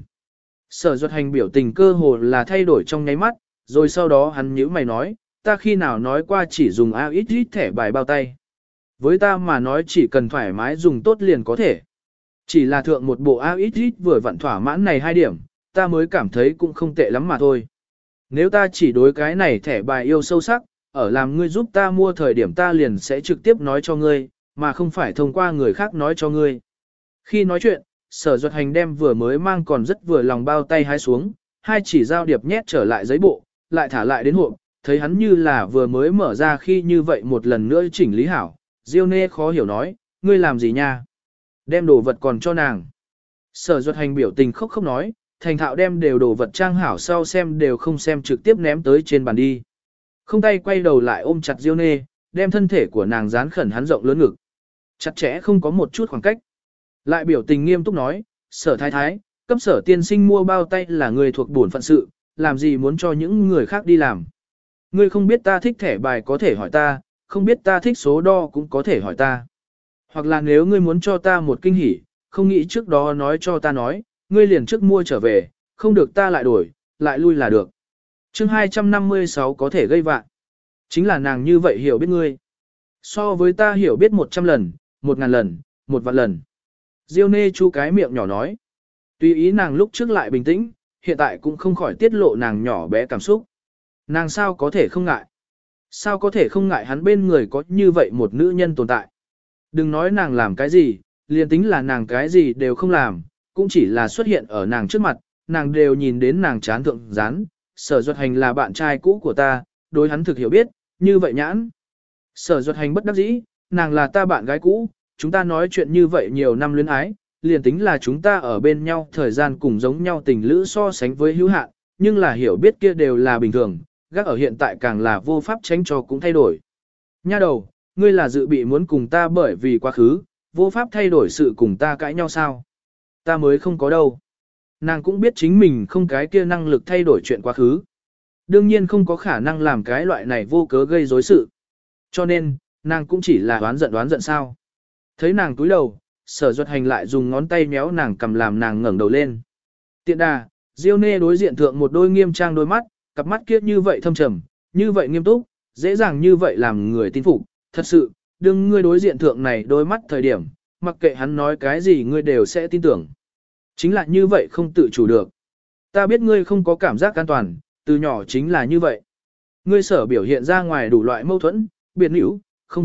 Sở Duật Hành biểu tình cơ hồ là thay đổi trong nháy mắt, rồi sau đó hắn nhíu mày nói, ta khi nào nói qua chỉ dùng AXX thẻ bài bao tay. Với ta mà nói chỉ cần thoải mái dùng tốt liền có thể. Chỉ là thượng một bộ AXX vừa vặn thỏa mãn này 2 điểm, ta mới cảm thấy cũng không tệ lắm mà thôi. Nếu ta chỉ đối cái này thẻ bài yêu sâu sắc, ở làm ngươi giúp ta mua thời điểm ta liền sẽ trực tiếp nói cho ngươi, mà không phải thông qua người khác nói cho ngươi. Khi nói chuyện, Sở Duật Hành đem vừa mới mang còn rất vừa lòng bao tay hái xuống, hai chỉ dao điệp nhét trở lại giấy bộ, lại thả lại đến hộp, thấy hắn như là vừa mới mở ra khi như vậy một lần nữa chỉnh lý hảo. Diêu Nê khó hiểu nói, ngươi làm gì nha? Đem đồ vật còn cho nàng. Sở Duật Hành biểu tình khóc nói, thành thạo đem đều đồ vật trang hảo sau xem đều không xem trực tiếp ném tới trên bàn đi. Không tay quay đầu lại ôm chặt Diêu Nê, đem thân thể của nàng dán khẩn hắn rộng lớn ngực. Chặt chẽ không có một chút khoảng cách. Lại biểu tình nghiêm túc nói, Sở thái thái, cấp Sở tiên sinh mua bao tay là người thuộc bổn phận sự, làm gì muốn cho những người khác đi làm. Ngươi không biết ta thích thẻ bài có thể hỏi ta, không biết ta thích số đo cũng có thể hỏi ta. Hoặc là nếu ngươi muốn cho ta một kinh hỉ, không nghĩ trước đó nói cho ta nói, ngươi liền trước mua trở về, không được ta lại đổi, lại lui là được. Chương 256 có thể gây vạn. Chính là nàng như vậy hiểu biết ngươi. So với ta hiểu biết 100 lần, 1000 lần, 1 vạn lần. Diêu Nê chu cái miệng nhỏ nói. Tùy ý nàng lúc trước lại bình tĩnh, hiện tại cũng không khỏi tiết lộ nàng nhỏ bé cảm xúc. Nàng sao có thể không ngại? Sao có thể không ngại hắn bên người có như vậy một nữ nhân tồn tại? Đừng nói nàng làm cái gì, liền tính là nàng cái gì đều không làm, cũng chỉ là xuất hiện ở nàng trước mặt, nàng đều nhìn đến nàng chán thượng rán. Sở Duật Hành là bạn trai cũ của ta, đối hắn thực hiểu biết, như vậy nhãn. Sở Duật Hành bất đắc dĩ, nàng là ta bạn gái cũ, chúng ta nói chuyện như vậy nhiều năm luyến ái, liền tính là chúng ta ở bên nhau thời gian cùng giống nhau tình lữ so sánh với hữu hạn, nhưng là hiểu biết kia đều là bình thường, gác ở hiện tại càng là vô pháp tránh cho cũng thay đổi. Nha đầu, ngươi là dự bị muốn cùng ta bởi vì quá khứ, vô pháp thay đổi sự cùng ta cãi nhau sao? Ta mới không có đâu. Nàng cũng biết chính mình không cái kia năng lực thay đổi chuyện quá khứ. Đương nhiên không có khả năng làm cái loại này vô cớ gây rối sự. Cho nên, nàng cũng chỉ là đoán giận sao. Thấy nàng túi đầu, Sở Duật Hành lại dùng ngón tay méo nàng cầm làm nàng ngẩng đầu lên. Tiện đà, Diêu Nê đối diện thượng một đôi nghiêm trang đôi mắt, cặp mắt kiết như vậy thâm trầm, như vậy nghiêm túc, dễ dàng như vậy làm người tin phục. Thật sự, đừng ngươi đối diện thượng này đôi mắt thời điểm, mặc kệ hắn nói cái gì ngươi đều sẽ tin tưởng. Chính là như vậy không tự chủ được. Ta biết ngươi không có cảm giác an toàn, từ nhỏ chính là như vậy. Ngươi Sở biểu hiện ra ngoài đủ loại mâu thuẫn, biệt nữ, không vui,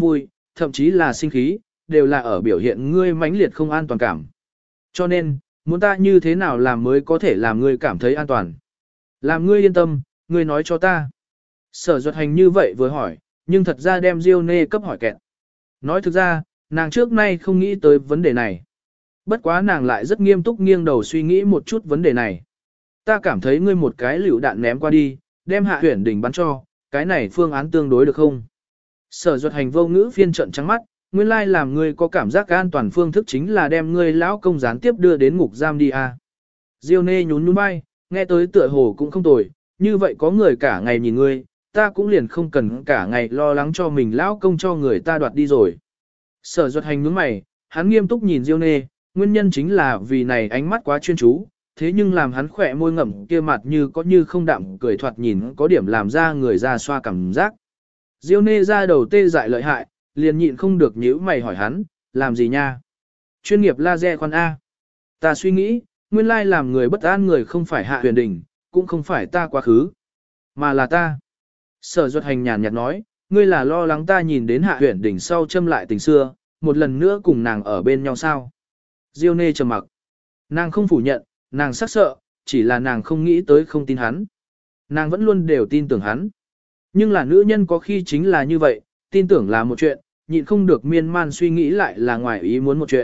thậm chí là sinh khí, đều là ở biểu hiện ngươi mãnh liệt không an toàn cảm. Cho nên, muốn ta như thế nào làm mới có thể làm ngươi cảm thấy an toàn? Làm ngươi yên tâm, ngươi nói cho ta. Sở Duật Hành như vậy vừa hỏi, nhưng thật ra đem Diêu Nê cấp hỏi kẹt. Nói thực ra, nàng trước nay không nghĩ tới vấn đề này. Bất quá nàng lại rất nghiêm túc nghiêng đầu suy nghĩ một chút vấn đề này. Ta cảm thấy ngươi một cái lựu đạn ném qua đi, đem Hạ Huyền Đình bắn cho, cái này phương án tương đối được không? Sở Duật Hành vô ngữ phiên trận trắng mắt, nguyên lai làm ngươi có cảm giác an toàn phương thức chính là đem ngươi lão công gián tiếp đưa đến ngục giam đi à. Diêu Nê nhún nhún vai, nghe tới tựa hồ cũng không tồi, như vậy có người cả ngày nhìn ngươi, ta cũng liền không cần cả ngày lo lắng cho mình lão công cho người ta đoạt đi rồi. Sở Duật Hành nhướng mày, hắn nghiêm túc nhìn Diêu Nê, nguyên nhân chính là vì này ánh mắt quá chuyên chú, thế nhưng làm hắn khỏe môi ngậm kia mặt như có như không đạm cười thoạt nhìn có điểm làm ra người ra xoa cảm giác. Diêu Nê ra đầu tê dại lợi hại, liền nhịn không được nhíu mày hỏi hắn, làm gì nha? Chuyên nghiệp laser khoan A. Ta suy nghĩ, nguyên lai làm người bất an người không phải Hạ Huyền Đình, cũng không phải ta quá khứ, mà là ta. Sở Duật Hành nhàn nhạt nói, ngươi là lo lắng ta nhìn đến Hạ Huyền Đình sau châm lại tình xưa, một lần nữa cùng nàng ở bên nhau sao? Diêu Nê trầm mặc. Nàng không phủ nhận, nàng sắc sợ, chỉ là nàng không nghĩ tới không tin hắn. Nàng vẫn luôn đều tin tưởng hắn. Nhưng là nữ nhân có khi chính là như vậy, tin tưởng là một chuyện, nhịn không được miên man suy nghĩ lại là ngoài ý muốn một chuyện.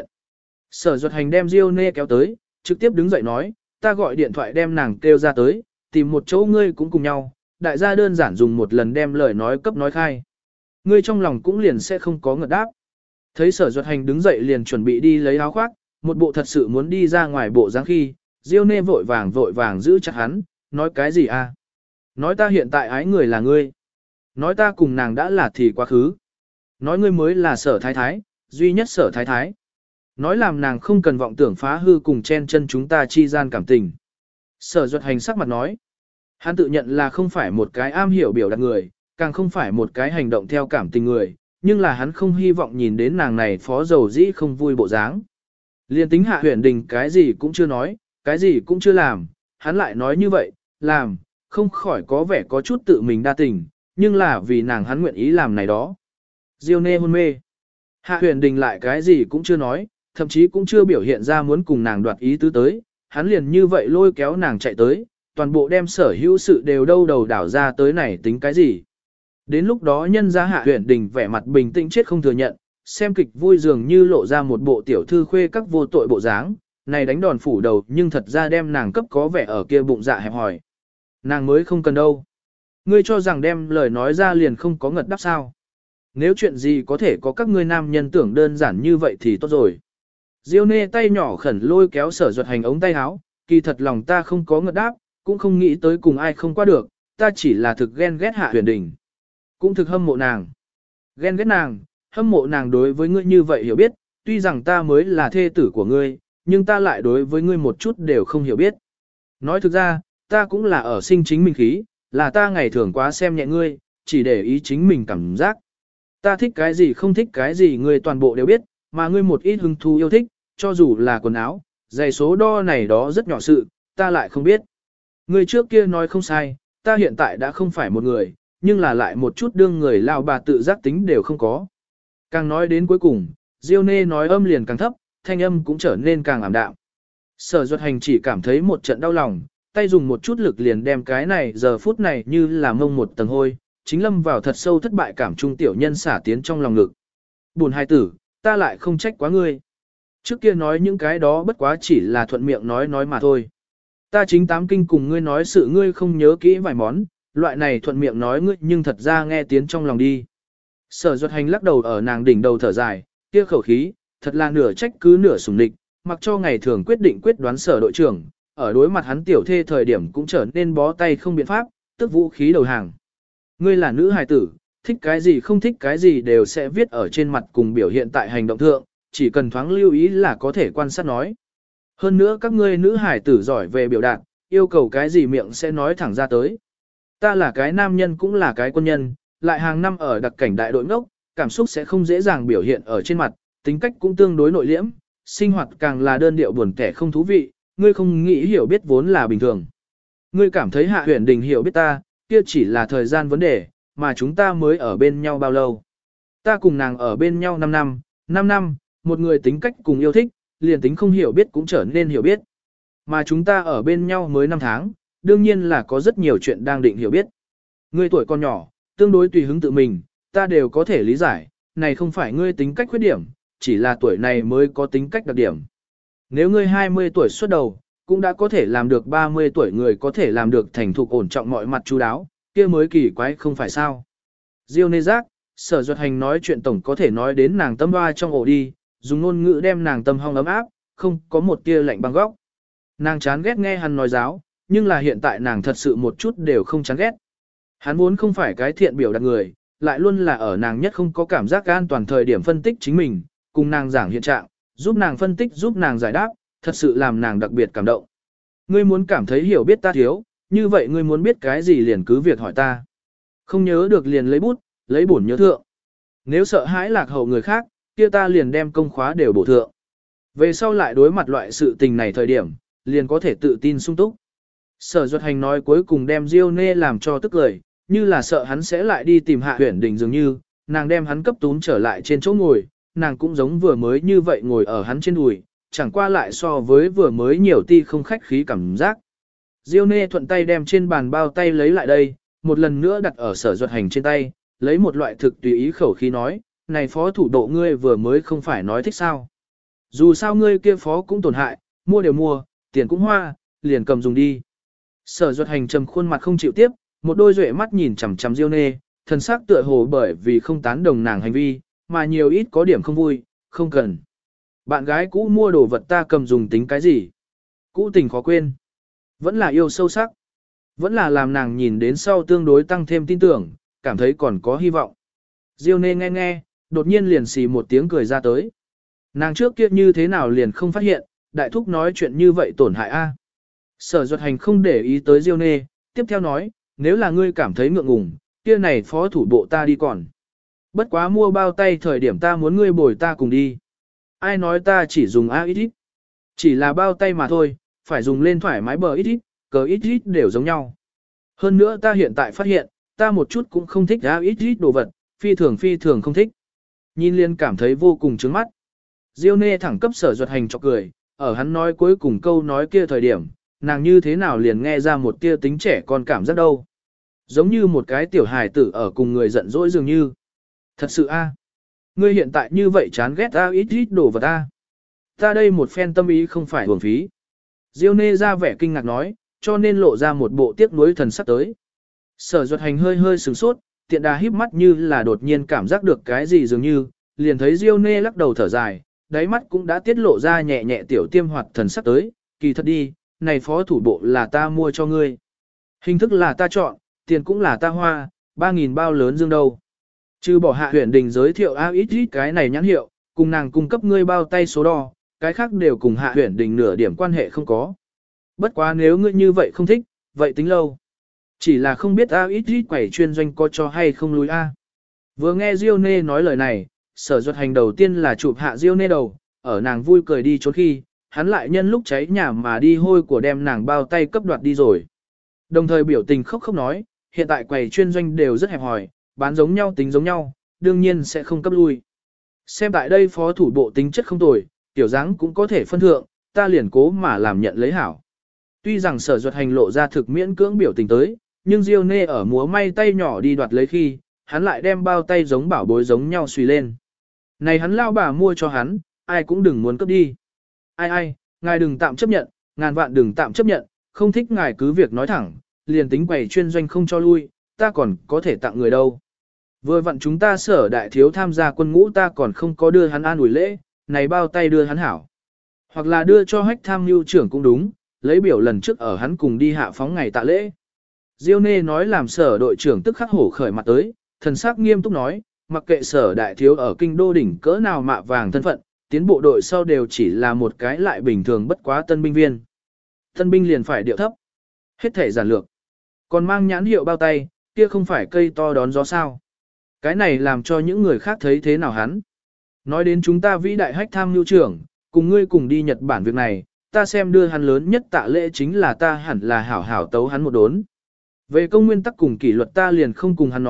Sở Duật Hành đem Diêu Nê kéo tới, trực tiếp đứng dậy nói, ta gọi điện thoại đem nàng kêu ra tới, tìm một chỗ ngươi cũng cùng nhau, đại gia đơn giản dùng một lần đem lời nói cấp nói khai. Ngươi trong lòng cũng liền sẽ không có ngợt đáp. Thấy Sở Duật Hành đứng dậy liền chuẩn bị đi lấy áo khoác, một bộ thật sự muốn đi ra ngoài bộ dáng khi, Diêu Nê vội vàng giữ chặt hắn, nói cái gì à? Nói ta hiện tại ái người là ngươi. Nói ta cùng nàng đã là thì quá khứ. Nói ngươi mới là Sở Thái Thái, duy nhất Sở Thái Thái. Nói làm nàng không cần vọng tưởng phá hư cùng chen chân chúng ta chi gian cảm tình. Sở Duật Hành sắc mặt nói. Hắn tự nhận là không phải một cái am hiểu biểu đạt người, càng không phải một cái hành động theo cảm tình người, nhưng là hắn không hy vọng nhìn đến nàng này phó dầu dĩ không vui bộ dáng. Liên tính Hạ Huyền Đình cái gì cũng chưa nói, cái gì cũng chưa làm, hắn lại nói như vậy, làm, không khỏi có vẻ có chút tự mình đa tình, nhưng là vì nàng hắn nguyện ý làm này đó. Diêu Nê hôn mê. Hạ Huyền Đình lại cái gì cũng chưa nói, thậm chí cũng chưa biểu hiện ra muốn cùng nàng đoạt ý tứ tới, hắn liền như vậy lôi kéo nàng chạy tới, toàn bộ đem sở hữu sự đều đâu đầu đảo ra tới này tính cái gì. Đến lúc đó nhân ra Hạ Huyền Đình vẻ mặt bình tĩnh chết không thừa nhận, xem kịch vui dường như lộ ra một bộ tiểu thư khuê các vô tội bộ dáng, này đánh đòn phủ đầu nhưng thật ra đem nàng cấp có vẻ ở kia bụng dạ hẹp hòi. Nàng mới không cần đâu. Ngươi cho rằng đem lời nói ra liền không có ngật đáp sao. Nếu chuyện gì có thể có các ngươi nam nhân tưởng đơn giản như vậy thì tốt rồi. Diêu Nê tay nhỏ khẩn lôi kéo Sở Duật Hành ống tay áo, kỳ thật lòng ta không có ngật đáp, cũng không nghĩ tới cùng ai không qua được, ta chỉ là thực ghen ghét Hạ Huyền Đình. Cũng thực hâm mộ nàng. Ghen ghét nàng, hâm mộ nàng đối với ngươi như vậy hiểu biết, tuy rằng ta mới là thê tử của ngươi, nhưng ta lại đối với ngươi một chút đều không hiểu biết. Nói thực ra, ta cũng là ở sinh chính mình khí, là ta ngày thường quá xem nhẹ ngươi, chỉ để ý chính mình cảm giác. Ta thích cái gì không thích cái gì ngươi toàn bộ đều biết, mà ngươi một ít hứng thú yêu thích, cho dù là quần áo, giày số đo này đó rất nhỏ sự, ta lại không biết. Ngươi trước kia nói không sai, ta hiện tại đã không phải một người, nhưng là lại một chút đương người lao bà tự giác tính đều không có. Càng nói đến cuối cùng, Diêu Nê nói âm liền càng thấp, thanh âm cũng trở nên càng ảm đạm. Sở Duật Hành chỉ cảm thấy một trận đau lòng, tay dùng một chút lực liền đem cái này giờ phút này như là mông một tầng hôi, chính lâm vào thật sâu thất bại cảm trung tiểu nhân xả tiến trong lòng ngực. Buồn hài tử, ta lại không trách quá ngươi. Trước kia nói những cái đó bất quá chỉ là thuận miệng nói mà thôi. Ta chính tám kinh cùng ngươi nói sự ngươi không nhớ kỹ vài món, loại này thuận miệng nói ngươi nhưng thật ra nghe tiếng trong lòng đi. Sở Duật Hành lắc đầu ở nàng đỉnh đầu thở dài, kia khẩu khí, thật là nửa trách cứ nửa sủng địch, mặc cho ngày thường quyết định quyết đoán Sở đội trưởng, ở đối mặt hắn tiểu thê thời điểm cũng trở nên bó tay không biện pháp, tức vũ khí đầu hàng. Ngươi là nữ hài tử, thích cái gì không thích cái gì đều sẽ viết ở trên mặt cùng biểu hiện tại hành động thượng, chỉ cần thoáng lưu ý là có thể quan sát nói. Hơn nữa các ngươi nữ hài tử giỏi về biểu đạt, yêu cầu cái gì miệng sẽ nói thẳng ra tới. Ta là cái nam nhân cũng là cái quân nhân, lại hàng năm ở đặc cảnh đại đội ngốc, cảm xúc sẽ không dễ dàng biểu hiện ở trên mặt, tính cách cũng tương đối nội liễm, sinh hoạt càng là đơn điệu buồn kẻ không thú vị, ngươi không nghĩ hiểu biết vốn là bình thường. Ngươi cảm thấy Hạ Huyền Đình hiểu biết ta, kia chỉ là thời gian vấn đề, mà chúng ta mới ở bên nhau bao lâu. Ta cùng nàng ở bên nhau 5 năm, một người tính cách cùng yêu thích, liền tính không hiểu biết cũng trở nên hiểu biết. Mà chúng ta ở bên nhau mới 5 tháng, đương nhiên là có rất nhiều chuyện đang định hiểu biết. Ngươi tuổi còn nhỏ, tương đối tùy hứng tự mình, ta đều có thể lý giải, này không phải ngươi tính cách khuyết điểm, chỉ là tuổi này mới có tính cách đặc điểm. Nếu ngươi 20 tuổi xuất đầu, cũng đã có thể làm được 30 tuổi người có thể làm được thành thục ổn trọng mọi mặt chu đáo, kia mới kỳ quái không phải sao. Diêu nê giác, Sở Duật Hành nói chuyện tổng có thể nói đến nàng tâm hoa trong ổ đi, dùng ngôn ngữ đem nàng tâm hong ấm áp, không có một tia lạnh băng góc. Nàng chán ghét nghe hắn nói giáo, nhưng là hiện tại nàng thật sự một chút đều không chán ghét. Hắn vốn không phải cái thiện biểu đặt người, lại luôn là ở nàng nhất không có cảm giác an toàn thời điểm phân tích chính mình, cùng nàng giảng hiện trạng, giúp nàng phân tích giúp nàng giải đáp, thật sự làm nàng đặc biệt cảm động. Ngươi muốn cảm thấy hiểu biết ta thiếu, như vậy ngươi muốn biết cái gì liền cứ việc hỏi ta. Không nhớ được liền lấy bút, lấy bổn nhớ thượng. Nếu sợ hãi lạc hậu người khác, kia ta liền đem công khóa đều bổ thượng. Về sau lại đối mặt loại sự tình này thời điểm, liền có thể tự tin sung túc. Sở Duật Hành nói cuối cùng đem Diêu Nê làm cho tức cười, như là sợ hắn sẽ lại đi tìm Hạ Huyền Đình dường như, nàng đem hắn cấp tún trở lại trên chỗ ngồi, nàng cũng giống vừa mới như vậy ngồi ở hắn trên đùi, chẳng qua lại so với vừa mới nhiều ti không khách khí cảm giác. Diêu Nê thuận tay đem trên bàn bao tay lấy lại đây, một lần nữa đặt ở Sở Duật Hành trên tay, lấy một loại thực tùy ý khẩu khí nói, này phó thủ độ ngươi vừa mới không phải nói thích sao. Dù sao ngươi kia phó cũng tổn hại, mua đều mua, tiền cũng hoa, liền cầm dùng đi. Sở Duật Hành trầm khuôn mặt không chịu tiếp, một đôi duệ mắt nhìn chằm chằm Diêu Nê, thần sắc tựa hồ bởi vì không tán đồng nàng hành vi, mà nhiều ít có điểm không vui, không cần. Bạn gái cũ mua đồ vật ta cầm dùng tính cái gì? Cũ tình khó quên. Vẫn là yêu sâu sắc. Vẫn là làm nàng nhìn đến sau tương đối tăng thêm tin tưởng, cảm thấy còn có hy vọng. Diêu Nê nghe nghe, đột nhiên liền xì một tiếng cười ra tới. Nàng trước kia như thế nào liền không phát hiện, đại thúc nói chuyện như vậy tổn hại a. Sở Duật Hành không để ý tới Diêu Nê, tiếp theo nói, nếu là ngươi cảm thấy ngượng ngùng, kia này phó thủ bộ ta đi còn. Bất quá mua bao tay thời điểm ta muốn ngươi bồi ta cùng đi. Ai nói ta chỉ dùng A ít ít. Chỉ là bao tay mà thôi, phải dùng lên thoải mái bờ ít ít, cờ ít ít đều giống nhau. Hơn nữa ta hiện tại phát hiện, ta một chút cũng không thích A ít ít đồ vật, phi thường không thích. Nhìn liền cảm thấy vô cùng trướng mắt. Diêu Nê thẳng cấp Sở Duật Hành cho cười, ở hắn nói cuối cùng câu nói kia thời điểm, nàng như thế nào liền nghe ra một tia tính trẻ con cảm giác đâu. Giống như một cái tiểu hài tử ở cùng người giận dỗi dường như. Thật sự a, ngươi hiện tại như vậy chán ghét ta ít ít đồ vật ta. Ta đây một phen tâm ý không phải uổng phí. Diêu Nê ra vẻ kinh ngạc nói, cho nên lộ ra một bộ tiếc nuối thần sắc tới. Sở Duật Hành hơi sửng sốt, tiện đà híp mắt như là đột nhiên cảm giác được cái gì dường như, liền thấy Diêu Nê lắc đầu thở dài, đáy mắt cũng đã tiết lộ ra nhẹ nhẹ tiểu tiêm hoạt thần sắc tới, kỳ thật đi, này phó thủ bộ là ta mua cho ngươi. Hình thức là ta chọn, tiền cũng là ta hoa, 3.000 bao lớn dương đâu. Trừ bỏ Hạ Huyền Đình giới thiệu A ít ít cái này nhãn hiệu, cùng nàng cung cấp ngươi bao tay số đo, cái khác đều cùng Hạ Huyền Đình nửa điểm quan hệ không có. Bất quá nếu ngươi như vậy không thích, vậy tính lâu. Chỉ là không biết A ít ít quẩy chuyên doanh có cho hay không lùi A. Vừa nghe Diêu Nê nói lời này, Sở Duật Hành đầu tiên là chụp hạ Diêu Nê đầu, ở nàng vui cười đi trốn khi, hắn lại nhân lúc cháy nhà mà đi hôi của đem nàng bao tay cấp đoạt đi rồi. Đồng thời biểu tình khóc nói, hiện tại quầy chuyên doanh đều rất hẹp hòi, bán giống nhau tính giống nhau, đương nhiên sẽ không cấp lui. Xem tại đây phó thủ bộ tính chất không tồi, tiểu dáng cũng có thể phân thượng, ta liền cố mà làm nhận lấy hảo. Tuy rằng Sở Duật Hành lộ ra thực miễn cưỡng biểu tình tới, nhưng Diêu Nê ở múa may tay nhỏ đi đoạt lấy khi, hắn lại đem bao tay giống bảo bối giống nhau suy lên. Này hắn lao bà mua cho hắn, ai cũng đừng muốn cướp đi. Ai, ngài đừng tạm chấp nhận, ngàn vạn đừng tạm chấp nhận, không thích ngài cứ việc nói thẳng, liền tính quầy chuyên doanh không cho lui, ta còn có thể tặng người đâu. Vừa vặn chúng ta Sở đại thiếu tham gia quân ngũ ta còn không có đưa hắn an ủi lễ, này bao tay đưa hắn hảo. Hoặc là đưa cho hách tham mưu trưởng cũng đúng, lấy biểu lần trước ở hắn cùng đi hạ phóng ngày tạ lễ. Diêu Nê nói làm Sở đội trưởng tức khắc hổ khởi mặt tới, thần sắc nghiêm túc nói, mặc kệ Sở đại thiếu ở kinh đô đỉnh cỡ nào mạ vàng thân phận, tiến bộ đội sau đều chỉ là một cái lại bình thường bất quá tân binh viên. Tân binh liền phải điệu thấp. Hết thể giản lược. Còn mang nhãn hiệu bao tay, kia không phải cây to đón gió sao. Cái này làm cho những người khác thấy thế nào hắn. Nói đến chúng ta vĩ đại hách tham mưu trưởng, cùng ngươi cùng đi Nhật Bản việc này, ta xem đưa hắn lớn nhất tạ lễ chính là ta hẳn là hảo hảo tấu hắn một đốn. Về công nguyên tắc cùng kỷ luật ta liền không cùng hắn nói,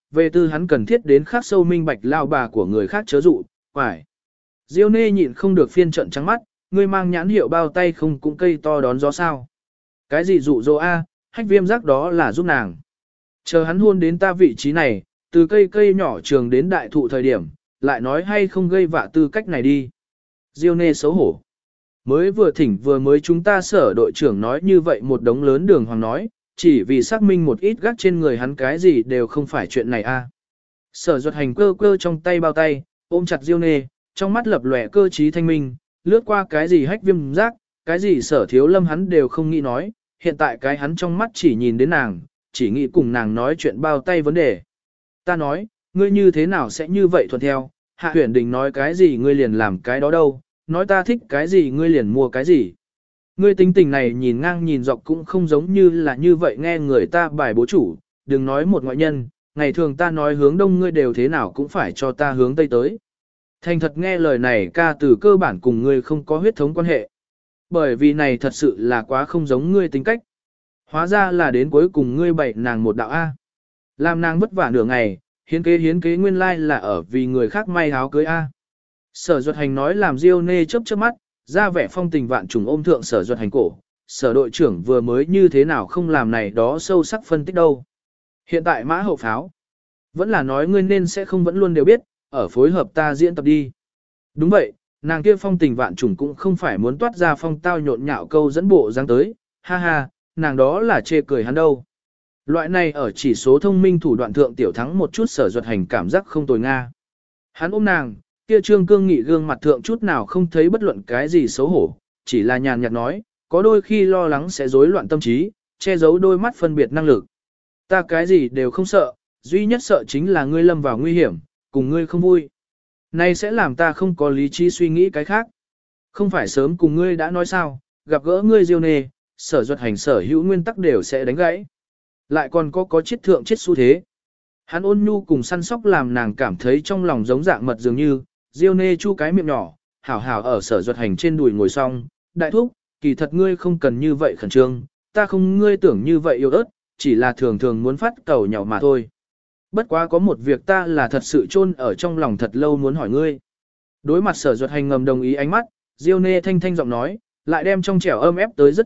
về tư hắn cần thiết đến khắc sâu minh bạch lao bà của người khác chớ dụ, phải. Diêu nê nhịn không được phiên trận trắng mắt, ngươi mang nhãn hiệu bao tay không cũng cây to đón gió sao. Cái gì dụ dỗ a, hách viêm giác đó là giúp nàng. Chờ hắn hôn đến ta vị trí này, từ cây cây nhỏ trường đến đại thụ thời điểm, lại nói hay không gây vạ tư cách này đi. Diêu nê xấu hổ. Mới vừa thỉnh vừa mới chúng ta sở đội trưởng nói như vậy một đống lớn đường hoàng nói, chỉ vì xác minh một ít gác trên người hắn cái gì đều không phải chuyện này a. Sở Duật Hành cơ cơ trong tay bao tay, ôm chặt Diêu nê, trong mắt lập lòe cơ trí thanh minh, lướt qua cái gì hách viêm giác, cái gì Sở Thiếu Lâm hắn đều không nghĩ nói, hiện tại cái hắn trong mắt chỉ nhìn đến nàng, chỉ nghĩ cùng nàng nói chuyện bao tay vấn đề. Ta nói, ngươi như thế nào sẽ như vậy thuận theo, Hạ Huyền Đình nói cái gì ngươi liền làm cái đó đâu, nói ta thích cái gì ngươi liền mua cái gì. Ngươi tính tình này nhìn ngang nhìn dọc cũng không giống như là như vậy nghe người ta bài bố chủ, đừng nói một ngoại nhân, ngày thường ta nói hướng đông ngươi đều thế nào cũng phải cho ta hướng tây tới. Thành thật nghe lời này ca từ cơ bản cùng ngươi không có huyết thống quan hệ. Bởi vì này thật sự là quá không giống ngươi tính cách. Hóa ra là đến cuối cùng ngươi bày nàng một đạo A. Làm nàng vất vả nửa ngày, hiến kế nguyên lai là ở vì người khác may áo cưới A. Sở Duật Hành nói làm Diêu nê chớp chớp mắt, ra vẻ phong tình vạn trùng ôm thượng Sở Duật Hành cổ. Sở đội trưởng vừa mới như thế nào không làm này đó sâu sắc phân tích đâu. Hiện tại mã hậu pháo. Vẫn là nói ngươi nên sẽ không vẫn luôn đều biết, ở phối hợp ta diễn tập đi. Đúng vậy, nàng kia phong tình vạn trùng cũng không phải muốn toát ra phong tao nhộn nhạo câu dẫn bộ dáng tới, ha ha, nàng đó là chê cười hắn đâu. Loại này ở chỉ số thông minh thủ đoạn thượng tiểu thắng một chút Sở Duật Hành cảm giác không tồi nga. Hắn ôm nàng, kia trương cương nghị gương mặt thượng chút nào không thấy bất luận cái gì xấu hổ, chỉ là nhàn nhạt nói, có đôi khi lo lắng sẽ rối loạn tâm trí, che giấu đôi mắt phân biệt năng lực. Ta cái gì đều không sợ, duy nhất sợ chính là ngươi lâm vào nguy hiểm, cùng ngươi không vui. Này sẽ làm ta không có lý trí suy nghĩ cái khác. Không phải sớm cùng ngươi đã nói sao, gặp gỡ ngươi Diêu nê, Sở Duật Hành sở hữu nguyên tắc đều sẽ đánh gãy. Lại còn có chết thượng chết xu thế. Hắn ôn nhu cùng săn sóc làm nàng cảm thấy trong lòng giống dạng mật dường như, Diêu nê chu cái miệng nhỏ, hảo hảo ở Sở Duật Hành trên đùi ngồi xong, đại thúc, kỳ thật ngươi không cần như vậy khẩn trương, ta không ngươi tưởng như vậy yêu ớt, chỉ là thường thường muốn phát cầu nhỏ mà thôi. Bất quá có một việc ta là thật sự chôn ở trong lòng thật lâu muốn hỏi ngươi. Đối mặt Sở Duật Hành ngầm đồng ý ánh mắt, Diêu nê thanh thanh giọng nói, lại đem trong trẻo âm ép tới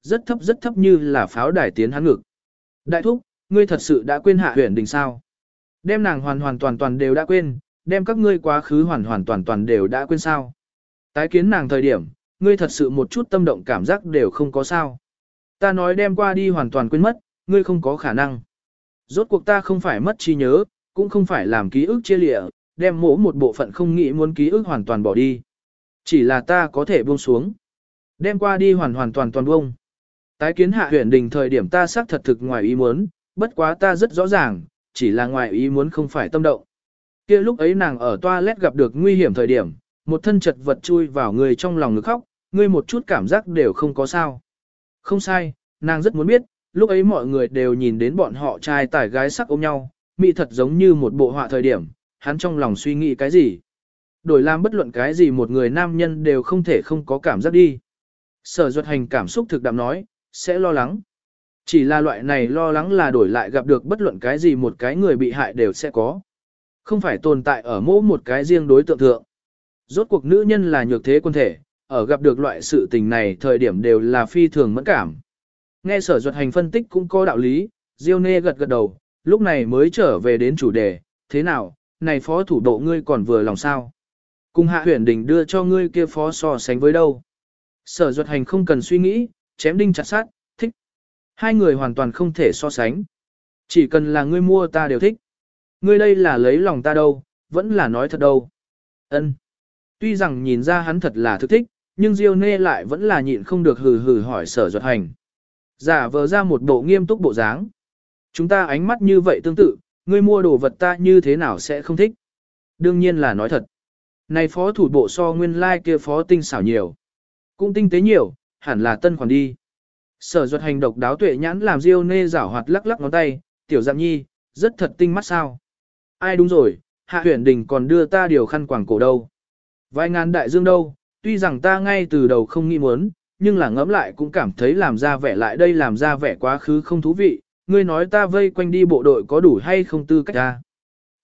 rất thấp như là pháo đài tiến hắn ngực. Đại thúc, ngươi thật sự đã quên Hạ Huyền Đình sao? Đem nàng hoàn toàn đều đã quên, đem các ngươi quá khứ hoàn toàn đều đã quên sao? Tái kiến nàng thời điểm, ngươi thật sự một chút tâm động cảm giác đều không có sao? Ta nói đem qua đi hoàn toàn quên mất, ngươi không có khả năng. Rốt cuộc ta không phải mất trí nhớ, cũng không phải làm ký ức chia lịa, đem mỗ một bộ phận không nghĩ muốn ký ức hoàn toàn bỏ đi. Chỉ là ta có thể buông xuống. Đem qua đi hoàn toàn buông. Tái kiến Hạ Huyền Đình thời điểm ta xác thật thực ngoài ý muốn, bất quá ta rất rõ ràng, chỉ là ngoài ý muốn không phải tâm động. Kia lúc ấy nàng ở toilet gặp được nguy hiểm thời điểm, một thân chật vật chui vào người trong lòng ngực khóc, ngươi một chút cảm giác đều không có sao. Không sai, nàng rất muốn biết, lúc ấy mọi người đều nhìn đến bọn họ trai tải gái sắc ôm nhau, mỹ thật giống như một bộ họa thời điểm, hắn trong lòng suy nghĩ cái gì. Đổi làm bất luận cái gì một người nam nhân đều không thể không có cảm giác đi. Sở Duật Hành cảm xúc thực đạm nói, sẽ lo lắng. Chỉ là loại này lo lắng là đổi lại gặp được bất luận cái gì một cái người bị hại đều sẽ có. Không phải tồn tại ở mỗi một cái riêng đối tượng thượng. Rốt cuộc nữ nhân là nhược thế quân thể, ở gặp được loại sự tình này thời điểm đều là phi thường mẫn cảm. Nghe Sở Duật Hành phân tích cũng có đạo lý, Diêu nê gật gật đầu, lúc này mới trở về đến chủ đề, thế nào, này phó thủ độ ngươi còn vừa lòng sao? Cùng Hạ Huyền Đình đưa cho ngươi kia phó so sánh với đâu? Sở Duật Hành không cần suy nghĩ, chém đinh chặt sát, thích. Hai người hoàn toàn không thể so sánh. Chỉ cần là ngươi mua ta đều thích. Ngươi đây là lấy lòng ta đâu, vẫn là nói thật đâu. Ân. Tuy rằng nhìn ra hắn thật là thực thích, nhưng Diêu nê lại vẫn là nhịn không được hừ hừ hỏi Sở Duật Hành. Giả vờ ra một bộ nghiêm túc bộ dáng. Chúng ta ánh mắt như vậy tương tự, ngươi mua đồ vật ta như thế nào sẽ không thích. Đương nhiên là nói thật. Này phó thủ bộ so nguyên lai like kia phó tinh xảo nhiều. Cũng tinh tế nhiều, hẳn là tân khoản đi. Sở Duật Hành độc đáo tuệ nhãn làm Diêu nê giảo hoạt lắc lắc ngón tay, tiểu dạng nhi, rất thật tinh mắt sao. Ai đúng rồi, Hạ Huyền Đình còn đưa ta điều khăn quàng cổ đâu. Vài ngàn đại dương đâu, tuy rằng ta ngay từ đầu không nghĩ muốn, nhưng là ngẫm lại cũng cảm thấy làm ra vẻ lại đây làm ra vẻ quá khứ không thú vị, ngươi nói ta vây quanh đi bộ đội có đủ hay không tư cách ta.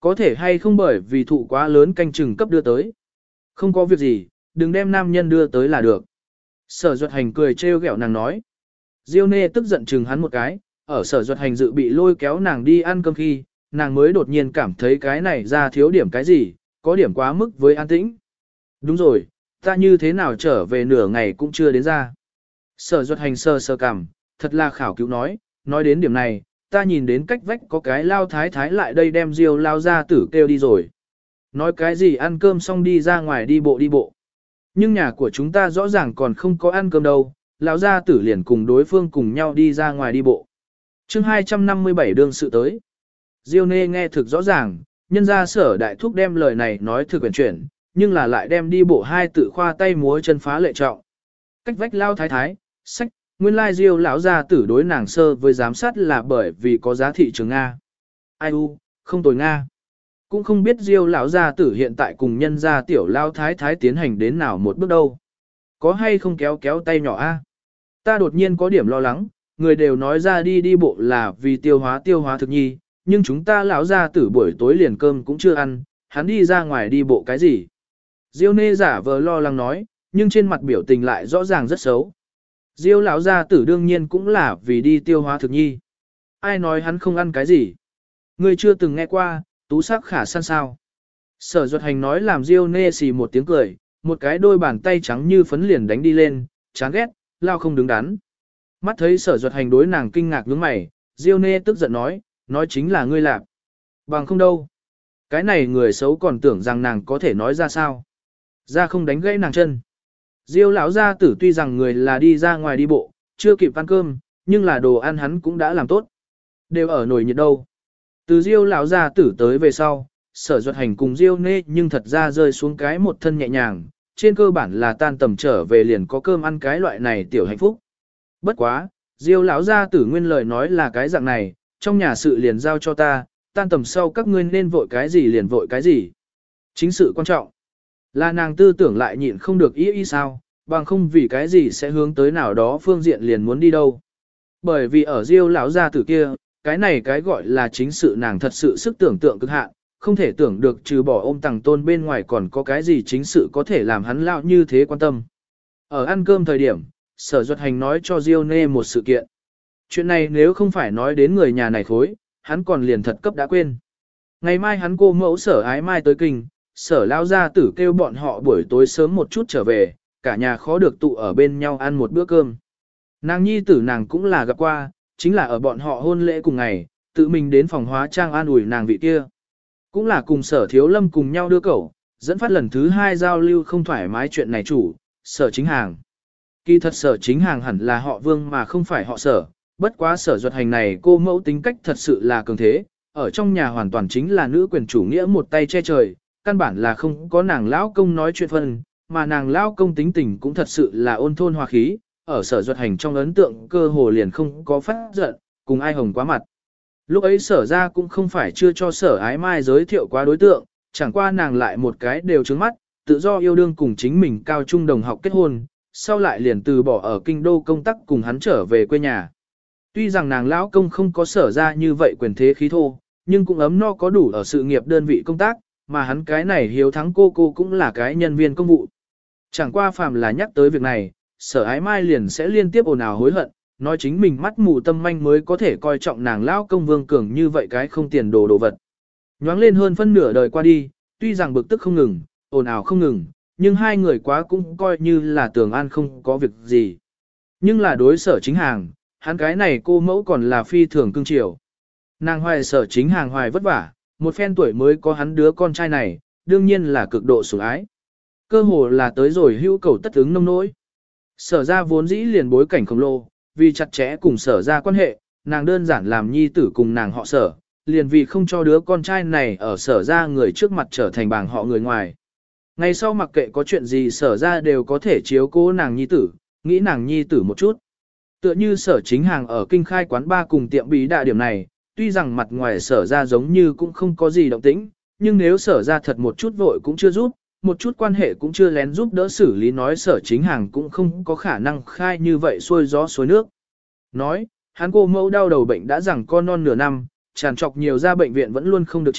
Có thể hay không bởi vì thụ quá lớn canh chừng cấp đưa tới. Không có việc gì, đừng đem nam nhân đưa tới là được. Sở Duật Hành cười trêu ghẹo nàng nói. Diêu Nê tức giận chừng hắn một cái, ở Sở Duật Hành dự bị lôi kéo nàng đi ăn cơm khi, nàng mới đột nhiên cảm thấy cái này ra thiếu điểm cái gì, có điểm quá mức với an tĩnh. Đúng rồi, ta như thế nào trở về nửa ngày cũng chưa đến ra. Sở Duật Hành sơ sơ cằm, thật là khảo cứu nói đến điểm này, ta nhìn đến cách vách có cái lao thái thái lại đây đem Diêu lao ra tử kêu đi rồi. Nói cái gì ăn cơm xong đi ra ngoài đi bộ. Nhưng nhà của chúng ta rõ ràng còn không có ăn cơm đâu, lão gia tử liền cùng đối phương cùng nhau đi ra ngoài đi bộ. Chương 257 đương sự tới. Diêu Nê nghe thực rõ ràng, nhân ra Sở đại thúc đem lời này nói thực quyển chuyển, nhưng là lại đem đi bộ hai tự khoa tay múa chân phá lệ trọng. Cách vách lao thái thái, sách, nguyên lai Diêu lão gia tử đối nàng sơ với giám sát là bởi vì có giá thị trường Nga. Ai u, không tồi Nga. Cũng không biết Diêu lão gia tử hiện tại cùng nhân gia tiểu lao thái thái tiến hành đến nào một bước đâu. Có hay không kéo kéo tay nhỏ a? Ta đột nhiên có điểm lo lắng, người đều nói ra đi bộ là vì tiêu hóa thực nhi, nhưng chúng ta lão gia tử buổi tối liền cơm cũng chưa ăn, hắn đi ra ngoài đi bộ cái gì? Diêu Nê giả vờ lo lắng nói, nhưng trên mặt biểu tình lại rõ ràng rất xấu. Diêu lão gia tử đương nhiên cũng là vì đi tiêu hóa thực nhi. Ai nói hắn không ăn cái gì? Ngươi chưa từng nghe qua, tú sắc khả san sao. Sở Duật Hành nói làm Diêu Nê xì một tiếng cười, một cái đôi bàn tay trắng như phấn liền đánh đi lên, chán ghét, lao không đứng đắn. Mắt thấy Sở Duật Hành đối nàng kinh ngạc nhướng mày, Diêu Nê tức giận nói chính là ngươi làm. Bằng không đâu. Cái này người xấu còn tưởng rằng nàng có thể nói ra sao. Ra không đánh gãy nàng chân. Diêu lão gia tử tuy rằng người là đi ra ngoài đi bộ, chưa kịp ăn cơm, nhưng là đồ ăn hắn cũng đã làm tốt. Đều ở nồi nhiệt đâu. Từ Diêu lão gia tử tới về sau, Sở Duật Hành cùng Diêu Nê nhưng thật ra rơi xuống cái một thân nhẹ nhàng, trên cơ bản là tan tầm trở về liền có cơm ăn cái loại này tiểu hạnh phúc. Bất quá, Diêu lão gia tử nguyên lời nói là cái dạng này, trong nhà sự liền giao cho ta, tan tầm sau các ngươi nên vội cái gì liền vội cái gì. Chính sự quan trọng. Là nàng tư tưởng lại nhịn không được ý sao, bằng không vì cái gì sẽ hướng tới nào đó phương diện liền muốn đi đâu. Bởi vì ở Diêu lão gia tử kia, cái này cái gọi là chính sự nàng thật sự sức tưởng tượng cực hạn, không thể tưởng được trừ bỏ ôm tàng tôn bên ngoài còn có cái gì chính sự có thể làm hắn lão như thế quan tâm. Ở ăn cơm thời điểm, Sở Duật Hành nói cho Diêu Nê một sự kiện. Chuyện này nếu không phải nói đến người nhà này khối, hắn còn liền thật cấp đã quên. Ngày mai hắn cô mẫu Sở Ái Mai tới kinh, Sở lao gia tử kêu bọn họ buổi tối sớm một chút trở về, cả nhà khó được tụ ở bên nhau ăn một bữa cơm. Nàng nhi tử nàng cũng là gặp qua, chính là ở bọn họ hôn lễ cùng ngày, tự mình đến phòng hóa trang an ủi nàng vị kia. Cũng là cùng Sở Thiếu Lâm cùng nhau đưa cẩu, dẫn phát lần thứ 2 giao lưu không thoải mái chuyện này chủ, Sở Chính Hàng. Kỳ thật Sở Chính Hàng hẳn là họ Vương mà không phải họ Sở, bất quá Sở Duật Hành này cô mẫu tính cách thật sự là cường thế, ở trong nhà hoàn toàn chính là nữ quyền chủ nghĩa một tay che trời, căn bản là không có nàng lão công nói chuyện phân, mà nàng lão công tính tình cũng thật sự là ôn thôn hòa khí, ở Sở Duật Hành trong ấn tượng cơ hồ liền không có phát giận, cùng ai hồng quá mặt. Lúc ấy Sở ra cũng không phải chưa cho Sở Ái Mai giới thiệu quá đối tượng, chẳng qua nàng lại một cái đều trướng mắt, tự do yêu đương cùng chính mình cao trung đồng học kết hôn, sau lại liền từ bỏ ở kinh đô công tác cùng hắn trở về quê nhà. Tuy rằng nàng lão công không có Sở ra như vậy quyền thế khí thô, nhưng cũng ấm no có đủ ở sự nghiệp đơn vị công tác, mà hắn cái này hiếu thắng cô cũng là cái nhân viên công vụ. Chẳng qua phàm là nhắc tới việc này, Sở Ái Mai liền sẽ liên tiếp ồn ào hối hận, nói chính mình mắt mù tâm manh mới có thể coi trọng nàng lão công Vương Cường như vậy cái không tiền đồ vật. Nhoáng lên hơn phân nửa đời qua đi, tuy rằng bực tức không ngừng, ồn ào không ngừng, nhưng hai người quá cũng coi như là tường an không có việc gì. Nhưng là đối Sở Chính Hàng, hắn cái này cô mẫu còn là phi thường cưng chiều. Nàng hoài Sở Chính Hàng hoài vất vả, một phen tuổi mới có hắn đứa con trai này, đương nhiên là cực độ sủng ái. Cơ hồ là tới rồi hữu cầu tất ứng nông nỗi. Sở ra vốn dĩ liền bối cảnh khổng lồ, vì chặt chẽ cùng Sở ra quan hệ, nàng đơn giản làm nhi tử cùng nàng họ Sở, liền vì không cho đứa con trai này ở Sở ra người trước mặt trở thành bảng họ người ngoài. Ngày sau mặc kệ có chuyện gì Sở ra đều có thể chiếu cố nàng nhi tử, nghĩ nàng nhi tử một chút. Tựa như Sở Chính Hàng ở kinh khai quán ba cùng tiệm bí đạ điểm này, tuy rằng mặt ngoài Sở ra giống như cũng không có gì động tĩnh, nhưng nếu Sở ra thật một chút vội cũng chưa giúp, một chút quan hệ cũng chưa lén giúp đỡ xử lý, nói Sở Chính Hàng cũng không có khả năng khai như vậy xuôi gió xuôi nước. Nói, hắn cô mẫu đau đầu bệnh đã rằng con non nửa năm, tràn trọc nhiều ra bệnh viện vẫn luôn không được trị,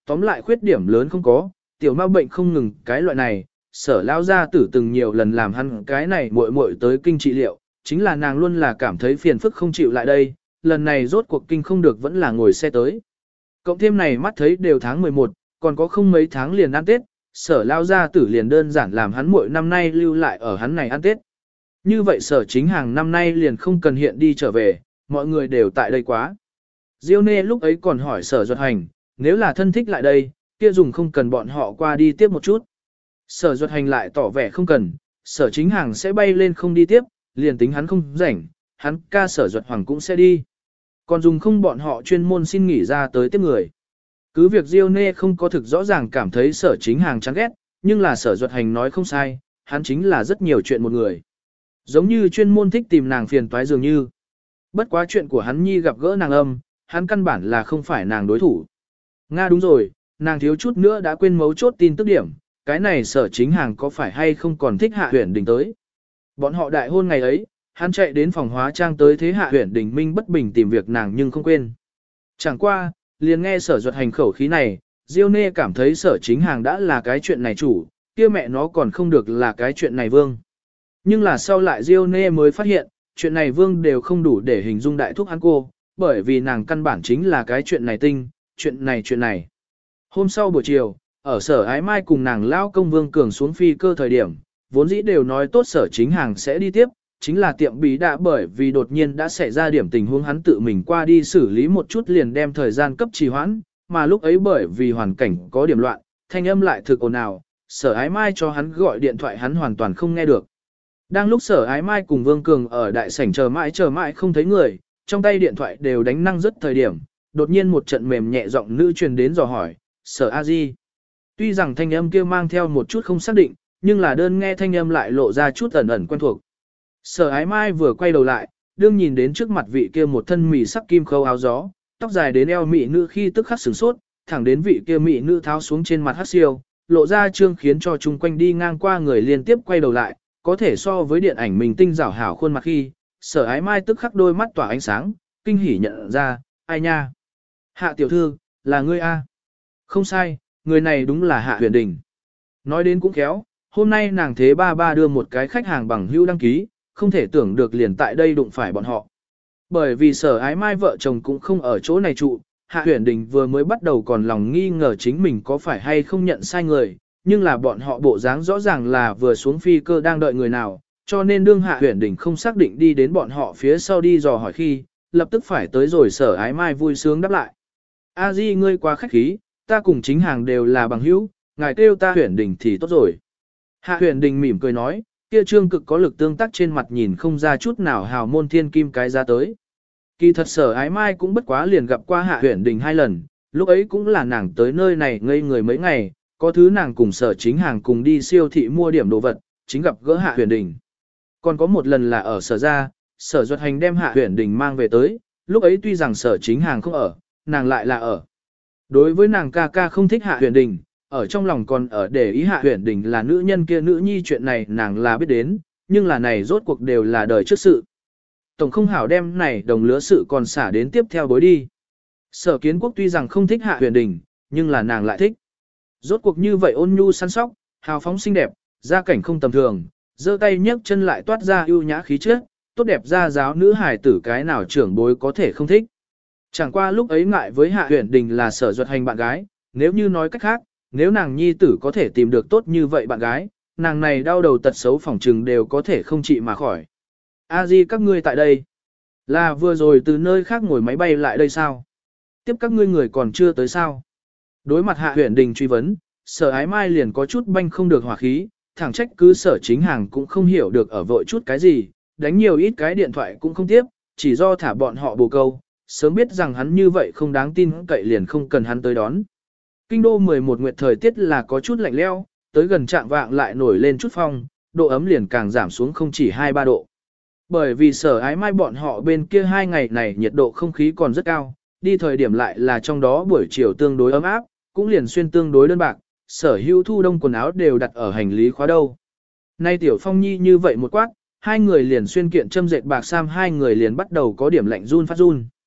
tóm lại khuyết điểm lớn không có, tiểu ma bệnh không ngừng cái loại này, sở lao gia tử từng nhiều lần làm hắn cái này muội muội tới kinh trị liệu, chính là nàng luôn là cảm thấy phiền phức không chịu lại đây, lần này rốt cuộc kinh không được vẫn là ngồi xe tới. Cộng thêm này mắt thấy đều tháng 11, còn có không mấy tháng liền ăn Tết, sở lao gia tử liền đơn giản làm hắn muội năm nay lưu lại ở hắn này ăn Tết. Như vậy sở chính hàng năm nay liền không cần hiện đi trở về, mọi người đều tại đây quá. Diêu Nê lúc ấy còn hỏi sở Duật Hành, nếu là thân thích lại đây, kia dùng không cần bọn họ qua đi tiếp một chút. Sở Duật Hành lại tỏ vẻ không cần, sở chính hàng sẽ bay lên không đi tiếp, liền tính hắn không rảnh, hắn ca sở Duật Hoàng cũng sẽ đi. Còn dùng không bọn họ chuyên môn xin nghỉ ra tới tiếp người. Cứ việc Diêu Nê không có thực rõ ràng cảm thấy sở chính hàng chán ghét, nhưng là sở Duật Hành nói không sai, hắn chính là rất nhiều chuyện một người. Giống như chuyên môn thích tìm nàng phiền toái dường như. Bất quá chuyện của hắn nhi gặp gỡ nàng âm, hắn căn bản là không phải nàng đối thủ. Nga đúng rồi, nàng thiếu chút nữa đã quên mấu chốt tin tức điểm, cái này sở chính hàng có phải hay không còn thích Hạ Huyền Đình tới. Bọn họ đại hôn ngày ấy, hắn chạy đến phòng hóa trang tới thế Hạ Huyền Đình minh bất bình tìm việc nàng nhưng không quên. Chẳng qua, liền nghe sở Duật Hành khẩu khí này, Diêu Nê cảm thấy sở chính hàng đã là cái chuyện này chủ, kia mẹ nó còn không được là cái chuyện này vương. Nhưng là sau lại Diêu Nê mới phát hiện, chuyện này vương đều không đủ để hình dung đại thúc hắn cô, bởi vì nàng căn bản chính là cái chuyện này tinh, chuyện này. Hôm sau buổi chiều, ở sở ái mai cùng nàng lao công Vương Cường xuống phi cơ thời điểm, vốn dĩ đều nói tốt sở chính hàng sẽ đi tiếp, chính là tiệm bí đã bởi vì đột nhiên đã xảy ra điểm tình huống hắn tự mình qua đi xử lý một chút liền đem thời gian cấp trì hoãn, mà lúc ấy bởi vì hoàn cảnh có điểm loạn, thanh âm lại thực ồn ào, sở ái mai cho hắn gọi điện thoại hắn hoàn toàn không nghe được. Đang lúc sở ái mai cùng Vương Cường ở đại sảnh chờ mãi không thấy người, trong tay điện thoại đều đánh năng rất thời điểm, đột nhiên một trận mềm nhẹ giọng nữ truyền đến dò hỏi, sở a di. Tuy rằng thanh âm kia mang theo một chút không xác định, nhưng là đơn nghe thanh âm lại lộ ra chút ẩn ẩn quen thuộc. Sở ái mai vừa quay đầu lại, đương nhìn đến trước mặt vị kia một thân mì sắc kim khâu áo gió, tóc dài đến eo mị nữ khi tức khắc sửng sốt, thẳng đến vị kia mị nữ tháo xuống trên mặt hắc siêu, lộ ra trương khiến cho chung quanh đi ngang qua người liên tiếp quay đầu lại, có thể so với điện ảnh mình tinh rảo hảo khuôn mặt khi, sở ái mai tức khắc đôi mắt tỏa ánh sáng, kinh hỉ nhận ra, ai nha? Hạ tiểu thư, là ngươi a? Không sai, người này đúng là Hạ Huyền Đình. Nói đến cũng khéo, hôm nay nàng thế ba đưa một cái khách hàng bằng hữu đăng ký, không thể tưởng được liền tại đây đụng phải bọn họ. Bởi vì sở ái mai vợ chồng cũng không ở chỗ này trụ, Hạ Huyền Đình vừa mới bắt đầu còn lòng nghi ngờ chính mình có phải hay không nhận sai người, nhưng là bọn họ bộ dáng rõ ràng là vừa xuống phi cơ đang đợi người nào, cho nên đương Hạ Huyền Đình không xác định đi đến bọn họ phía sau đi dò hỏi khi, lập tức phải tới rồi sở ái mai vui sướng đáp lại. A Di ngươi quá khách khí, ta cùng chính hàng đều là bằng hữu, ngài kêu ta Huyền Đình thì tốt rồi. Hạ Huyền Đình mỉm cười nói, kia trương cực có lực tương tác trên mặt nhìn không ra chút nào hào môn thiên kim cái ra tới. Kỳ thật sở ái mai cũng bất quá liền gặp qua Hạ Huyền Đình 2 lần, lúc ấy cũng là nàng tới nơi này ngây người mấy ngày, có thứ nàng cùng sở chính hàng cùng đi siêu thị mua điểm đồ vật, chính gặp gỡ Hạ Huyền Đình. Còn có một lần là ở sở ra, sở Duật Hành đem Hạ Huyền Đình mang về tới, lúc ấy tuy rằng sở chính hàng không ở, nàng lại là ở. Đối với nàng ca ca không thích Hạ Huyền Đình, ở trong lòng còn ở để ý Hạ Huyền Đình là nữ nhân kia nữ nhi chuyện này nàng là biết đến, nhưng là này rốt cuộc đều là đời trước sự. Tổng không hảo đem này đồng lứa sự còn xả đến tiếp theo bối đi. Sở Kiến Quốc tuy rằng không thích Hạ Huyền Đình, nhưng là nàng lại thích. Rốt cuộc như vậy ôn nhu săn sóc, hào phóng xinh đẹp, gia cảnh không tầm thường, giơ tay nhấc chân lại toát ra ưu nhã khí chất, tốt đẹp ra giáo nữ hài tử cái nào trưởng bối có thể không thích. Chẳng qua lúc ấy ngại với Hạ Huyền Đình là sở Duật Hành bạn gái, nếu như nói cách khác, nếu nàng nhi tử có thể tìm được tốt như vậy bạn gái, nàng này đau đầu tật xấu phỏng trừng đều có thể không trị mà khỏi. A Di các ngươi tại đây, là vừa rồi từ nơi khác ngồi máy bay lại đây sao? Tiếp các ngươi người còn chưa tới sao? Đối mặt Hạ Huyền Đình truy vấn, sở ái mai liền có chút banh không được hỏa khí, thẳng trách cứ sở chính hàng cũng không hiểu được ở vội chút cái gì, đánh nhiều ít cái điện thoại cũng không tiếp, chỉ do thả bọn họ bồ câu, sớm biết rằng hắn như vậy không đáng tin cậy liền không cần hắn tới đón. Kinh đô 11 nguyệt thời tiết là có chút lạnh leo, tới gần trạng vạng lại nổi lên chút phong, độ ấm liền càng giảm xuống không chỉ 2-3 độ. Bởi vì sở ái mai bọn họ bên kia 2 ngày này nhiệt độ không khí còn rất cao, đi thời điểm lại là trong đó buổi chiều tương đối ấm áp, cũng liền xuyên tương đối đơn bạc, sở hữu thu đông quần áo đều đặt ở hành lý khóa đâu. Nay tiểu phong nhi như vậy một quát, 2 người liền xuyên kiện châm dệt bạc sam 2 người liền bắt đầu có điểm lạnh run phát run.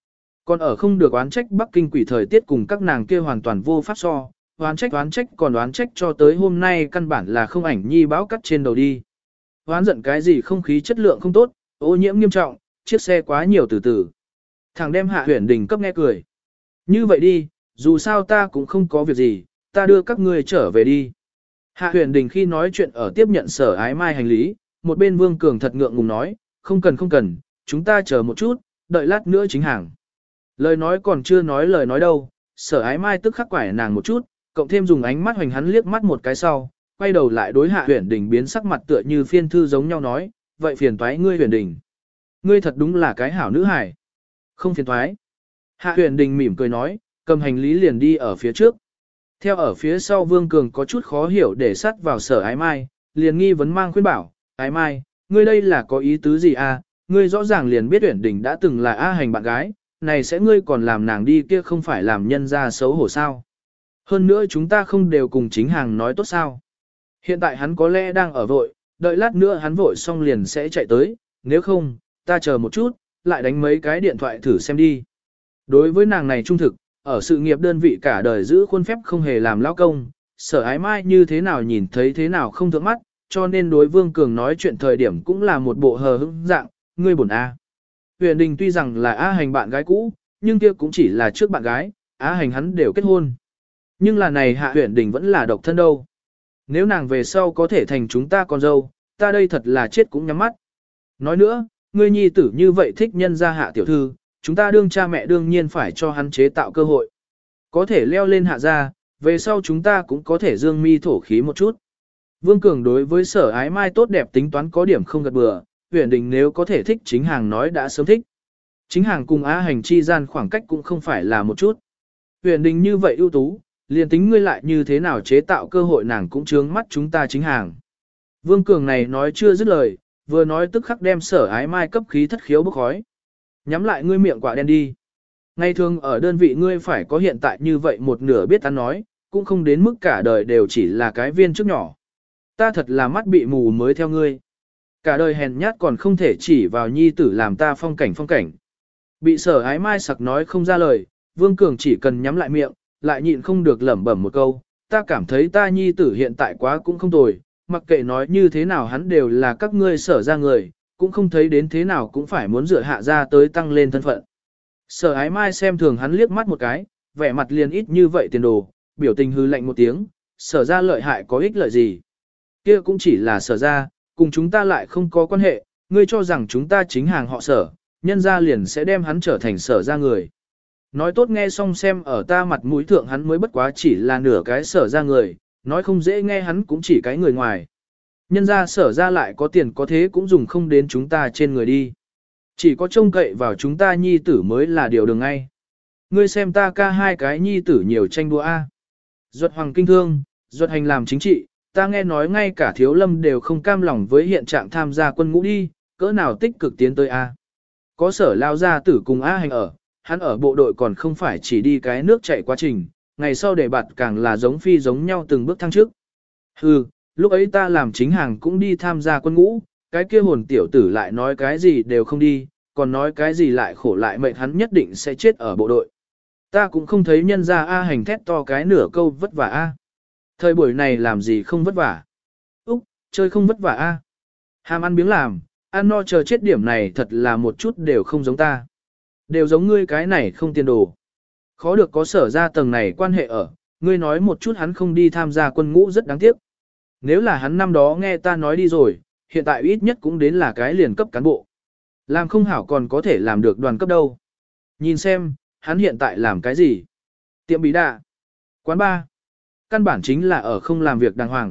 Còn ở không được oán trách Bắc Kinh quỷ thời tiết cùng các nàng kia hoàn toàn vô pháp so, oán trách còn oán trách cho tới hôm nay căn bản là không ảnh nhi báo cắt trên đầu đi. Oán giận cái gì không khí chất lượng không tốt, ô nhiễm nghiêm trọng, chiếc xe quá nhiều từ từ. Thằng đem Hạ Huyền Đình cấp nghe cười. Như vậy đi, dù sao ta cũng không có việc gì, ta đưa các ngươi trở về đi. Hạ Huyền Đình khi nói chuyện ở tiếp nhận Sở Ái Mai hành lý, một bên Vương Cường thật ngượng ngùng nói, không cần, chúng ta chờ một chút, đợi lát nữa chính hàng. Lời nói còn chưa nói lời nói đâu, Sở Ái Mai tức khắc quải nàng một chút, cộng thêm dùng ánh mắt hoành hắn liếc mắt một cái sau, quay đầu lại đối Hạ Huyền Đình biến sắc mặt tựa như phiên thư giống nhau nói, vậy phiền toái ngươi Huyền Đình. Ngươi thật đúng là cái hảo nữ hài. Không phiền toái. Hạ Huyền Đình mỉm cười nói, cầm hành lý liền đi ở phía trước. Theo ở phía sau Vương Cường có chút khó hiểu để sát vào Sở Ái Mai, liền nghi vấn mang khuyên bảo, Ái Mai, ngươi đây là có ý tứ gì à, ngươi rõ ràng liền biết Uyển Đình đã từng là A Hành bạn gái, này sẽ ngươi còn làm nàng đi kia không phải làm nhân ra xấu hổ sao. Hơn nữa chúng ta không đều cùng chính hàng nói tốt sao. Hiện tại hắn có lẽ đang ở vội, đợi lát nữa hắn vội xong liền sẽ chạy tới, nếu không, ta chờ một chút, lại đánh mấy cái điện thoại thử xem đi. Đối với nàng này trung thực, ở sự nghiệp đơn vị cả đời giữ khuôn phép không hề làm lão công, Sở Ái Mai như thế nào nhìn thấy thế nào không thượng mắt, cho nên đối Vương Cường nói chuyện thời điểm cũng là một bộ hờ hững dạng, ngươi buồn A. Huyền Đình tuy rằng là A Hành bạn gái cũ, nhưng kia cũng chỉ là trước bạn gái, A Hành hắn đều kết hôn. Nhưng là này Hạ Huyền Đình vẫn là độc thân đâu. Nếu nàng về sau có thể thành chúng ta con dâu, ta đây thật là chết cũng nhắm mắt. Nói nữa, ngươi nhi tử như vậy thích nhân gia Hạ tiểu thư, chúng ta đương cha mẹ đương nhiên phải cho hắn chế tạo cơ hội. Có thể leo lên Hạ gia, về sau chúng ta cũng có thể dương mi thổ khí một chút. Vương Cường đối với Sở Ái Mai tốt đẹp tính toán có điểm không gật bừa, Huyền Đình nếu có thể thích chính hàng nói đã sớm thích. Chính hàng cùng Á Hành chi gian khoảng cách cũng không phải là một chút. Huyền Đình như vậy ưu tú, liền tính ngươi lại như thế nào chế tạo cơ hội nàng cũng chướng mắt chúng ta chính hàng. Vương Cường này nói chưa dứt lời, vừa nói tức khắc đem Sở Ái Mai cấp khí thất khiếu bốc khói. Nhắm lại ngươi miệng quả đen đi. Ngày thường ở đơn vị ngươi phải có hiện tại như vậy một nửa biết ăn nói, cũng không đến mức cả đời đều chỉ là cái viên trước nhỏ. Ta thật là mắt bị mù mới theo ngươi. Cả đời hèn nhát còn không thể chỉ vào nhi tử làm ta phong cảnh. Bị Sở Ái Mai sặc nói không ra lời, Vương Cường chỉ cần nhắm lại miệng, lại nhịn không được lẩm bẩm một câu, ta cảm thấy ta nhi tử hiện tại quá cũng không tồi, mặc kệ nói như thế nào hắn đều là các ngươi Sở ra người, cũng không thấy đến thế nào cũng phải muốn dựa Hạ ra tới tăng lên thân phận. Sở Ái Mai xem thường hắn liếc mắt một cái, vẻ mặt liền ít như vậy tiền đồ, biểu tình hư lạnh một tiếng, Sở ra lợi hại có ích lợi gì. Kia cũng chỉ là Sở ra, cùng chúng ta lại không có quan hệ, ngươi cho rằng chúng ta chính hàng họ Sở, nhân ra liền sẽ đem hắn trở thành Sở ra người. Nói tốt nghe xong xem ở ta mặt mũi thượng hắn mới bất quá chỉ là nửa cái Sở ra người, nói không dễ nghe hắn cũng chỉ cái người ngoài. Nhân ra Sở ra lại có tiền có thế cũng dùng không đến chúng ta trên người đi. Chỉ có trông cậy vào chúng ta nhi tử mới là điều đường ngay. Ngươi xem ta ca hai cái nhi tử nhiều tranh đua a. Duật Hoàng kinh thương, Duật Hành làm chính trị, ta nghe nói ngay cả Thiếu Lâm đều không cam lòng với hiện trạng tham gia quân ngũ đi, cỡ nào tích cực tiến tới a. Có Sở lao gia tử cùng A Hành ở, hắn ở bộ đội còn không phải chỉ đi cái nước chạy quá trình, ngày sau để bạt càng là giống phi giống nhau từng bước thăng trước. Hừ, lúc ấy ta làm chính hàng cũng đi tham gia quân ngũ, cái kia hồn tiểu tử lại nói cái gì đều không đi, còn nói cái gì lại khổ lại mệnh hắn nhất định sẽ chết ở bộ đội. Ta cũng không thấy nhân ra A Hành thét to cái nửa câu vất vả A. Thời buổi này làm gì không vất vả. Úc, chơi không vất vả A. Ham ăn biếng làm, ăn no chờ chết điểm này thật là một chút đều không giống ta. Đều giống ngươi cái này không tiền đồ. Khó được có Sở ra tầng này quan hệ ở, ngươi nói một chút hắn không đi tham gia quân ngũ rất đáng tiếc. Nếu là hắn năm đó nghe ta nói đi rồi, hiện tại ít nhất cũng đến là cái liền cấp cán bộ. Làm không hảo còn có thể làm được đoàn cấp đâu. Nhìn xem, hắn hiện tại làm cái gì? Tiệm bí đạ, quán bar. Căn bản chính là ở không làm việc đàng hoàng.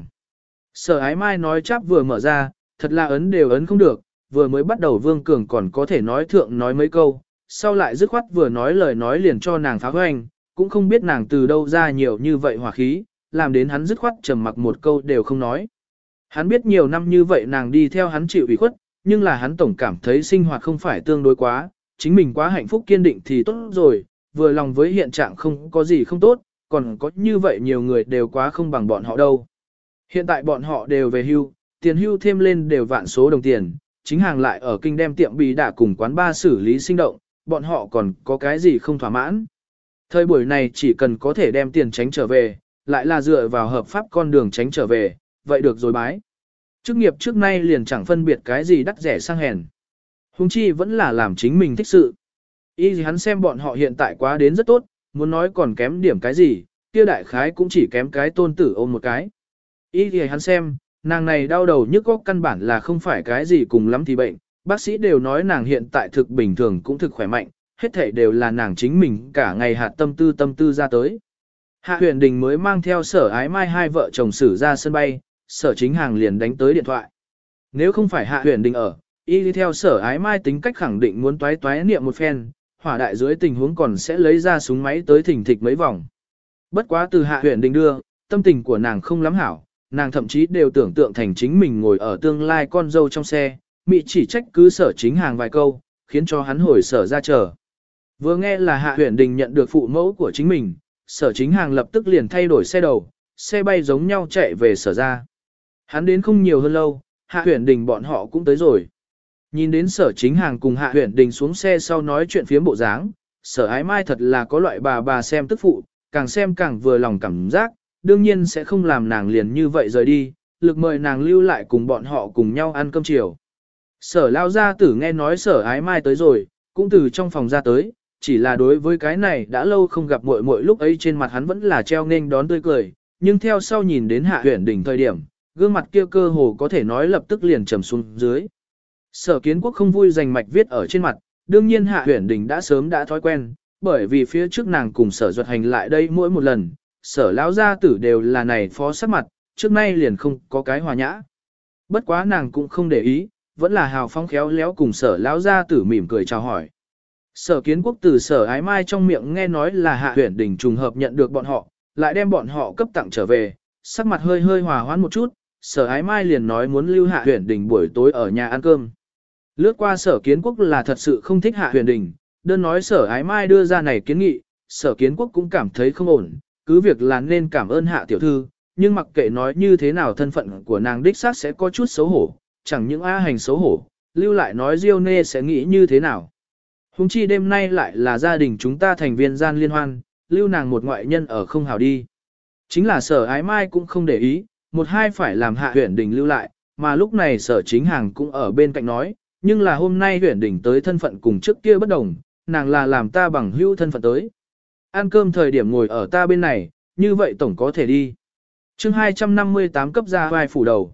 Sở Ái Mai nói chắp vừa mở ra, thật là ấn đều ấn không được, vừa mới bắt đầu Vương Cường còn có thể nói thượng nói mấy câu, sau lại dứt khoát vừa nói lời nói liền cho nàng phá hoành, cũng không biết nàng từ đâu ra nhiều như vậy hỏa khí, làm đến hắn dứt khoát trầm mặc một câu đều không nói. Hắn biết nhiều năm như vậy nàng đi theo hắn chịu ủy khuất, nhưng là hắn tổng cảm thấy sinh hoạt không phải tương đối quá, chính mình quá hạnh phúc kiên định thì tốt rồi, vừa lòng với hiện trạng không có gì không tốt, còn có như vậy nhiều người đều quá không bằng bọn họ đâu. Hiện tại bọn họ đều về hưu, tiền hưu thêm lên đều vạn số đồng tiền, chính hàng lại ở kinh đem tiệm bì đạ cùng quán bar xử lý sinh động, bọn họ còn có cái gì không thỏa mãn. Thời buổi này chỉ cần có thể đem tiền tránh trở về, lại là dựa vào hợp pháp con đường tránh trở về, vậy được rồi bái. Chức nghiệp trước nay liền chẳng phân biệt cái gì đắt rẻ sang hèn. Huống chi vẫn là làm chính mình thích sự. Y gì hắn xem bọn họ hiện tại quá đến rất tốt, muốn nói còn kém điểm cái gì, kia đại khái cũng chỉ kém cái tôn tử ôm một cái. Y gì hắn xem, nàng này đau đầu nhức óc căn bản là không phải cái gì cùng lắm thì bệnh, bác sĩ đều nói nàng hiện tại thực bình thường cũng thực khỏe mạnh, hết thảy đều là nàng chính mình cả ngày hạt tâm tư ra tới. Hạ Huyền Đình mới mang theo Sở Ái Mai hai vợ chồng xử ra sân bay, Sở Chính Hàng liền đánh tới điện thoại. Nếu không phải Hạ Huyền Đình ở, y đi theo Sở Ái Mai tính cách khẳng định muốn toái toái niệm một phen, hỏa đại dưới tình huống còn sẽ lấy ra súng máy tới thỉnh thịch mấy vòng. Bất quá từ Hạ Huyền Đình đưa, tâm tình của nàng không lắm hảo, nàng thậm chí đều tưởng tượng thành chính mình ngồi ở tương lai con dâu trong xe, mị chỉ trách cứ Sở Chính Hàng vài câu, khiến cho hắn hồi sở ra chờ. Vừa nghe là Hạ Huyền Đình nhận được phụ mẫu của chính mình, Sở Chính Hàng lập tức liền thay đổi xe đầu, xe bay giống nhau chạy về sở ra. Hắn đến không nhiều hơn lâu, Hạ Huyền Đình bọn họ cũng tới rồi. Nhìn đến Sở Chính Hàng cùng Hạ Huyền Đình xuống xe sau nói chuyện phiếm bộ dáng, Sở Ái Mai thật là có loại bà xem tức phụ, càng xem càng vừa lòng cảm giác, đương nhiên sẽ không làm nàng liền như vậy rời đi, lực mời nàng lưu lại cùng bọn họ cùng nhau ăn cơm chiều. Sở lao gia tử nghe nói Sở Ái Mai tới rồi, cũng từ trong phòng ra tới, chỉ là đối với cái này đã lâu không gặp muội muội lúc ấy trên mặt hắn vẫn là treo nghênh đón tươi cười, nhưng theo sau nhìn đến Hạ Huyền Đình thời điểm, gương mặt kia cơ hồ có thể nói lập tức liền trầm xuống dưới. Sở Kiến Quốc không vui dành mạch viết ở trên mặt, đương nhiên Hạ Huyền Đình đã sớm đã thói quen, bởi vì phía trước nàng cùng Sở Duật Hành lại đây mỗi một lần, Sở lão gia tử đều là này phó sắc mặt, trước nay liền không có cái hòa nhã. Bất quá nàng cũng không để ý, vẫn là hào phóng khéo léo cùng Sở lão gia tử mỉm cười chào hỏi. Sở Kiến Quốc từ Sở Ái Mai trong miệng nghe nói là Hạ Huyền Đình trùng hợp nhận được bọn họ, lại đem bọn họ cấp tặng trở về, sắc mặt hơi hơi hòa hoãn một chút, Sở Ái Mai liền nói muốn lưu Hạ Huyền Đình buổi tối ở nhà ăn cơm. Lướt qua Sở Kiến Quốc là thật sự không thích Hạ Huyền Đình, đơn nói Sở Ái Mai đưa ra này kiến nghị, Sở Kiến Quốc cũng cảm thấy không ổn, cứ việc là nên cảm ơn Hạ tiểu thư, nhưng mặc kệ nói như thế nào thân phận của nàng đích xác sẽ có chút xấu hổ, chẳng những A Hành xấu hổ, lưu lại nói Diêu Nê sẽ nghĩ như thế nào. Hùng chi đêm nay lại là gia đình chúng ta thành viên gian liên hoan, lưu nàng một ngoại nhân ở không hảo đi. Chính là Sở Ái Mai cũng không để ý, một hai phải làm Hạ Huyền Đình lưu lại, mà lúc này Sở Chính Hàng cũng ở bên cạnh nói, nhưng là hôm nay Huyền Đình tới thân phận cùng trước kia bất đồng, nàng là làm ta bằng hữu thân phận tới. Ăn cơm thời điểm ngồi ở ta bên này, như vậy tổng có thể đi. Chương 258 cấp ra vai phủ đầu.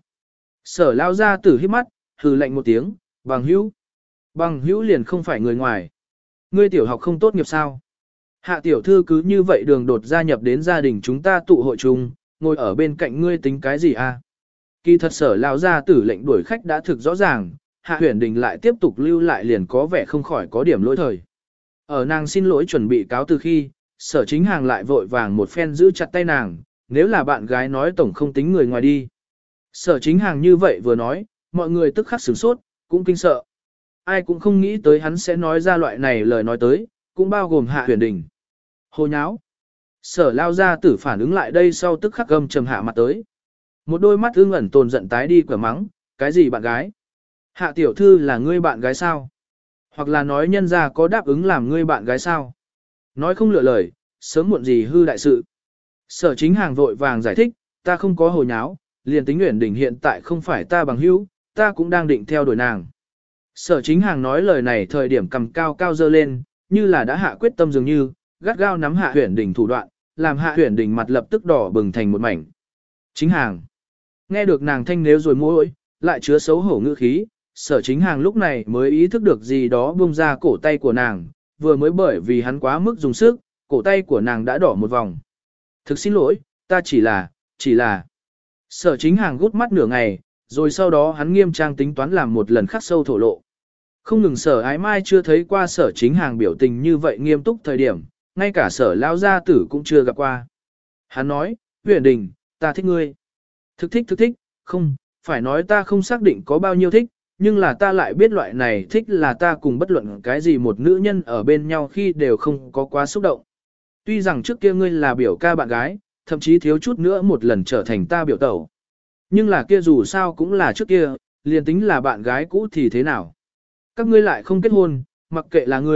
Sở lao ra tử hít mắt, hừ lạnh một tiếng, bằng hữu. Bằng hữu liền không phải người ngoài. Ngươi tiểu học không tốt nghiệp sao? Hạ tiểu thư cứ như vậy đường đột gia nhập đến gia đình chúng ta tụ hội chung, ngồi ở bên cạnh ngươi tính cái gì a? Kỳ thật Sở lao ra tử lệnh đuổi khách đã thực rõ ràng, Hạ Huyền Đình lại tiếp tục lưu lại liền có vẻ không khỏi có điểm lỗi thời. Ở nàng xin lỗi chuẩn bị cáo từ khi, Sở Chính Hàng lại vội vàng một phen giữ chặt tay nàng, nếu là bạn gái nói tổng không tính người ngoài đi. Sở Chính Hàng như vậy vừa nói, mọi người tức khắc sửng sốt, cũng kinh sợ. Ai cũng không nghĩ tới hắn sẽ nói ra loại này lời nói tới, cũng bao gồm Hạ Huyền Đình. Hồ nháo. Sở lao ra tử phản ứng lại đây sau tức khắc gầm trầm hạ mặt tới. Một đôi mắt ương ẩn tồn giận tái đi quả mắng, cái gì bạn gái? Hạ tiểu thư là ngươi bạn gái sao? Hoặc là nói nhân ra có đáp ứng làm ngươi bạn gái sao? Nói không lựa lời, sớm muộn gì hư đại sự. Sở Chính Hàng vội vàng giải thích, ta không có hồ nháo, liền tính Uyển Đình hiện tại không phải ta bằng hữu, ta cũng đang định theo đuổi nàng. Sở Chính Hàng nói lời này thời điểm cầm cao cao dơ lên, như là đã hạ quyết tâm dường như, gắt gao nắm Hạ Uyển Đình thủ đoạn, làm Hạ Uyển Đình mặt lập tức đỏ bừng thành một mảnh. Chính Hàng. Nghe được nàng thanh nếu rồi môi, lại chứa xấu hổ ngữ khí, Sở Chính Hàng lúc này mới ý thức được gì đó buông ra cổ tay của nàng, vừa mới bởi vì hắn quá mức dùng sức, cổ tay của nàng đã đỏ một vòng. Thực xin lỗi, ta chỉ là. Sở Chính Hàng gút mắt nửa ngày, rồi sau đó hắn nghiêm trang tính toán làm một lần khắc sâu thổ lộ. Không ngừng Sở Ái Mai chưa thấy qua Sở Chính Hàng biểu tình như vậy nghiêm túc thời điểm, ngay cả Sở lao gia tử cũng chưa gặp qua. Hắn nói, Uyển Đình, ta thích ngươi. Thực thích, không, phải nói ta không xác định có bao nhiêu thích, nhưng là ta lại biết loại này thích là ta cùng bất luận cái gì một nữ nhân ở bên nhau khi đều không có quá xúc động. Tuy rằng trước kia ngươi là biểu ca bạn gái, thậm chí thiếu chút nữa một lần trở thành ta biểu tẩu. Nhưng là kia dù sao cũng là trước kia, liền tính là bạn gái cũ thì thế nào. Các ngươi lại không kết hôn, mặc kệ là ngươi,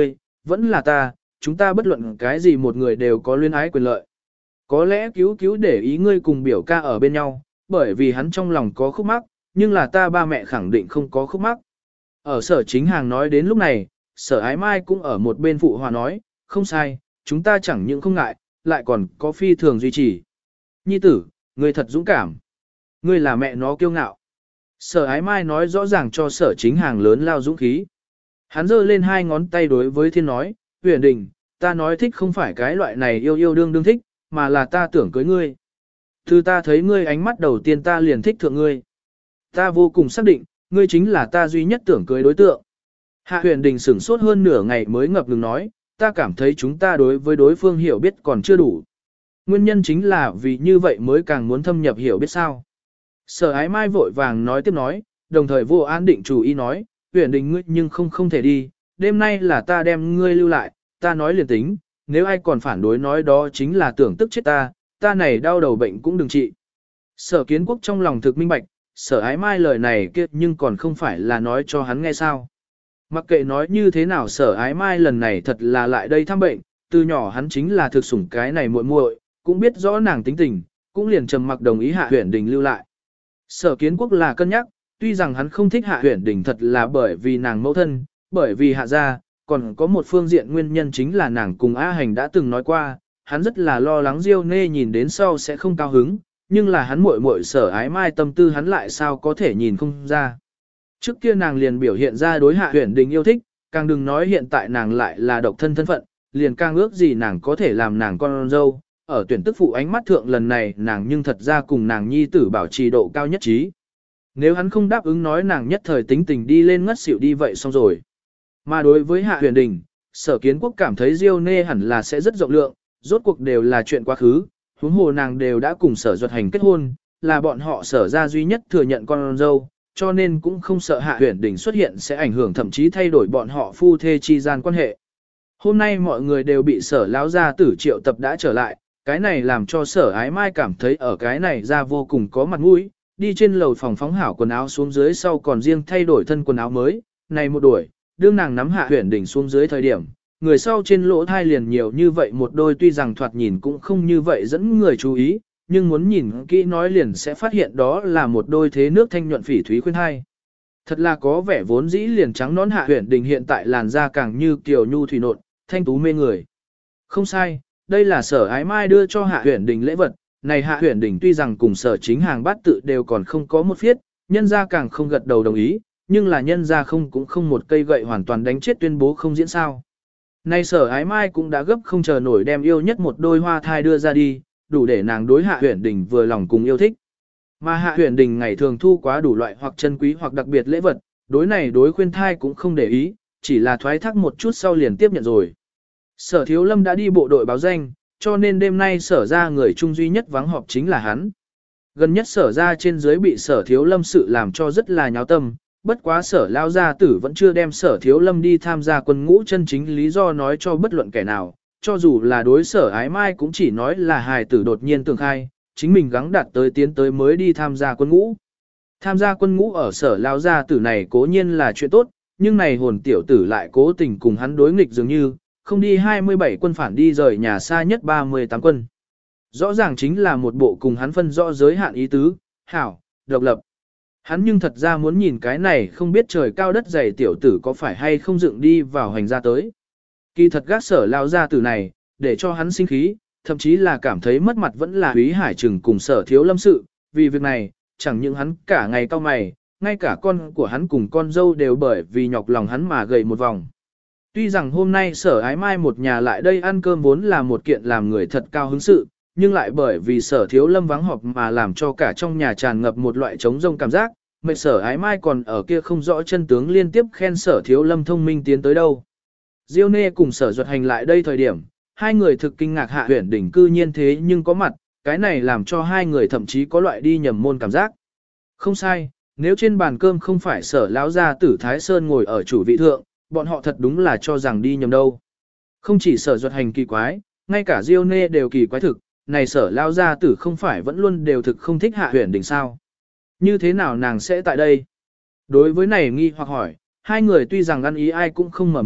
vẫn là ta, chúng ta bất luận cái gì một người đều có luyến ái quyền lợi. Có lẽ cứu cứu để ý ngươi cùng biểu ca ở bên nhau, bởi vì hắn trong lòng có khúc mắc, nhưng là ta ba mẹ khẳng định không có khúc mắc. Ở Sở Chính Hàng nói đến lúc này, Sở Ái Mai cũng ở một bên phụ hòa nói, không sai, chúng ta chẳng những không ngại, lại còn có phi thường duy trì. Nhi tử, ngươi thật dũng cảm. Ngươi là mẹ nó kiêu ngạo. Sở Ái Mai nói rõ ràng cho Sở Chính Hàng lớn lao dũng khí. Hắn giơ lên hai ngón tay đối với thiên nói, Huyền Đình, ta nói thích không phải cái loại này yêu yêu đương đương thích, mà là ta tưởng cưới ngươi. Từ ta thấy ngươi ánh mắt đầu tiên ta liền thích thượng ngươi. Ta vô cùng xác định, ngươi chính là ta duy nhất tưởng cưới đối tượng. Hạ Huyền Đình sửng sốt hơn nửa ngày mới ngập ngừng nói, ta cảm thấy chúng ta đối với đối phương hiểu biết còn chưa đủ. Nguyên nhân chính là vì như vậy mới càng muốn thâm nhập hiểu biết sao. Sở Ái Mai vội vàng nói tiếp nói, đồng thời vô an định chủ ý nói, Huyền Đình ngươi nhưng không thể đi, đêm nay là ta đem ngươi lưu lại, ta nói liền tính, nếu ai còn phản đối nói đó chính là tưởng tức chết ta này đau đầu bệnh cũng đừng trị. Sở Kiến Quốc trong lòng thực minh bạch, Sở Ái Mai lời này kia nhưng còn không phải là nói cho hắn nghe sao. Mặc kệ nói như thế nào Sở Ái Mai lần này thật là lại đây thăm bệnh, từ nhỏ hắn chính là thực sủng cái này muội muội, cũng biết rõ nàng tính tình, cũng liền trầm mặc đồng ý Hạ Huyền Đình lưu lại. Sở Kiến Quốc là cân nhắc, tuy rằng hắn không thích Hạ Huyền Đình thật là bởi vì nàng mẫu thân, bởi vì Hạ gia, còn có một phương diện nguyên nhân chính là nàng cùng A Hành đã từng nói qua, hắn rất là lo lắng Diêu Nê nhìn đến sau sẽ không cao hứng, nhưng là hắn muội muội Sở Ái Mai tâm tư hắn lại sao có thể nhìn không ra. Trước kia nàng liền biểu hiện ra đối Hạ Huyền Đình yêu thích, càng đừng nói hiện tại nàng lại là độc thân thân phận, liền càng ước gì nàng có thể làm nàng con dâu. Ở tuyển tức phụ ánh mắt thượng lần này nàng nhưng thật ra cùng nàng nhi tử bảo trì độ cao nhất trí. Nếu hắn không đáp ứng nói nàng nhất thời tính tình đi lên ngất xỉu đi vậy xong rồi. Mà đối với Hạ Huyền Đình, Sở Kiến Quốc cảm thấy Diêu Nê hẳn là sẽ rất rộng lượng, rốt cuộc đều là chuyện quá khứ, huống hồ nàng đều đã cùng Sở Duật Hành kết hôn, là bọn họ Sở ra duy nhất thừa nhận con dâu, cho nên cũng không sợ Hạ Huyền Đình xuất hiện sẽ ảnh hưởng thậm chí thay đổi bọn họ phu thê chi gian quan hệ. Hôm nay mọi người đều bị Sở lão gia tử triệu tập đã trở lại, cái này làm cho Sở Ái Mai cảm thấy ở cái này ra vô cùng có mặt mũi, đi trên lầu phòng phóng hảo quần áo xuống dưới sau còn riêng thay đổi thân quần áo mới, này một đuổi, đương nàng nắm Hạ Huyền Đình xuống dưới thời điểm, người sau trên lỗ thai liền nhiều như vậy một đôi tuy rằng thoạt nhìn cũng không như vậy dẫn người chú ý, nhưng muốn nhìn kỹ nói liền sẽ phát hiện đó là một đôi thế nước thanh nhuận phỉ thúy khuyên hai. Thật là có vẻ vốn dĩ liền trắng nón Hạ Huyền Đình hiện tại làn da càng như kiều nhu thủy nộn, thanh tú mê người. Không sai, đây là Sở Ái Mai đưa cho Hạ Huyền Đình lễ vật, này Hạ Huyền Đình tuy rằng cùng Sở Chính Hàng bát tự đều còn không có một phiết, nhân gia càng không gật đầu đồng ý, nhưng là nhân gia không cũng không một cây gậy hoàn toàn đánh chết tuyên bố không diễn sao. Nay Sở Ái Mai cũng đã gấp không chờ nổi đem yêu nhất một đôi hoa thai đưa ra đi, đủ để nàng đối Hạ Huyền Đình vừa lòng cùng yêu thích. Mà Hạ Huyền Đình ngày thường thu quá đủ loại hoặc chân quý hoặc đặc biệt lễ vật, đối này đối khuyên thai cũng không để ý, chỉ là thoái thác một chút sau liền tiếp nhận rồi. Sở Thiếu Lâm đã đi bộ đội báo danh, cho nên đêm nay Sở ra người chung duy nhất vắng họp chính là hắn. Gần nhất Sở ra trên dưới bị Sở Thiếu Lâm sự làm cho rất là nháo tâm, bất quá Sở lao gia tử vẫn chưa đem Sở Thiếu Lâm đi tham gia quân ngũ chân chính lý do nói cho bất luận kẻ nào, cho dù là đối Sở Ái Mai cũng chỉ nói là hài tử đột nhiên tường khai, chính mình gắng đạt tới tiến tới mới đi tham gia quân ngũ. Tham gia quân ngũ ở Sở lao gia tử này cố nhiên là chuyện tốt, nhưng này hồn tiểu tử lại cố tình cùng hắn đối nghịch dường như, không đi 27 quân phản đi rời nhà xa nhất 38 quân. Rõ ràng chính là một bộ cùng hắn phân rõ giới hạn ý tứ, hảo, độc lập. Hắn nhưng thật ra muốn nhìn cái này không biết trời cao đất dày tiểu tử có phải hay không dựng đi vào hành ra tới. Kỳ thật gác Sở lao gia tử này, để cho hắn sinh khí, thậm chí là cảm thấy mất mặt vẫn là Úy Hải Trừng cùng Sở Thiếu Lâm sự, vì việc này, chẳng những hắn cả ngày cau mày, ngay cả con của hắn cùng con dâu đều bởi vì nhọc lòng hắn mà gầy một vòng. Tuy rằng hôm nay Sở Ái Mai một nhà lại đây ăn cơm vốn là một kiện làm người thật cao hứng sự, nhưng lại bởi vì Sở Thiếu Lâm vắng họp mà làm cho cả trong nhà tràn ngập một loại trống rông cảm giác, mệt Sở Ái Mai còn ở kia không rõ chân tướng liên tiếp khen Sở Thiếu Lâm thông minh tiến tới đâu. Diêu Nê cùng Sở Duật Hành lại đây thời điểm, hai người thực kinh ngạc Hạ Huyền Đình cư nhiên thế nhưng có mặt, cái này làm cho hai người thậm chí có loại đi nhầm môn cảm giác. Không sai, nếu trên bàn cơm không phải Sở lão gia tử Thái Sơn ngồi ở chủ vị thượng, bọn họ thật đúng là cho rằng đi nhầm đâu. Không chỉ Sở Duật Hành kỳ quái, ngay cả Diêu Nê đều kỳ quái thực, này Sở lão gia tử không phải vẫn luôn đều thực không thích Hạ Huyền Đình sao? Như thế nào nàng sẽ tại đây? Đối với này nghi hoặc hỏi, hai người tuy rằng ăn ý ai cũng không mở miệng,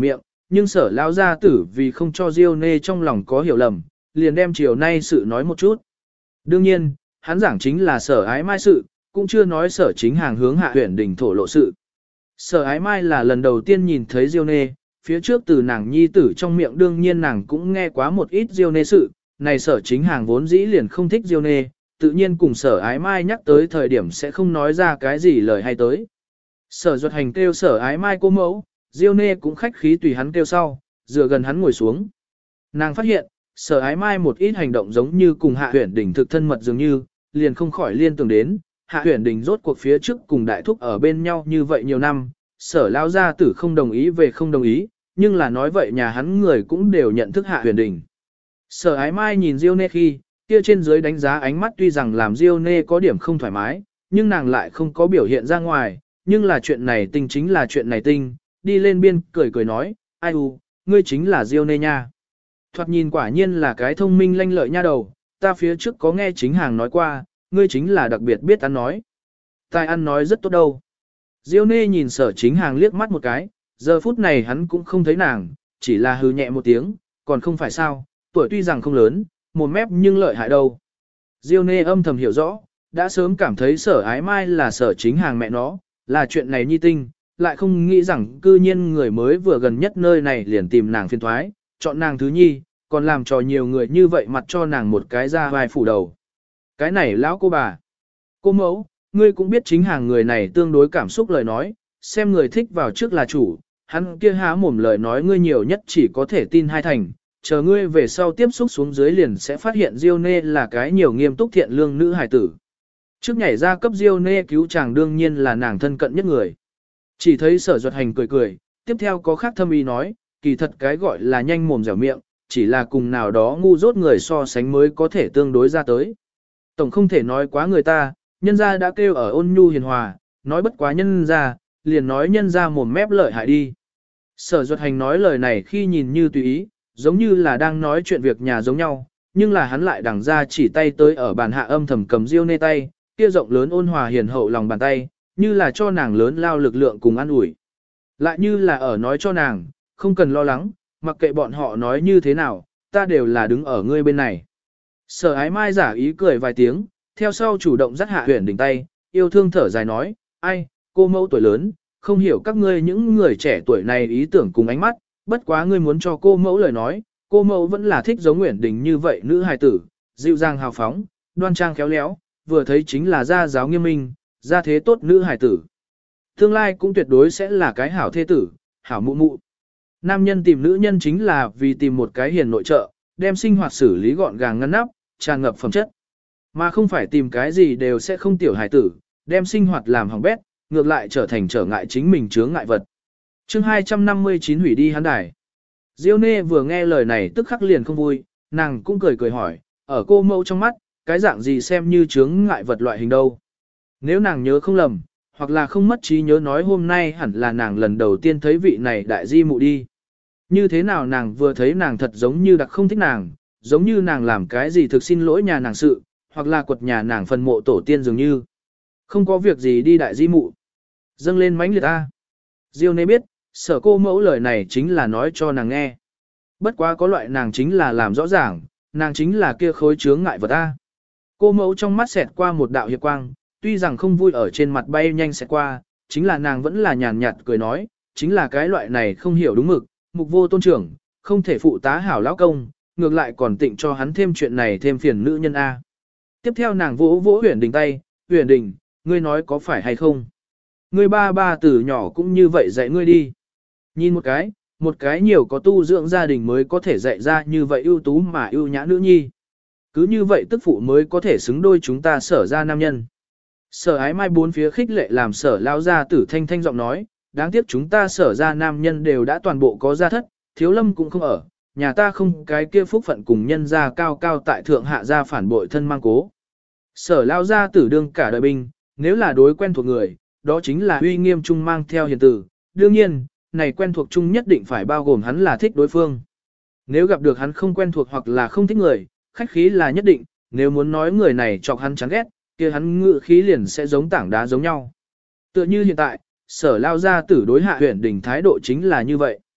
nhưng sở lao gia tử vì không cho Diêu Nê trong lòng có hiểu lầm, liền đem chiều nay sự nói một chút. Đương nhiên, hắn giảng chính là sở ái mai sự, cũng chưa nói sở chính hàng hướng Hạ Huyền Đình thổ lộ sự. Sở ái mai là lần đầu tiên nhìn thấy Diêu Nê, phía trước từ nàng nhi tử trong miệng đương nhiên nàng cũng nghe quá một ít Diêu Nê sự, này sở chính hàng vốn dĩ liền không thích Diêu Nê, tự nhiên cùng sở ái mai nhắc tới thời điểm sẽ không nói ra cái gì lời hay tới. Sở Duật Hành kêu sở ái mai cô mẫu, Diêu Nê cũng khách khí tùy hắn kêu sau, dựa gần hắn ngồi xuống. Nàng phát hiện, sở ái mai một ít hành động giống như cùng Hạ Huyền Đình thực thân mật dường như, liền không khỏi liên tưởng đến, Hạ Huyền Đình rốt cuộc phía trước cùng đại thúc ở bên nhau như vậy nhiều năm, sở lao gia tử không đồng ý về không đồng ý, nhưng là nói vậy nhà hắn người cũng đều nhận thức Hạ Huyền Đình. Sở ái mai nhìn Diêu Nê khi, kia trên dưới đánh giá ánh mắt tuy rằng làm Diêu Nê có điểm không thoải mái, nhưng nàng lại không có biểu hiện ra ngoài, nhưng là chuyện này tinh chính là chuyện này tinh, đi lên biên cười cười nói, ai u, ngươi chính là Diêu Nê nha. Thoạt nhìn quả nhiên là cái thông minh lanh lợi nha đầu, ta phía trước có nghe chính hàng nói qua, ngươi chính là đặc biệt biết ăn nói. Tài ăn nói rất tốt đâu. Diêu Nê nhìn sở chính hàng liếc mắt một cái, giờ phút này hắn cũng không thấy nàng, chỉ là hừ nhẹ một tiếng, còn không phải sao, tuổi tuy rằng không lớn, một mép nhưng lợi hại đâu. Diêu Nê âm thầm hiểu rõ, đã sớm cảm thấy sở ái mai là sở chính hàng mẹ nó, là chuyện này nhi tinh, lại không nghĩ rằng cư nhiên người mới vừa gần nhất nơi này liền tìm nàng phiền thoái, chọn nàng thứ nhi, còn làm cho nhiều người như vậy mặt cho nàng một cái ra vai phủ đầu. Cái này lão cô bà, cô mẫu, ngươi cũng biết chính hàng người này tương đối cảm xúc lời nói, xem người thích vào trước là chủ, hắn kia há mồm lời nói ngươi nhiều nhất chỉ có thể tin hai thành, chờ ngươi về sau tiếp xúc xuống dưới liền sẽ phát hiện Diêu Nê là cái nhiều nghiêm túc thiện lương nữ hài tử. Trước nhảy ra cấp Diêu Nê cứu chàng đương nhiên là nàng thân cận nhất người. Chỉ thấy sở Duật Hành cười cười, tiếp theo có khác thâm ý nói, kỳ thật cái gọi là nhanh mồm dẻo miệng, chỉ là cùng nào đó ngu dốt người so sánh mới có thể tương đối ra tới. Tổng không thể nói quá người ta, nhân gia đã kêu ở ôn nhu hiền hòa, nói bất quá nhân gia, liền nói nhân gia mồm mép lợi hại đi. Sở Duật Hành nói lời này khi nhìn như tùy ý, giống như là đang nói chuyện việc nhà giống nhau, nhưng là hắn lại đằng ra chỉ tay tới ở bàn hạ âm thầm cầm Diêu Nê tay, kia rộng lớn ôn hòa hiền hậu lòng bàn tay, như là cho nàng lớn lao lực lượng cùng an ủi. Lại như là ở nói cho nàng, không cần lo lắng, mặc kệ bọn họ nói như thế nào, ta đều là đứng ở ngươi bên này. Sở ái mai giả ý cười vài tiếng, theo sau chủ động dắt Hạ Huyền Đình tay, yêu thương thở dài nói, ai, cô mẫu tuổi lớn, không hiểu các ngươi những người trẻ tuổi này ý tưởng cùng ánh mắt, bất quá ngươi muốn cho cô mẫu lời nói, cô mẫu vẫn là thích giống Nguyễn Đình như vậy nữ hài tử, dịu dàng hào phóng, đoan trang khéo léo, vừa thấy chính là gia giáo nghiêm minh, gia thế tốt nữ hài tử. Tương lai cũng tuyệt đối sẽ là cái hảo thê tử, hảo mụ mụ. Nam nhân tìm nữ nhân chính là vì tìm một cái hiền nội trợ, đem sinh hoạt xử lý gọn gàng ngăn nắp, tràn ngập phẩm chất. Mà không phải tìm cái gì đều sẽ không tiểu hài tử, đem sinh hoạt làm hỏng bét, ngược lại trở thành trở ngại chính mình chướng ngại vật. Chương 259 hủy đi hắn đài. Diêu Nê vừa nghe lời này tức khắc liền không vui, nàng cũng cười cười hỏi, ở cô mẫu trong mắt, cái dạng gì xem như chướng ngại vật loại hình đâu. Nếu nàng nhớ không lầm, hoặc là không mất trí nhớ nói hôm nay hẳn là nàng lần đầu tiên thấy vị này đại di mụ đi. Như thế nào nàng vừa thấy nàng thật giống như đặc không thích nàng, giống như nàng làm cái gì thực xin lỗi nhà nàng sự, hoặc là quật nhà nàng phần mộ tổ tiên dường như. Không có việc gì đi đại di mụ. Dâng lên mánh liệt ta. Diêu Nê biết, sở cô mẫu lời này chính là nói cho nàng nghe. Bất quá có loại nàng chính là làm rõ ràng, nàng chính là kia khối chướng ngại vật ta. Cô mẫu trong mắt xẹt qua một đạo hiệp quang, tuy rằng không vui ở trên mặt bay nhanh xẹt qua, chính là nàng vẫn là nhàn nhạt cười nói, chính là cái loại này không hiểu đúng mực, mục vô tôn trưởng, không thể phụ tá hảo lão công, ngược lại còn tịnh cho hắn thêm chuyện này thêm phiền nữ nhân A. Tiếp theo nàng vỗ vỗ Huyền Đình tay, Huyền Đình, ngươi nói có phải hay không? Ngươi ba từ nhỏ cũng như vậy dạy ngươi đi. Nhìn một cái nhiều có tu dưỡng gia đình mới có thể dạy ra như vậy ưu tú mà ưu nhã nữ nhi. Cứ như vậy tức phụ mới có thể xứng đôi chúng ta sở ra nam nhân. Sở ái mai bốn phía khích lệ làm sở lao ra tử thanh thanh giọng nói, đáng tiếc chúng ta sở ra nam nhân đều đã toàn bộ có gia thất, thiếu lâm cũng không ở, nhà ta không cái kia phúc phận cùng nhân gia cao cao tại thượng hạ gia phản bội thân mang cố. Sở lao ra tử đương cả đời binh, nếu là đối quen thuộc người, đó chính là uy nghiêm trung mang theo hiền tử, đương nhiên, này quen thuộc chung nhất định phải bao gồm hắn là thích đối phương. Nếu gặp được hắn không quen thuộc hoặc là không thích người, khách khí là nhất định, nếu muốn nói người này chọc hắn chán ghét, kia hắn ngự khí liền sẽ giống tảng đá giống nhau. Tựa như hiện tại, sở lao gia tử đối Hạ Huyền Đình thái độ chính là như vậy.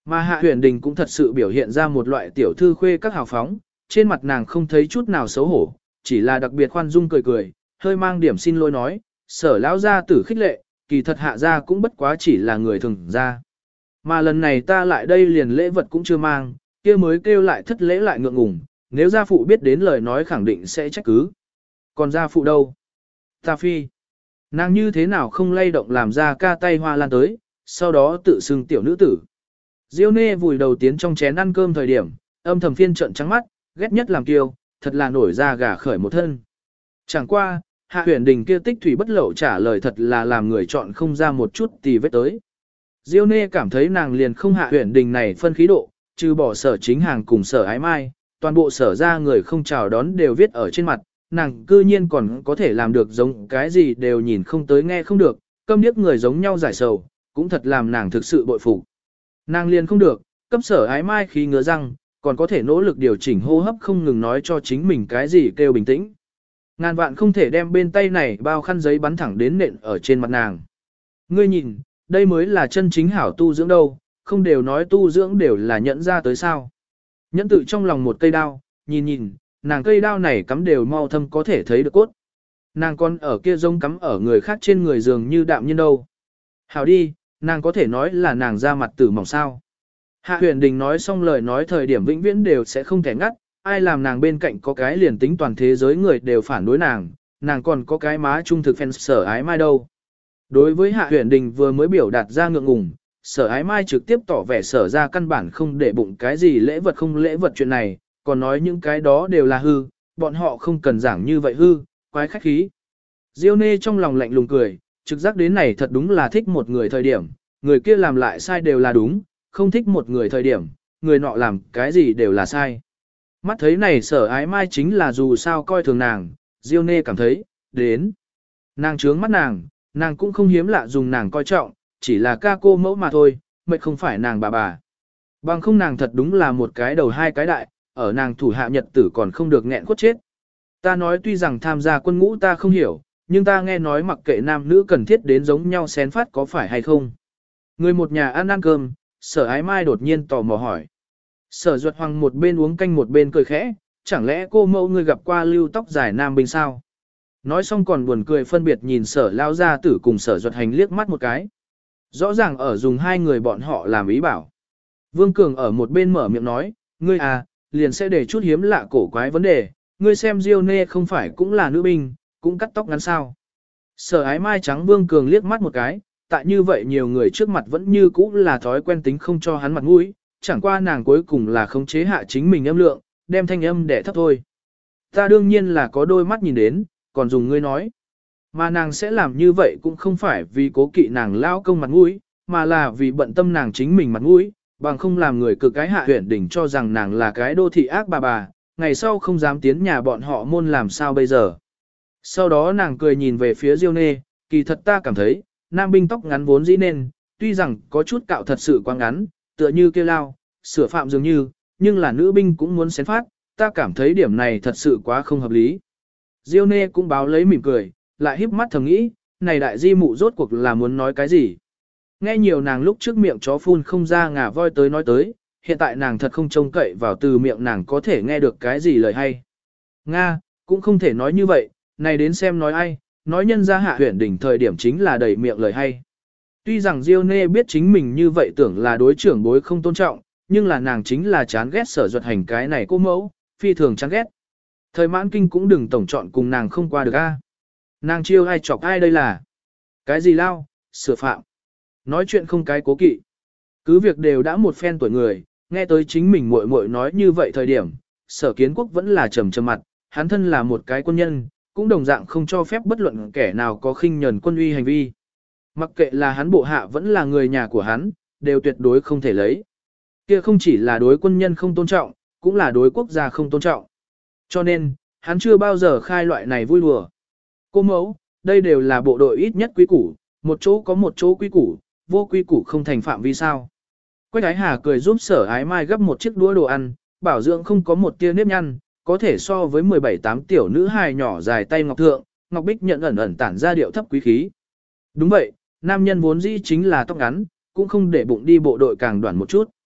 Mà Hạ Huyền Đình cũng thật sự biểu hiện ra một loại tiểu thư khuê các hào phóng, trên mặt nàng không thấy chút nào xấu hổ, chỉ là đặc biệt khoan dung cười cười, hơi mang điểm xin lỗi nói, Sở lão gia tử khích lệ, kỳ thật Hạ gia cũng bất quá chỉ là người thường gia. Mà lần này ta lại đây liền lễ vật cũng chưa mang, kia mới kêu lại thất lễ lại ngượng ngùng, nếu gia phụ biết đến lời nói khẳng định sẽ trách cứ. Còn gia phụ đâu? Ta phi. Nàng như thế nào không lay động làm ra ca tay hoa lan tới, sau đó tự xưng tiểu nữ tử. Diêu Nê vùi đầu tiến trong chén ăn cơm thời điểm, âm thầm phiên trận trắng mắt, ghét nhất làm kiêu, thật là nổi ra gà khởi một thân. Chẳng qua, Hạ Huyền Đình kia tích thủy bất lậu trả lời thật là làm người chọn không ra một chút tì vết tới. Diêu Nê cảm thấy nàng liền không Hạ Huyền Đình này phân khí độ, trừ bỏ Sở Chính Hàng cùng Sở Ái Mai, toàn bộ Sở ra người không chào đón đều viết ở trên mặt, nàng cư nhiên còn có thể làm được giống cái gì đều nhìn không tới nghe không được, câm điếc người giống nhau giải sầu, cũng thật làm nàng thực sự bội phục. Nàng liền không được, cấp Sở Ái Mai khí ngứa răng, còn có thể nỗ lực điều chỉnh hô hấp không ngừng nói cho chính mình cái gì kêu bình tĩnh. Ngàn vạn không thể đem bên tay này bao khăn giấy bắn thẳng đến nện ở trên mặt nàng. Ngươi nhìn, đây mới là chân chính hảo tu dưỡng đâu, không đều nói tu dưỡng đều là nhẫn ra tới sao. Nhẫn tự trong lòng một cây đao, nhìn nhìn, nàng cây đao này cắm đều mau thâm có thể thấy được cốt. Nàng còn ở kia rông cắm ở người khác trên người dường như đạm nhiên đâu. Hảo đi, nàng có thể nói là nàng ra mặt tử mỏng sao. Hạ Huyền Đình nói xong lời nói thời điểm vĩnh viễn đều sẽ không thể ngắt, ai làm nàng bên cạnh có cái liền tính toàn thế giới người đều phản đối nàng còn có cái má trung thực fan Sở Ái Mai đâu. Đối với Hạ Huyền Đình vừa mới biểu đạt ra ngượng ngùng, Sở Ái Mai trực tiếp tỏ vẻ Sở ra căn bản không để bụng cái gì lễ vật không lễ vật chuyện này, còn nói những cái đó đều là hư, bọn họ không cần giảng như vậy hư, quái khách khí. Diêu Nê trong lòng lạnh lùng cười, trực giác đến này thật đúng là thích một người thời điểm, người kia làm lại sai đều là đúng, không thích một người thời điểm, người nọ làm cái gì đều là sai. Mắt thấy này Sở Ái Mai chính là dù sao coi thường nàng, Diêu Nê cảm thấy, đến. Nàng trướng mắt nàng cũng không hiếm lạ dùng nàng coi trọng, chỉ là ca cô mẫu mà thôi, mệt không phải nàng bà. Bằng không nàng thật đúng là một cái đầu hai cái đại, ở nàng thủ hạ nhật tử còn không được nghẹn cốt chết. Ta nói tuy rằng tham gia quân ngũ ta không hiểu, nhưng ta nghe nói mặc kệ nam nữ cần thiết đến giống nhau xén phát có phải hay không. Người một nhà ăn cơm, Sở Ái Mai đột nhiên tò mò hỏi. Sở Duật Hoàng một bên uống canh một bên cười khẽ, chẳng lẽ cô mẫu ngươi gặp qua lưu tóc dài nam binh sao? Nói xong còn buồn cười phân biệt nhìn Sở Lao Gia Tử cùng Sở Duật Hành liếc mắt một cái. Rõ ràng ở dùng hai người bọn họ làm ý bảo. Vương Cường ở một bên mở miệng nói, ngươi à, liền sẽ để chút hiếm lạ cổ quái vấn đề, ngươi xem Diêu Nê không phải cũng là nữ binh, cũng cắt tóc ngắn sao. Sở Ái Mai trắng Vương Cường liếc mắt một cái, tại như vậy nhiều người trước mặt vẫn như cũ là thói quen tính không cho hắn mặt mũi, chẳng qua nàng cuối cùng là khống chế hạ chính mình âm lượng, đem thanh âm để thấp thôi. Ta đương nhiên là có đôi mắt nhìn đến, còn dùng ngươi nói. Mà nàng sẽ làm như vậy cũng không phải vì cố kỵ nàng lao công mặt mũi, mà là vì bận tâm nàng chính mình mặt mũi, bằng không làm người cực cái Hạ Huyền Đình cho rằng nàng là cái đô thị ác bà, ngày sau không dám tiến nhà bọn họ môn làm sao bây giờ. Sau đó nàng cười nhìn về phía Diêu Nê, kỳ thật ta cảm thấy, nam binh tóc ngắn vốn dĩ nên, tuy rằng có chút cạo thật sự quá ngắn, tựa như kêu lao, sửa phạm dường như, nhưng là nữ binh cũng muốn xén phát, ta cảm thấy điểm này thật sự quá không hợp lý. Diêu Nê cũng báo lấy mỉm cười, lại híp mắt thầm nghĩ, này đại di mụ rốt cuộc là muốn nói cái gì. Nghe nhiều nàng lúc trước miệng chó phun không ra ngà voi tới nói tới, hiện tại nàng thật không trông cậy vào từ miệng nàng có thể nghe được cái gì lời hay. Nga, cũng không thể nói như vậy, này đến xem nói ai, nói nhân ra Hạ Huyền Đình thời điểm chính là đầy miệng lời hay. Tuy rằng Diêu Nê biết chính mình như vậy tưởng là đối trưởng bối không tôn trọng, nhưng là nàng chính là chán ghét Sở Duật Hành cái này cô mẫu, phi thường chán ghét. Thời Mãn Kinh cũng đừng tổng chọn cùng nàng không qua được a. Nàng chiêu ai chọc ai đây là? Cái gì lao, sửa phạm. Nói chuyện không cái cố kỵ. Cứ việc đều đã một phen tuổi người, nghe tới chính mình muội muội nói như vậy thời điểm, Sở Kiến Quốc vẫn là trầm trầm mặt, hắn thân là một cái quân nhân, cũng đồng dạng không cho phép bất luận kẻ nào có khinh nhẫn quân uy hành vi. Mặc kệ là hắn bộ hạ vẫn là người nhà của hắn, đều tuyệt đối không thể lấy. Kia không chỉ là đối quân nhân không tôn trọng, cũng là đối quốc gia không tôn trọng. Cho nên, hắn chưa bao giờ khai loại này vui đùa. Cô mẫu, đây đều là bộ đội ít nhất quý củ, một chỗ có một chỗ quý củ, vô quý củ không thành phạm vi sao. Quách Ái Hà cười giúp Sở Ái Mai gấp một chiếc đũa đồ ăn, bảo dưỡng không có một tia nếp nhăn, có thể so với 17-8 tiểu nữ hài nhỏ dài tay ngọc thượng, ngọc bích nhận ẩn ẩn tản ra điệu thấp quý khí. Đúng vậy, nam nhân vốn dĩ chính là tóc ngắn, cũng không để bụng đi bộ đội càng đoạn một chút.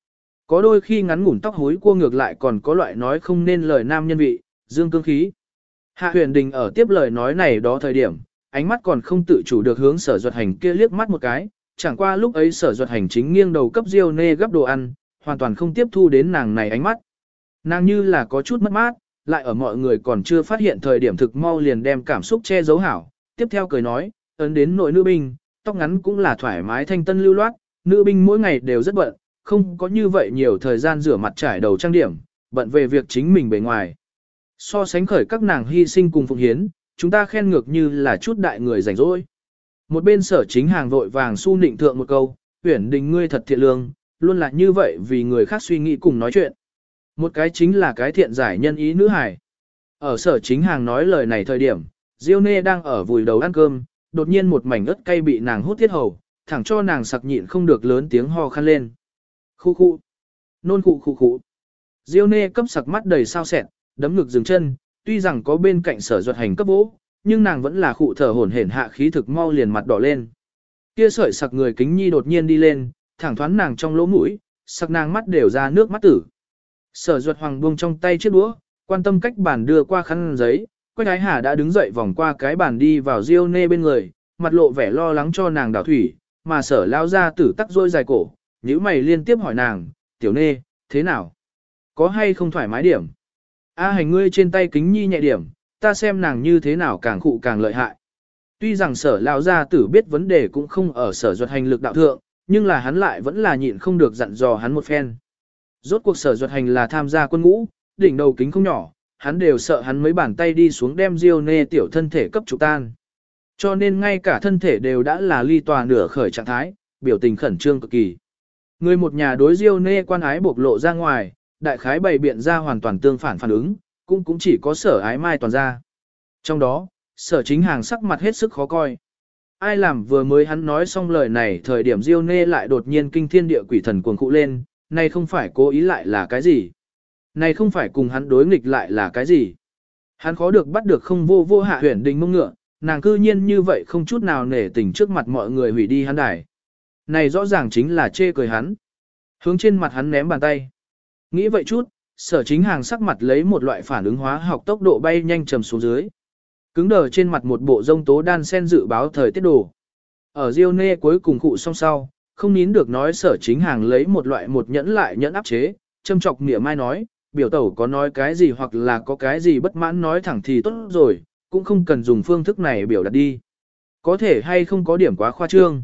Có đôi khi ngắn ngủn tóc húi cua ngược lại còn có loại nói không nên lời nam nhân vị, dương cương khí. Hạ Huyền Đình ở tiếp lời nói này đó thời điểm, ánh mắt còn không tự chủ được hướng Sở Duật Hành kia liếc mắt một cái, chẳng qua lúc ấy Sở Duật Hành chính nghiêng đầu cấp Diêu Nê gấp đồ ăn, hoàn toàn không tiếp thu đến nàng này ánh mắt. Nàng như là có chút mất mát, lại ở mọi người còn chưa phát hiện thời điểm thực mau liền đem cảm xúc che giấu hảo, tiếp theo cười nói, ấn đến nội nữ binh, tóc ngắn cũng là thoải mái thanh tân lưu loát, nữ binh mỗi ngày đều rất bận, không có như vậy nhiều thời gian rửa mặt trải đầu trang điểm, bận về việc chính mình bề ngoài. So sánh khởi các nàng hy sinh cùng phụng hiến, chúng ta khen ngược như là chút đại người rảnh rỗi. Một bên Sở Chính Hàng vội vàng su nịnh thượng một câu, Uyển Đình ngươi thật thiện lương, luôn là như vậy vì người khác suy nghĩ cùng nói chuyện. Một cái chính là cái thiện giải nhân ý nữ hài. Ở Sở Chính Hàng nói lời này thời điểm, Diêu Nê đang ở vùi đầu ăn cơm, đột nhiên một mảnh ớt cay bị nàng hút tiết hầu, thẳng cho nàng sặc nhịn không được lớn tiếng ho khăn lên. Khu khu, nôn khu khu khu. Diêu Nê cấp sặc mắt đầy sao sẹn, đấm ngực dừng chân, tuy rằng có bên cạnh Sở Duật Hành cấp vỗ, nhưng nàng vẫn là khụ thở hổn hển hạ khí thực mau liền mặt đỏ lên. Kia sợi sặc người kính nhi đột nhiên đi lên, thẳng thoáng nàng trong lỗ mũi, sặc nàng mắt đều ra nước mắt tử. Sở Duật Hoàng buông trong tay chiếc đũa, quan tâm cách bàn đưa qua khăn giấy, Quách Ái Hà đã đứng dậy vòng qua cái bàn đi vào Diêu Nê bên người, mặt lộ vẻ lo lắng cho nàng đảo thủy, mà Sở lao ra tử tắc rôi dài cổ, nhíu mày liên tiếp hỏi nàng, tiểu Nê, thế nào? Có hay không thoải mái điểm? A Hành ngươi trên tay kính nhi nhẹ điểm, ta xem nàng như thế nào càng khụ càng lợi hại. Tuy rằng Sở lao gia tử biết vấn đề cũng không ở Sở Duật Hành lực đạo thượng, nhưng là hắn lại vẫn là nhịn không được dặn dò hắn một phen. Rốt cuộc Sở Duật Hành là tham gia quân ngũ, đỉnh đầu kính không nhỏ, hắn đều sợ hắn mấy bàn tay đi xuống đem Diêu Nê tiểu thân thể cấp trục tan. Cho nên ngay cả thân thể đều đã là ly tòa nửa khởi trạng thái, biểu tình khẩn trương cực kỳ. Người một nhà đối Diêu Nê quan ái bộc lộ ra ngoài, đại khái bày biện ra hoàn toàn tương phản phản ứng, cũng chỉ có Sở Ái Mai toàn ra. Trong đó, Sở Chính Hàng sắc mặt hết sức khó coi. Ai làm vừa mới hắn nói xong lời này thời điểm Diêu Nê lại đột nhiên kinh thiên địa quỷ thần cuồng cụ lên, này không phải cố ý lại là cái gì? Này không phải cùng hắn đối nghịch lại là cái gì? Hắn khó được bắt được không vô Hạ Huyền Đình mông ngựa, nàng cư nhiên như vậy không chút nào nể tình trước mặt mọi người hủy đi hắn đài. Này rõ ràng chính là chê cười hắn. Hướng trên mặt hắn ném bàn tay. Nghĩ vậy chút, Sở Chính Hàng sắc mặt lấy một loại phản ứng hóa học tốc độ bay nhanh trầm xuống dưới. Cứng đờ trên mặt một bộ rông tố đan sen dự báo thời tiết đồ. Ở Diêu Nê cuối cùng cụ xong sau, không nín được nói Sở Chính Hàng lấy một loại một nhẫn lại nhẫn áp chế, châm chọc mỉa mai nói, biểu tẩu có nói cái gì hoặc là có cái gì bất mãn nói thẳng thì tốt rồi, cũng không cần dùng phương thức này biểu đạt đi. Có thể hay không có điểm quá khoa trương.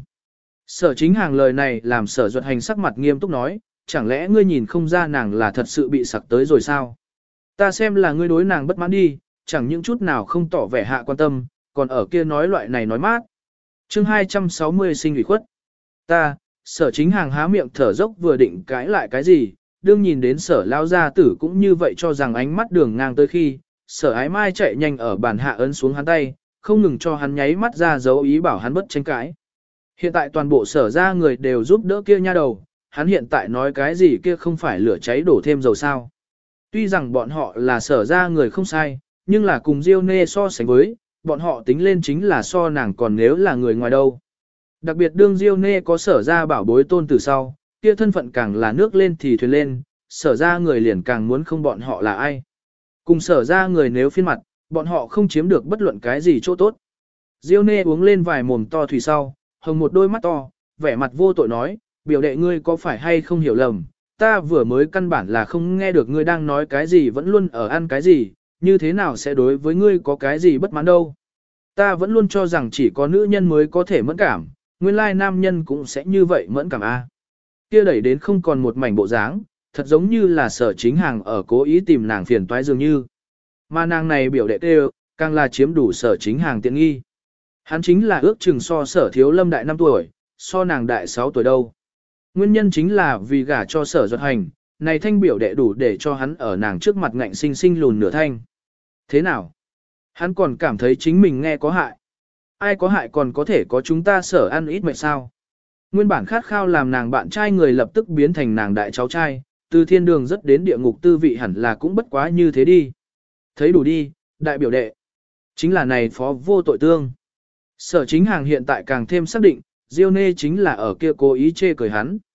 Sở Chính Hàng lời này làm Sở Duật Hành sắc mặt nghiêm túc nói, chẳng lẽ ngươi nhìn không ra nàng là thật sự bị sặc tới rồi sao? Ta xem là ngươi đối nàng bất mãn đi, chẳng những chút nào không tỏ vẻ hạ quan tâm, còn ở kia nói loại này nói mát. Chương 260 sinh ủy khuất. Ta, Sở Chính Hàng há miệng thở dốc vừa định cãi lại cái gì, đương nhìn đến Sở lao gia tử cũng như vậy cho rằng ánh mắt đường ngang tới khi, Sở Ái Mai chạy nhanh ở bàn hạ ấn xuống hắn tay, không ngừng cho hắn nháy mắt ra dấu ý bảo hắn bất tranh cãi. Hiện tại toàn bộ Sở ra người đều giúp đỡ kia nha đầu, hắn hiện tại nói cái gì kia không phải lửa cháy đổ thêm dầu sao. Tuy rằng bọn họ là Sở ra người không sai, nhưng là cùng Diêu Nê so sánh với, bọn họ tính lên chính là so nàng còn nếu là người ngoài đâu. Đặc biệt đương Diêu Nê có Sở ra bảo bối tôn từ sau, kia thân phận càng là nước lên thì thuyền lên, Sở ra người liền càng muốn không bọn họ là ai. Cùng Sở ra người nếu phiên mặt, bọn họ không chiếm được bất luận cái gì chỗ tốt. Diêu Nê uống lên vài mồm to thủy sau, hồng một đôi mắt to, vẻ mặt vô tội nói, biểu đệ ngươi có phải hay không hiểu lầm, ta vừa mới căn bản là không nghe được ngươi đang nói cái gì vẫn luôn ở ăn cái gì, như thế nào sẽ đối với ngươi có cái gì bất mãn đâu. Ta vẫn luôn cho rằng chỉ có nữ nhân mới có thể mẫn cảm, nguyên lai nam nhân cũng sẽ như vậy mẫn cảm a. Kia đẩy đến không còn một mảnh bộ dáng, thật giống như là Sở Chính Hàng ở cố ý tìm nàng phiền toái dường như. Mà nàng này biểu đệ tê càng là chiếm đủ Sở Chính Hàng tiện nghi. Hắn chính là ước chừng so Sở Thiếu Lâm đại 5 tuổi, so nàng đại 6 tuổi đâu. Nguyên nhân chính là vì gả cho Sở Duật Hành, này thanh biểu đệ đủ để cho hắn ở nàng trước mặt ngạnh sinh sinh lùn nửa thanh. Thế nào? Hắn còn cảm thấy chính mình nghe có hại. Ai có hại còn có thể có chúng ta Sở ăn ít mệt sao? Nguyên bản khát khao làm nàng bạn trai người lập tức biến thành nàng đại cháu trai, từ thiên đường rất đến địa ngục tư vị hẳn là cũng bất quá như thế đi. Thấy đủ đi, đại biểu đệ. Chính là này phó vô tội tương. Sở Chính Hàng hiện tại càng thêm xác định, Diêu Nê chính là ở kia cố ý chê cười hắn.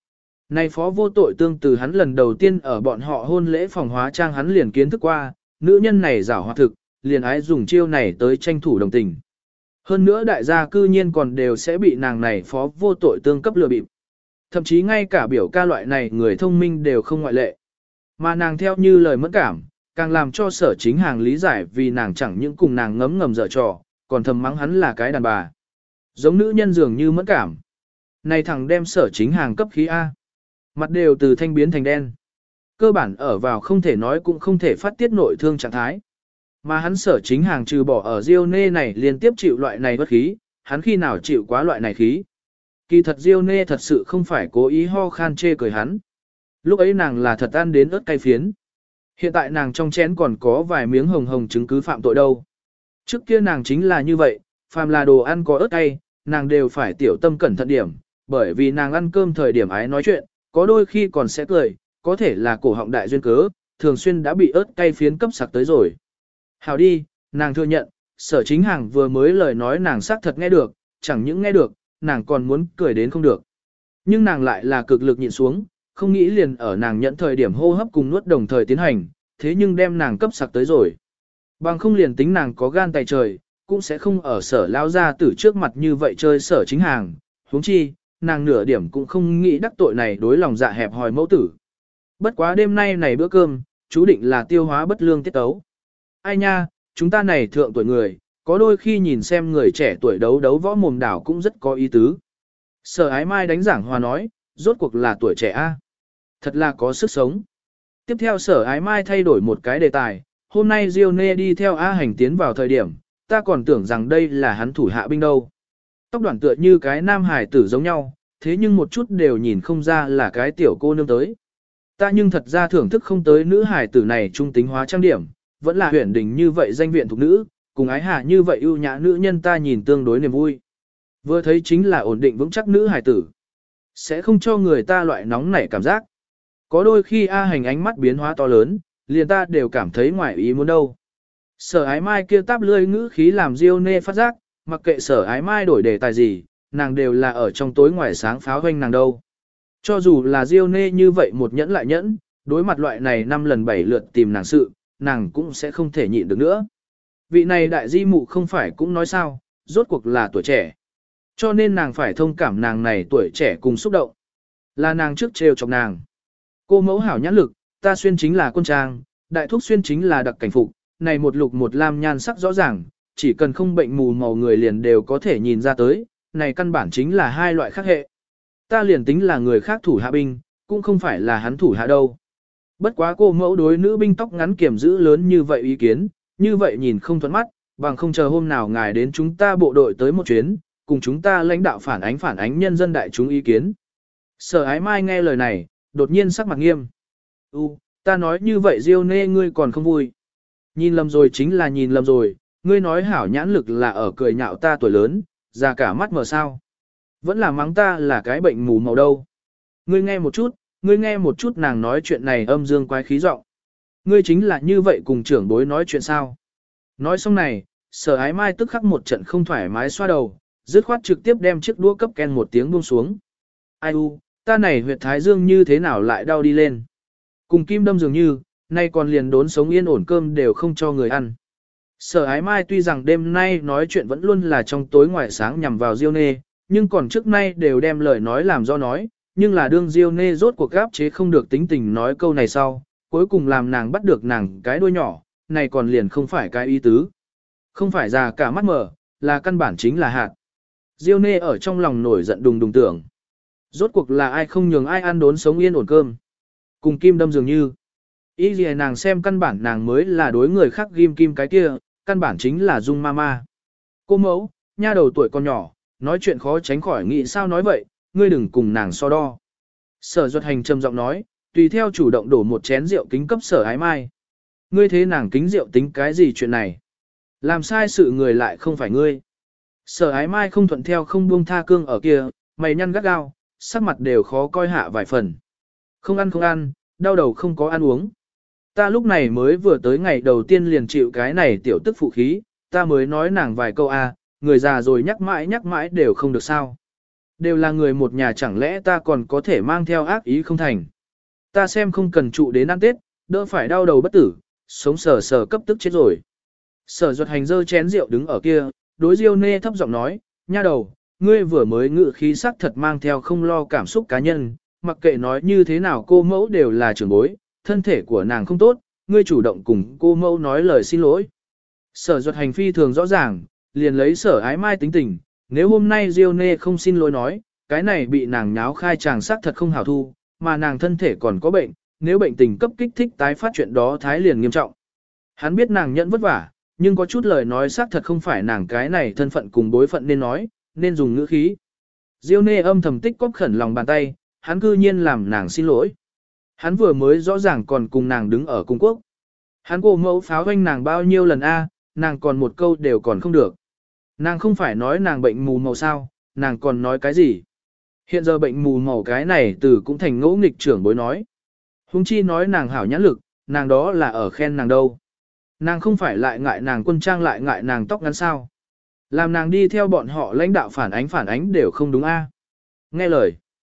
Này phó vô tội tương từ hắn lần đầu tiên ở bọn họ hôn lễ phòng hóa trang hắn liền kiến thức qua, nữ nhân này giảo hoạt thực, liền ái dùng chiêu này tới tranh thủ đồng tình. Hơn nữa đại gia cư nhiên còn đều sẽ bị nàng này phó vô tội tương cấp lừa bịp. Thậm chí ngay cả biểu ca loại này người thông minh đều không ngoại lệ. Mà nàng theo như lời mẫn cảm, càng làm cho Sở Chính Hàng lý giải vì nàng chẳng những cùng nàng ngấm ngầm dở trò, còn thầm mắng hắn là cái đàn bà. Giống nữ nhân dường như mẫn cảm. Này thằng đem Sở Chính Hàng cấp khí A. Mặt đều từ thanh biến thành đen. Cơ bản ở vào không thể nói cũng không thể phát tiết nội thương trạng thái. Mà hắn Sở Chính Hàng trừ bỏ ở Diêu Nê này liên tiếp chịu loại này bất khí, hắn khi nào chịu quá loại này khí. Kỳ thật Diêu Nê thật sự không phải cố ý ho khan chê cười hắn. Lúc ấy nàng là thật ăn đến ớt cay phiến. Hiện tại nàng trong chén còn có vài miếng hồng hồng chứng cứ phạm tội đâu. Trước kia nàng chính là như vậy, phàm là đồ ăn có ớt cay, nàng đều phải tiểu tâm cẩn thận điểm, bởi vì nàng ăn cơm thời điểm ái nói chuyện, có đôi khi còn sẽ cười, có thể là cổ họng đại duyên cớ, thường xuyên đã bị ớt cay phiến cấp sặc tới rồi. Hào đi, nàng thừa nhận, Sở Chính Hàng vừa mới lời nói nàng xác thật nghe được, chẳng những nghe được, nàng còn muốn cười đến không được. Nhưng nàng lại là cực lực nhịn xuống, không nghĩ liền ở nàng nhận thời điểm hô hấp cùng nuốt đồng thời tiến hành, thế nhưng đem nàng cấp sặc tới rồi. Bằng không liền tính nàng có gan tài trời, cũng sẽ không ở Sở lao ra tử trước mặt như vậy chơi Sở Chính Hàng, huống chi, nàng nửa điểm cũng không nghĩ đắc tội này đối lòng dạ hẹp hòi mẫu tử. Bất quá đêm nay này bữa cơm, chú định là tiêu hóa bất lương tiết tấu. Ai nha, chúng ta này thượng tuổi người, có đôi khi nhìn xem người trẻ tuổi đấu đấu võ mồm đảo cũng rất có ý tứ. Sở Ái Mai đánh giảng hòa nói, rốt cuộc là tuổi trẻ A. Thật là có sức sống. Tiếp theo Sở Ái Mai thay đổi một cái đề tài, hôm nay Diêu Nê đi theo A Hành tiến vào thời điểm, ta còn tưởng rằng đây là hắn thủ hạ binh đâu. Tóc đoạn tựa như cái nam hải tử giống nhau, thế nhưng một chút đều nhìn không ra là cái tiểu cô nương tới. Ta nhưng thật ra thưởng thức không tới nữ hải tử này trung tính hóa trang điểm, vẫn là huyền đình như vậy danh viện thuộc nữ, cùng ái hạ như vậy ưu nhã nữ nhân ta nhìn tương đối niềm vui. Vừa thấy chính là ổn định vững chắc nữ hải tử. Sẽ không cho người ta loại nóng nảy cảm giác. Có đôi khi A Hành ánh mắt biến hóa to lớn, liền ta đều cảm thấy ngoài ý muốn đâu. Sở Ái Mai kia táp lươi ngữ khí làm Diêu Nê phát giác, mặc kệ Sở Ái Mai đổi đề tài gì, nàng đều là ở trong tối ngoài sáng pháo hoanh nàng đâu. Cho dù là Diêu Nê như vậy một nhẫn lại nhẫn, đối mặt loại này 5 lần 7 lượt tìm nàng sự, nàng cũng sẽ không thể nhịn được nữa. Vị này đại di mụ không phải cũng nói sao, rốt cuộc là tuổi trẻ. Cho nên nàng phải thông cảm nàng này tuổi trẻ cùng xúc động. Là nàng trước trêu chọc nàng. Cô mẫu hảo nhãn lực, ta xuyên chính là quân trang, đại thúc xuyên chính là đặc cảnh phục, này một lục một lam nhan sắc rõ ràng, chỉ cần không bệnh mù màu người liền đều có thể nhìn ra tới, này căn bản chính là hai loại khác hệ. Ta liền tính là người khác thủ hạ binh, cũng không phải là hắn thủ hạ đâu. Bất quá cô mẫu đối nữ binh tóc ngắn kiểm giữ lớn như vậy ý kiến, như vậy nhìn không thuận mắt, bằng không chờ hôm nào ngài đến chúng ta bộ đội tới một chuyến, cùng chúng ta lãnh đạo phản ánh nhân dân đại chúng ý kiến. Sở Ái Mai nghe lời này, đột nhiên sắc mặt nghiêm. Ta nói như vậy Diêu Nê ngươi còn không vui. Nhìn lầm rồi chính là nhìn lầm rồi, ngươi nói hảo nhãn lực là ở cười nhạo ta tuổi lớn, già cả mắt mờ sao. Vẫn là mắng ta là cái bệnh mù màu đâu. Ngươi nghe một chút nàng nói chuyện này âm dương quái khí giọng. Ngươi chính là như vậy cùng trưởng bối nói chuyện sao. Nói xong này, Sở Ái Mai tức khắc một trận không thoải mái xoa đầu, dứt khoát trực tiếp đem chiếc đũa cấp ken một tiếng buông xuống. Ai ta này huyệt thái dương như thế nào lại đau đi lên. Cùng kim đâm dường như, nay còn liền đốn sống yên ổn cơm đều không cho người ăn. Sở Ái Mai tuy rằng đêm nay nói chuyện vẫn luôn là trong tối ngoài sáng nhằm vào Diêu Nê, nhưng còn trước nay đều đem lời nói làm do nói, nhưng là đương Diêu Nê rốt cuộc gáp chế không được tính tình nói câu này sau, cuối cùng làm nàng bắt được nàng cái đuôi nhỏ, này còn liền không phải cái ý tứ. Không phải già cả mắt mở, là căn bản chính là hạt. Diêu Nê ở trong lòng nổi giận đùng đùng tưởng. Rốt cuộc là ai không nhường ai ăn đốn sống yên ổn cơm. Cùng kim đâm dường như. Ý gì nàng xem căn bản nàng mới là đối người khác ghim kim cái kia, căn bản chính là dung mama. Cô mẫu, nha đầu tuổi còn nhỏ, nói chuyện khó tránh khỏi nghĩ sao nói vậy, ngươi đừng cùng nàng so đo. Sở Duật Hành trầm giọng nói, tùy theo chủ động đổ một chén rượu kính cấp Sở Ái Mai. Ngươi thế nàng kính rượu tính cái gì chuyện này? Làm sai sự người lại không phải ngươi. Sở Ái Mai không thuận theo không buông tha cương ở kia, mày nhăn gắt gao, sắc mặt đều khó coi hạ vài phần. Không ăn, đau đầu không có ăn uống. Ta lúc này mới vừa tới ngày đầu tiên liền chịu cái này tiểu tức phụ khí, ta mới nói nàng vài câu người già rồi nhắc mãi đều không được sao. Đều là người một nhà, chẳng lẽ ta còn có thể mang theo ác ý không thành. Ta xem không cần trụ đến ăn Tết, đỡ phải đau đầu bất tử, sống sờ sờ cấp tức chết rồi. Sở Duật Hành dơ chén rượu đứng ở kia, đối Diêu Nê thấp giọng nói, nha đầu, ngươi vừa mới ngự khí sắc thật mang theo không lo cảm xúc cá nhân, mặc kệ nói như thế nào cô mẫu đều là trưởng bối, thân thể của nàng không tốt, ngươi chủ động cùng cô mẫu nói lời xin lỗi. Sở Duật Hành phi thường rõ ràng, liền lấy Sở Ái Mai tính tình, nếu hôm nay Diêu Nê không xin lỗi nói, cái này bị nàng nháo khai chàng sắc thật không hảo thu, mà nàng thân thể còn có bệnh, nếu bệnh tình cấp kích thích tái phát chuyện đó thái liền nghiêm trọng. Hắn biết nàng nhẫn vất vả, nhưng có chút lời nói xác thật không phải nàng cái này thân phận cùng bối phận nên nói, nên dùng ngữ khí. Diêu Nê âm thầm tích cóp khẩn lòng bàn tay, hắn cư nhiên làm nàng xin lỗi. Hắn vừa mới rõ ràng còn cùng nàng đứng ở cung quốc. Hắn cổ mẫu pháo doanh nàng bao nhiêu lần a, nàng còn một câu đều còn không được. Nàng không phải nói nàng bệnh mù màu sao, nàng còn nói cái gì. Hiện giờ bệnh mù màu cái này từ cũng thành ngỗ nghịch trưởng bối nói. Hùng chi nói nàng hảo nhãn lực, nàng đó là ở khen nàng đâu. Nàng không phải lại ngại nàng quân trang lại ngại nàng tóc ngắn sao. Làm nàng đi theo bọn họ lãnh đạo phản ánh đều không đúng a. Nghe lời.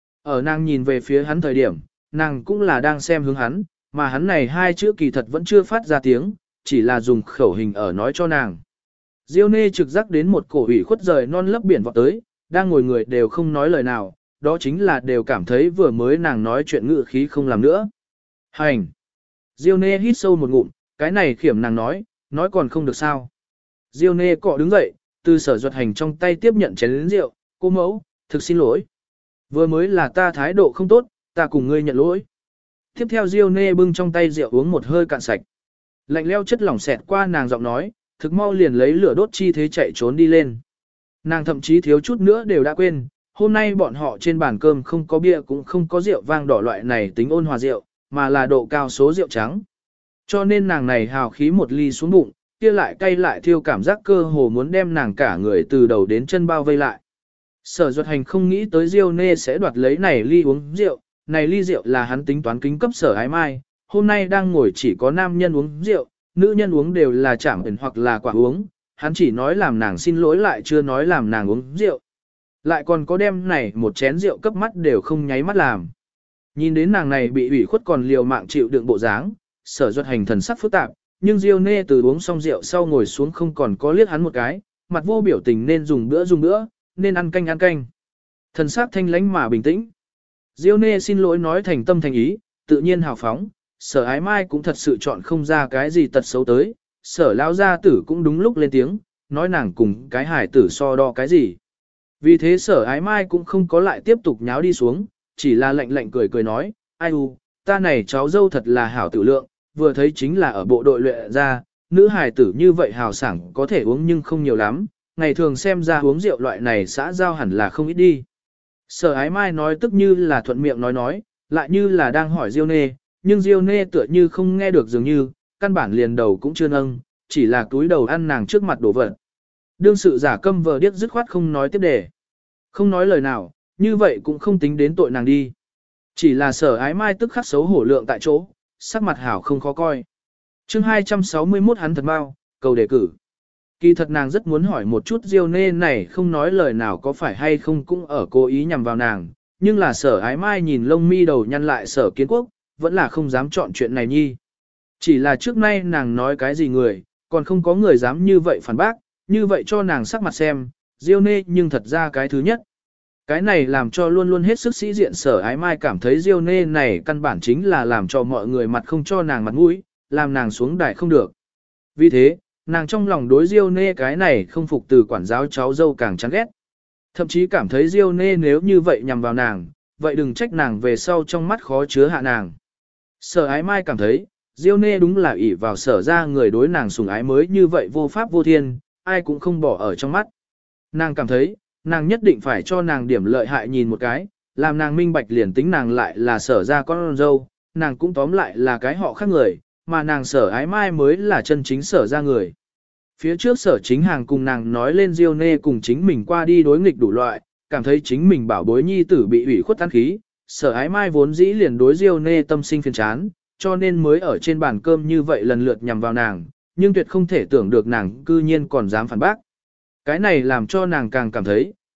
Ở nàng nhìn về phía hắn thời điểm, nàng cũng là đang xem hướng hắn, mà hắn này hai chữ kỳ thật vẫn chưa phát ra tiếng, chỉ là dùng khẩu hình ở nói cho nàng. Diêu Nê trực giác đến một cổ ủy khuất rời non lấp biển vọt tới, đang ngồi người đều không nói lời nào, đó chính là đều cảm thấy vừa mới nàng nói chuyện ngự khí không làm nữa. Hành! Diêu Nê hít sâu một ngụm, cái này khiểm nàng nói còn không được sao. Diêu Nê cọ đứng dậy, từ Sở Duật Hành trong tay tiếp nhận chén rượu, cô mẫu, thực xin lỗi. Vừa mới là ta thái độ không tốt, ta cùng ngươi nhận lỗi. Tiếp theo Diêu Nê bưng trong tay rượu uống một hơi cạn sạch. Lạnh leo chất lỏng xẹt qua nàng giọng nói, thực mau liền lấy lửa đốt chi thế chạy trốn đi lên. Nàng thậm chí thiếu chút nữa đều đã quên, hôm nay bọn họ trên bàn cơm không có bia cũng không có rượu vang đỏ loại này tính ôn hòa rượu, mà là độ cao số rượu trắng. Cho nên nàng này hào khí một ly xuống bụng, kia lại cay lại thiêu cảm giác cơ hồ muốn đem nàng cả người từ đầu đến chân bao vây lại. Sở Duật Hành không nghĩ tới Diêu Nê sẽ đoạt lấy này ly uống rượu, này ly rượu là hắn tính toán kính cấp Sở Ái Mai, hôm nay đang ngồi chỉ có nam nhân uống rượu, nữ nhân uống đều là chảm ẩn hoặc là quả uống, hắn chỉ nói làm nàng xin lỗi lại chưa nói làm nàng uống rượu. Lại còn có đem này một chén rượu cấp mắt đều không nháy mắt làm. Nhìn đến nàng này bị ủy khuất còn liều mạng chịu đựng bộ dáng, Sở Duật Hành thần sắc phức tạp, nhưng Diêu Nê từ uống xong rượu sau ngồi xuống không còn có liếc hắn một cái, mặt vô biểu tình nên dùng bữa, nên ăn canh. Thần sắc thanh lãnh mà bình tĩnh. Diêu Nê xin lỗi nói thành tâm thành ý, tự nhiên hào phóng, Sở Ái Mai cũng thật sự chọn không ra cái gì tật xấu tới, Sở lão gia tử cũng đúng lúc lên tiếng, nói nàng cùng cái hải tử so đo cái gì. Vì thế Sở Ái Mai cũng không có lại tiếp tục nháo đi xuống, chỉ là lạnh cười nói, ai u, ta này cháu dâu thật là hảo tử lượng, vừa thấy chính là ở bộ đội luyện ra, nữ hài tử như vậy hào sảng có thể uống nhưng không nhiều lắm, ngày thường xem ra uống rượu loại này xã giao hẳn là không ít đi. Sở Ái Mai nói tức như là thuận miệng nói, lại như là đang hỏi Diêu Nê, nhưng Diêu Nê tựa như không nghe được dường như, căn bản liền đầu cũng chưa nâng, chỉ là túi đầu ăn nàng trước mặt đổ vật. Đương sự giả câm vờ điếc dứt khoát không nói tiếp đề. Không nói lời nào, như vậy cũng không tính đến tội nàng đi. Chỉ là Sở Ái Mai tức khắc xấu hổ lượng tại chỗ, sắc mặt hảo không khó coi. Chương 261 hắn thật bao, cầu đề cử. Kỳ thật nàng rất muốn hỏi một chút Diêu Nê này không nói lời nào có phải hay không cũng ở cố ý nhằm vào nàng, nhưng là Sở Ái Mai nhìn lông mi đầu nhăn lại Sở Kiến Quốc, vẫn là không dám chọn chuyện này nhi. Chỉ là trước nay nàng nói cái gì người, còn không có người dám như vậy phản bác, như vậy cho nàng sắc mặt xem, Diêu Nê nhưng thật ra cái thứ nhất. Cái này làm cho luôn luôn hết sức sĩ diện Sở Ái Mai cảm thấy Diêu Nê này căn bản chính là làm cho mọi người mặt không cho nàng mặt mũi, làm nàng xuống đài không được. Vì thế, nàng trong lòng đối Diêu Nê cái này không phục từ quản giáo cháu dâu càng chán ghét. Thậm chí cảm thấy Diêu Nê nếu như vậy nhằm vào nàng, vậy đừng trách nàng về sau trong mắt khó chứa hạ nàng. Sở Ái Mai cảm thấy, Diêu Nê đúng là ỷ vào Sở ra người đối nàng sủng ái mới như vậy vô pháp vô thiên, ai cũng không bỏ ở trong mắt. Nàng cảm thấy, nàng nhất định phải cho nàng điểm lợi hại nhìn một cái, làm nàng minh bạch liền tính nàng lại là Sở ra con dâu, nàng cũng tóm lại là cái họ khác người, mà nàng Sở Ái Mai mới là chân chính Sở ra người. Phía trước Sở Chính Hàng cùng nàng nói lên Diêu Nê cùng chính mình qua đi đối nghịch đủ loại, cảm thấy chính mình bảo bối nhi tử bị ủy khuất tán khí, Sở Ái Mai vốn dĩ liền đối Diêu Nê tâm sinh phiền chán, cho nên mới ở trên bàn cơm như vậy lần lượt nhằm vào nàng, nhưng tuyệt không thể tưởng được nàng cư nhiên còn dám phản bác. Cái này làm cho nàng càng cảm thấy,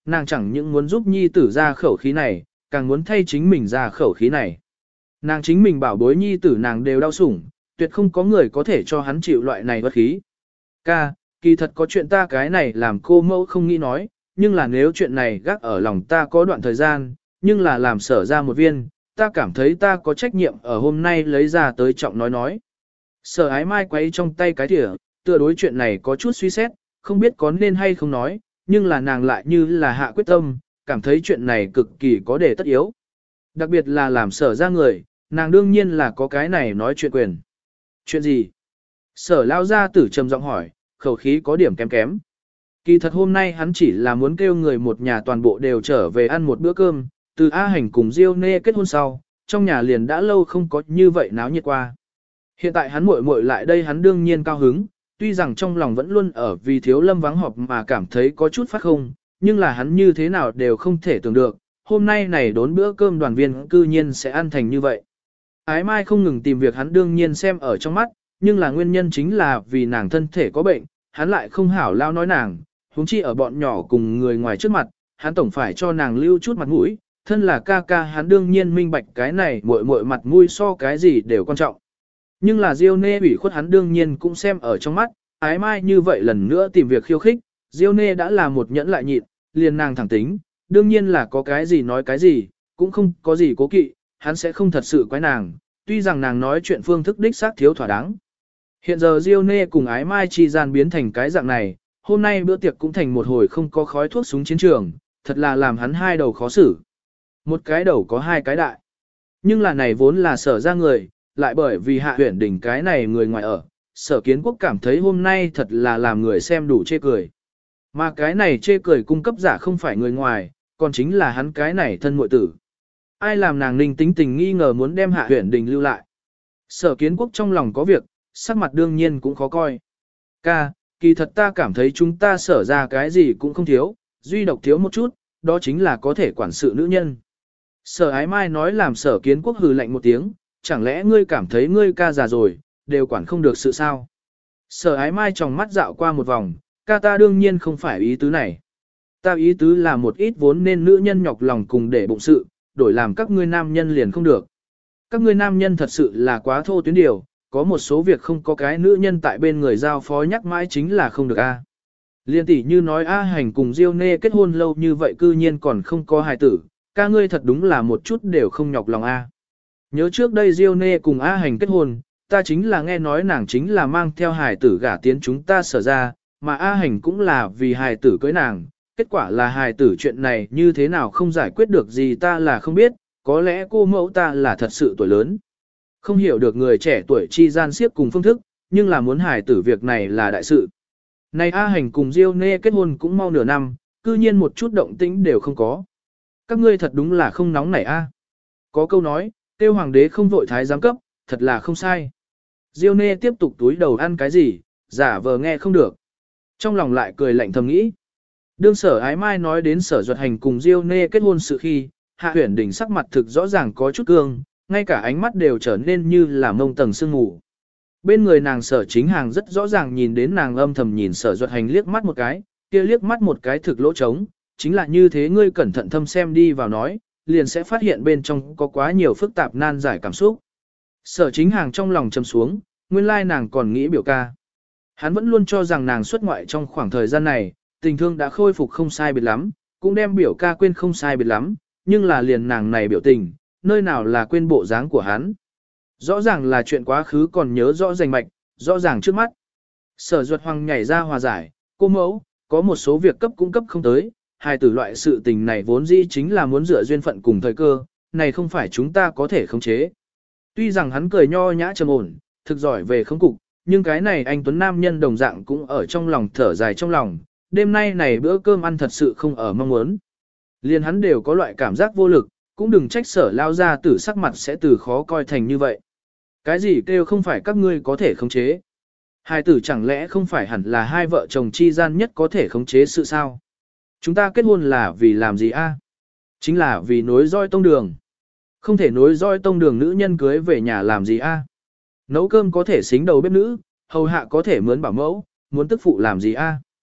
nàng chẳng những muốn giúp nhi tử ra khẩu khí này, càng muốn thay chính mình ra khẩu khí này. Nàng chính mình bảo bối nhi tử nàng đều đau sủng, tuyệt không có người có thể cho hắn chịu loại này bất khí. Ca, kỳ thật có chuyện ta cái này làm cô mẫu không nghĩ nói, nhưng là nếu chuyện này gác ở lòng ta có đoạn thời gian, nhưng là làm Sở ra một viên, ta cảm thấy ta có trách nhiệm ở hôm nay lấy ra tới trọng nói. Sở Ái Mai quay trong tay cái thìa, tựa đối chuyện này có chút suy xét, không biết có nên hay không nói, nhưng là nàng lại như là hạ quyết tâm, cảm thấy chuyện này cực kỳ có để tất yếu. Đặc biệt là làm Sở ra người, nàng đương nhiên là có cái này nói chuyện quyền. Chuyện gì? Sở lao ra tử trầm giọng hỏi, khẩu khí có điểm kém kém. Kỳ thật hôm nay hắn chỉ là muốn kêu người một nhà toàn bộ đều trở về ăn một bữa cơm, từ A Hành cùng Diêu Nê kết hôn sau, trong nhà liền đã lâu không có như vậy náo nhiệt qua. Hiện tại hắn muội muội lại đây hắn đương nhiên cao hứng, tuy rằng trong lòng vẫn luôn ở vì thiếu lâm vắng họp mà cảm thấy có chút phát không, nhưng là hắn như thế nào đều không thể tưởng được, hôm nay này đốn bữa cơm đoàn viên cư nhiên sẽ ăn thành như vậy. Ái Mai không ngừng tìm việc hắn đương nhiên xem ở trong mắt, nhưng là nguyên nhân chính là vì nàng thân thể có bệnh, hắn lại không hảo lao nói nàng, huống chi ở bọn nhỏ cùng người ngoài trước mặt, hắn tổng phải cho nàng lưu chút mặt mũi, thân là ca ca hắn đương nhiên minh bạch cái này muội muội mặt mũi so cái gì đều quan trọng. Nhưng là Diêu Nê ủy khuất hắn đương nhiên cũng xem ở trong mắt, Ái Mai như vậy lần nữa tìm việc khiêu khích, Diêu Nê đã là một nhẫn lại nhịn, liền nàng thẳng tính, đương nhiên là có cái gì nói cái gì, cũng không có gì cố kỵ, hắn sẽ không thật sự quái nàng, tuy rằng nàng nói chuyện phương thức đích xác thiếu thỏa đáng. Hiện giờ Diêu Nê cùng Ái Mai chi gian biến thành cái dạng này, hôm nay bữa tiệc cũng thành một hồi không có khói thuốc súng chiến trường, thật là làm hắn hai đầu khó xử. Một cái đầu có hai cái đại. Nhưng là này vốn là Sở ra người, lại bởi vì Hạ Uyển Đình cái này người ngoài ở, Sở Kiến Quốc cảm thấy hôm nay thật là làm người xem đủ chê cười. Mà cái này chê cười cung cấp giả không phải người ngoài, còn chính là hắn cái này thân muội tử. Ai làm nàng ninh tính tình nghi ngờ muốn đem Hạ Uyển Đình lưu lại. Sở Kiến Quốc trong lòng có việc, sắc mặt đương nhiên cũng khó coi. Ca, kỳ thật ta cảm thấy chúng ta Sở ra cái gì cũng không thiếu, duy độc thiếu một chút, đó chính là có thể quản sự nữ nhân. Sở Ái Mai nói làm Sở Kiến Quốc hừ lạnh một tiếng, chẳng lẽ ngươi cảm thấy ngươi ca già rồi, đều quản không được sự sao? Sở Ái Mai tròng mắt dạo qua một vòng, ca ta đương nhiên không phải ý tứ này. Ta ý tứ là một ít vốn nên nữ nhân nhọc lòng cùng để bụng sự, đổi làm các ngươi nam nhân liền không được. Các ngươi nam nhân thật sự là quá thô tuyến điều, có một số việc không có cái nữ nhân tại bên người giao phó nhắc mãi chính là không được a. Liên tỷ như nói A Hành cùng Diêu Nê kết hôn lâu như vậy cư nhiên còn không có hài tử, ca ngươi thật đúng là một chút đều không nhọc lòng a. Nhớ trước đây Diêu Nê cùng A Hành kết hôn, ta chính là nghe nói nàng chính là mang theo hài tử gả tiến chúng ta Sở ra, mà A Hành cũng là vì hài tử cưới nàng, kết quả là hài tử chuyện này như thế nào không giải quyết được gì ta là không biết, có lẽ cô mẫu ta là thật sự tuổi lớn. Không hiểu được người trẻ tuổi chi gian siếp cùng phương thức, nhưng là muốn hài tử việc này là đại sự. Này A Hành cùng Diêu Nê kết hôn cũng mau nửa năm, cư nhiên một chút động tĩnh đều không có. Các ngươi thật đúng là không nóng nảy a. Có câu nói, tiêu hoàng đế không vội thái giám cấp, thật là không sai. Diêu Nê tiếp tục túi đầu ăn cái gì, giả vờ nghe không được. Trong lòng lại cười lạnh thầm nghĩ. Đương Sở Ái Mai nói đến Sở Duật Hành cùng Diêu Nê kết hôn sự khi, Hạ Uyển Đình sắc mặt thực rõ ràng có chút cương, ngay cả ánh mắt đều trở nên như là mông tầng sương mù. Bên người nàng Sở Chính Hàng rất rõ ràng nhìn đến nàng âm thầm nhìn Sở Duật Hành liếc mắt một cái, kia liếc mắt một cái thực lỗ trống, chính là như thế ngươi cẩn thận thâm xem đi vào nói, liền sẽ phát hiện bên trong có quá nhiều phức tạp nan giải cảm xúc. Sở Chính Hàng trong lòng trầm xuống, nguyên lai nàng còn nghĩ biểu ca. Hắn vẫn luôn cho rằng nàng xuất ngoại trong khoảng thời gian này, tình thương đã khôi phục không sai biệt lắm, cũng đem biểu ca quên không sai biệt lắm, nhưng là liền nàng này biểu tình, nơi nào là quên bộ dáng của hắn. Rõ ràng là chuyện quá khứ còn nhớ rõ rành mạch, rõ ràng trước mắt. Sở Duật Hoàng nhảy ra hòa giải, cô mẫu, có một số việc cấp cũng cấp không tới, hai tử loại sự tình này vốn dĩ chính là muốn dựa duyên phận cùng thời cơ, này không phải chúng ta có thể khống chế. Tuy rằng hắn cười nho nhã trầm ổn, thực giỏi về khống cục, nhưng cái này anh Tuấn Nam nhân đồng dạng cũng ở trong lòng thở dài trong lòng, đêm nay này bữa cơm ăn thật sự không ở mong muốn. Liền hắn đều có loại cảm giác vô lực, cũng đừng trách Sở lao ra tử sắc mặt sẽ từ khó coi thành như vậy. Cái gì kêu không phải các ngươi có thể khống chế. Hai tử chẳng lẽ không phải hẳn là hai vợ chồng chi gian nhất có thể khống chế sự sao? Chúng ta kết hôn là vì làm gì a? Chính là vì nối roi tông đường. Không thể nối roi tông đường nữ nhân cưới về nhà làm gì a? Nấu cơm có thể xính đầu bếp nữ, hầu hạ có thể mướn bảo mẫu, muốn tức phụ làm gì a?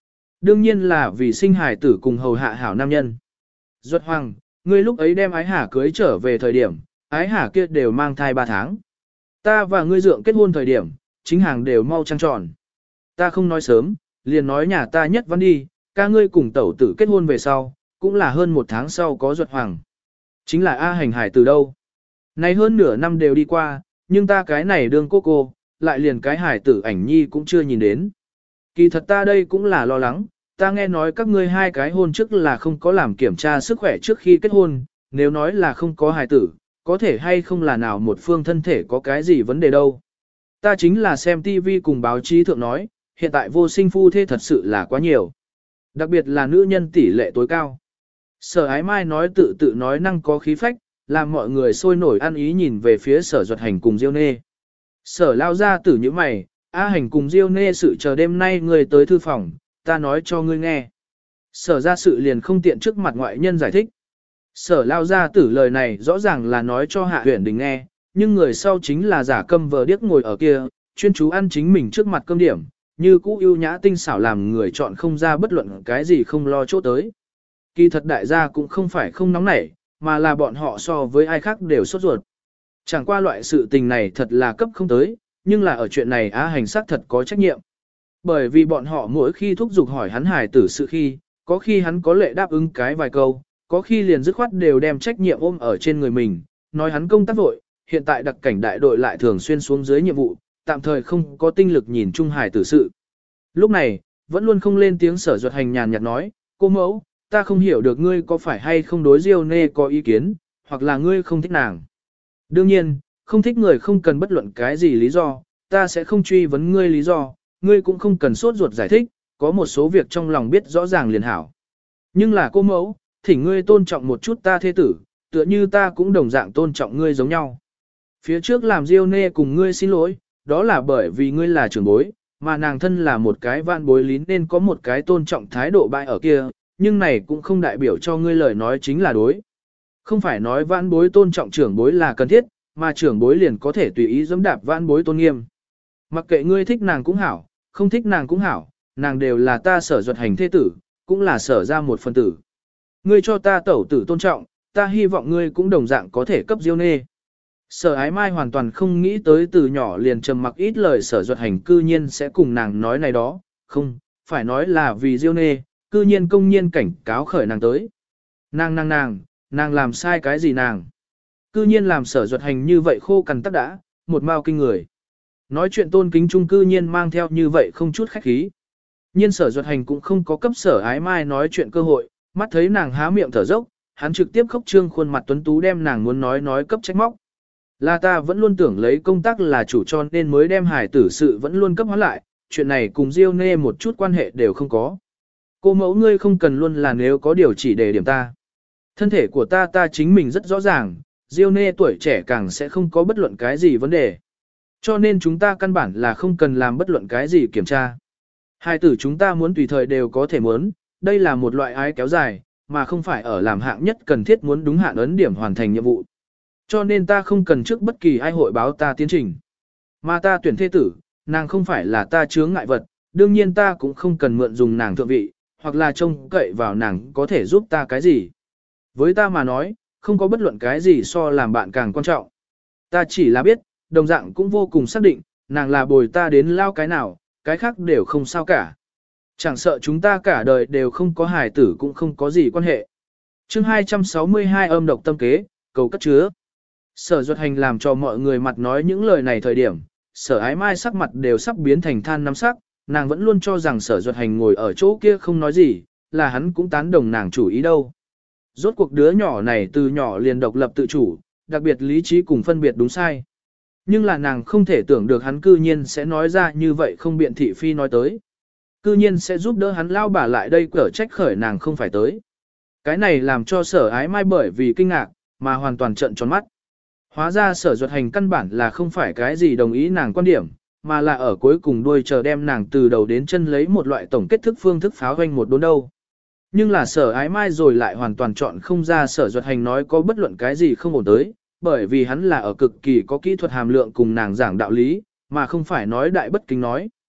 Đương nhiên là vì sinh hài tử cùng hầu hạ hảo nam nhân. Duật Hoàng, ngươi lúc ấy đem ái hà cưới trở về thời điểm, ái hà kia đều mang thai 3 tháng. Ta và ngươi dượng kết hôn thời điểm, chính hàng đều mau trăng tròn. Ta không nói sớm, liền nói nhà ta nhất văn đi, ca ngươi cùng tẩu tử kết hôn về sau, cũng là hơn 1 tháng sau có Duật Hoàng. Chính là A Hành hải từ đâu. Này hơn nửa năm đều đi qua, nhưng ta cái này đương cô, lại liền cái hải tử ảnh nhi cũng chưa nhìn đến. Kỳ thật ta đây cũng là lo lắng, ta nghe nói các ngươi hai cái hôn trước là không có làm kiểm tra sức khỏe trước khi kết hôn, nếu nói là không có hài tử, có thể hay không là nào một phương thân thể có cái gì vấn đề đâu. Ta chính là xem TV cùng báo chí thượng nói, hiện tại vô sinh phu thê thật sự là quá nhiều. Đặc biệt là nữ nhân tỷ lệ tối cao. Sở Ái Mai nói tự nói năng có khí phách, làm mọi người sôi nổi ăn ý nhìn về phía Sở Duật Hành cùng Diêu Nê. Sở lao ra tử như mày, A Hành cùng Diêu Nê sự chờ đêm nay người tới thư phòng, ta nói cho ngươi nghe. Sở ra sự liền không tiện trước mặt ngoại nhân giải thích. Sở lao ra tử lời này rõ ràng là nói cho Hạ Huyền Đình nghe, nhưng người sau chính là giả câm vờ điếc ngồi ở kia, chuyên chú ăn chính mình trước mặt cơm điểm, như cũ ưu nhã tinh xảo làm người chọn không ra bất luận cái gì không lo chỗ tới. Kỳ thật đại gia cũng không phải không nóng nảy, mà là bọn họ so với ai khác đều sốt ruột. Chẳng qua loại sự tình này thật là cấp không tới, nhưng là ở chuyện này Á Hành xác thật có trách nhiệm. Bởi vì bọn họ mỗi khi thúc giục hỏi hắn hài tử sự khi, có khi hắn có lệ đáp ứng cái vài câu, có khi liền dứt khoát đều đem trách nhiệm ôm ở trên người mình, nói hắn công tác vội, hiện tại đặc cảnh đại đội lại thường xuyên xuống dưới nhiệm vụ, tạm thời không có tinh lực nhìn chung hài tử sự. Lúc này, vẫn luôn không lên tiếng Sở Duật Hành nhàn nhạt nói, cô mẫu, ta không hiểu được ngươi có phải hay không đối Diêu Nê có ý kiến, hoặc là ngươi không thích nàng. Đương nhiên, không thích người không cần bất luận cái gì lý do, ta sẽ không truy vấn ngươi lý do, ngươi cũng không cần sốt ruột giải thích, có một số việc trong lòng biết rõ ràng liền hảo. Nhưng là cô mẫu, thỉnh ngươi tôn trọng một chút ta thế tử, tựa như ta cũng đồng dạng tôn trọng ngươi giống nhau. Phía trước làm Diêu Nê cùng ngươi xin lỗi, đó là bởi vì ngươi là trưởng bối, mà nàng thân là một cái vạn bối lý nên có một cái tôn trọng thái độ bại ở kia, nhưng này cũng không đại biểu cho ngươi lời nói chính là đối. Không phải nói vãn bối tôn trọng trưởng bối là cần thiết, mà trưởng bối liền có thể tùy ý giẫm đạp vãn bối tôn nghiêm. Mặc kệ ngươi thích nàng cũng hảo, không thích nàng cũng hảo, nàng đều là ta Sở Duật Hành thế tử, cũng là Sở ra một phần tử. Ngươi cho ta tẩu tử tôn trọng, ta hy vọng ngươi cũng đồng dạng có thể cấp Diêu Nê. Sở Ái Mai hoàn toàn không nghĩ tới từ nhỏ liền trầm mặc ít lời Sở Duật Hành cư nhiên sẽ cùng nàng nói này đó, không, phải nói là vì Diêu Nê, cư nhiên công nhiên cảnh cáo khởi nàng tới. Nàng làm sai cái gì nàng? Cư nhiên làm Sở Duật Hành như vậy khô cằn tắc đã, một mao kinh người. Nói chuyện tôn kính trung cư nhiên mang theo như vậy không chút khách khí. Nhiên Sở Duật Hành cũng không có cấp Sở Ái Mai nói chuyện cơ hội, mắt thấy nàng há miệng thở dốc, hắn trực tiếp khóc trương khuôn mặt tuấn tú đem nàng muốn nói cấp trách móc. Là ta vẫn luôn tưởng lấy công tác là chủ cho nên mới đem hài tử sự vẫn luôn cấp hóa lại, chuyện này cùng Diêu Nê một chút quan hệ đều không có. Cô mẫu ngươi không cần luôn là nếu có điều chỉ để điểm ta. Thân thể của ta chính mình rất rõ ràng, Diêu Nê tuổi trẻ càng sẽ không có bất luận cái gì vấn đề. Cho nên chúng ta căn bản là không cần làm bất luận cái gì kiểm tra. Hài tử chúng ta muốn tùy thời đều có thể muốn, đây là một loại ái kéo dài, mà không phải ở làm hạng nhất cần thiết muốn đúng hạn ấn điểm hoàn thành nhiệm vụ. Cho nên ta không cần trước bất kỳ ai hội báo ta tiến trình. Mà ta tuyển thế tử, nàng không phải là ta chướng ngại vật, đương nhiên ta cũng không cần mượn dùng nàng thượng vị, hoặc là trông cậy vào nàng có thể giúp ta cái gì. Với ta mà nói, không có bất luận cái gì so làm bạn càng quan trọng. Ta chỉ là biết, đồng dạng cũng vô cùng xác định, nàng là bồi ta đến lao cái nào, cái khác đều không sao cả. Chẳng sợ chúng ta cả đời đều không có hài tử cũng không có gì quan hệ. Chương 262 âm độc tâm kế, cầu cất chứa. Sở Duật Hành làm cho mọi người mặt nói những lời này thời điểm, Sở Ái Mai sắc mặt đều sắp biến thành than năm sắc, nàng vẫn luôn cho rằng Sở Duật Hành ngồi ở chỗ kia không nói gì, là hắn cũng tán đồng nàng chủ ý đâu. Rốt cuộc đứa nhỏ này từ nhỏ liền độc lập tự chủ, đặc biệt lý trí cùng phân biệt đúng sai. Nhưng là nàng không thể tưởng được hắn cư nhiên sẽ nói ra như vậy không biện thị phi nói tới. Cư nhiên sẽ giúp đỡ hắn lao bà lại đây cở trách khởi nàng không phải tới. Cái này làm cho Sở Ái Mai bởi vì kinh ngạc, mà hoàn toàn trợn tròn mắt. Hóa ra Sở Duật Hành căn bản là không phải cái gì đồng ý nàng quan điểm, mà là ở cuối cùng đuôi chờ đem nàng từ đầu đến chân lấy một loại tổng kết thức phương thức pháo hoanh một đốn đâu. Nhưng là Sở Ái Mai rồi lại hoàn toàn chọn không ra Sở Duật Hành nói có bất luận cái gì không ổn tới, bởi vì hắn là ở cực kỳ có kỹ thuật hàm lượng cùng nàng giảng đạo lý, mà không phải nói đại bất kính nói.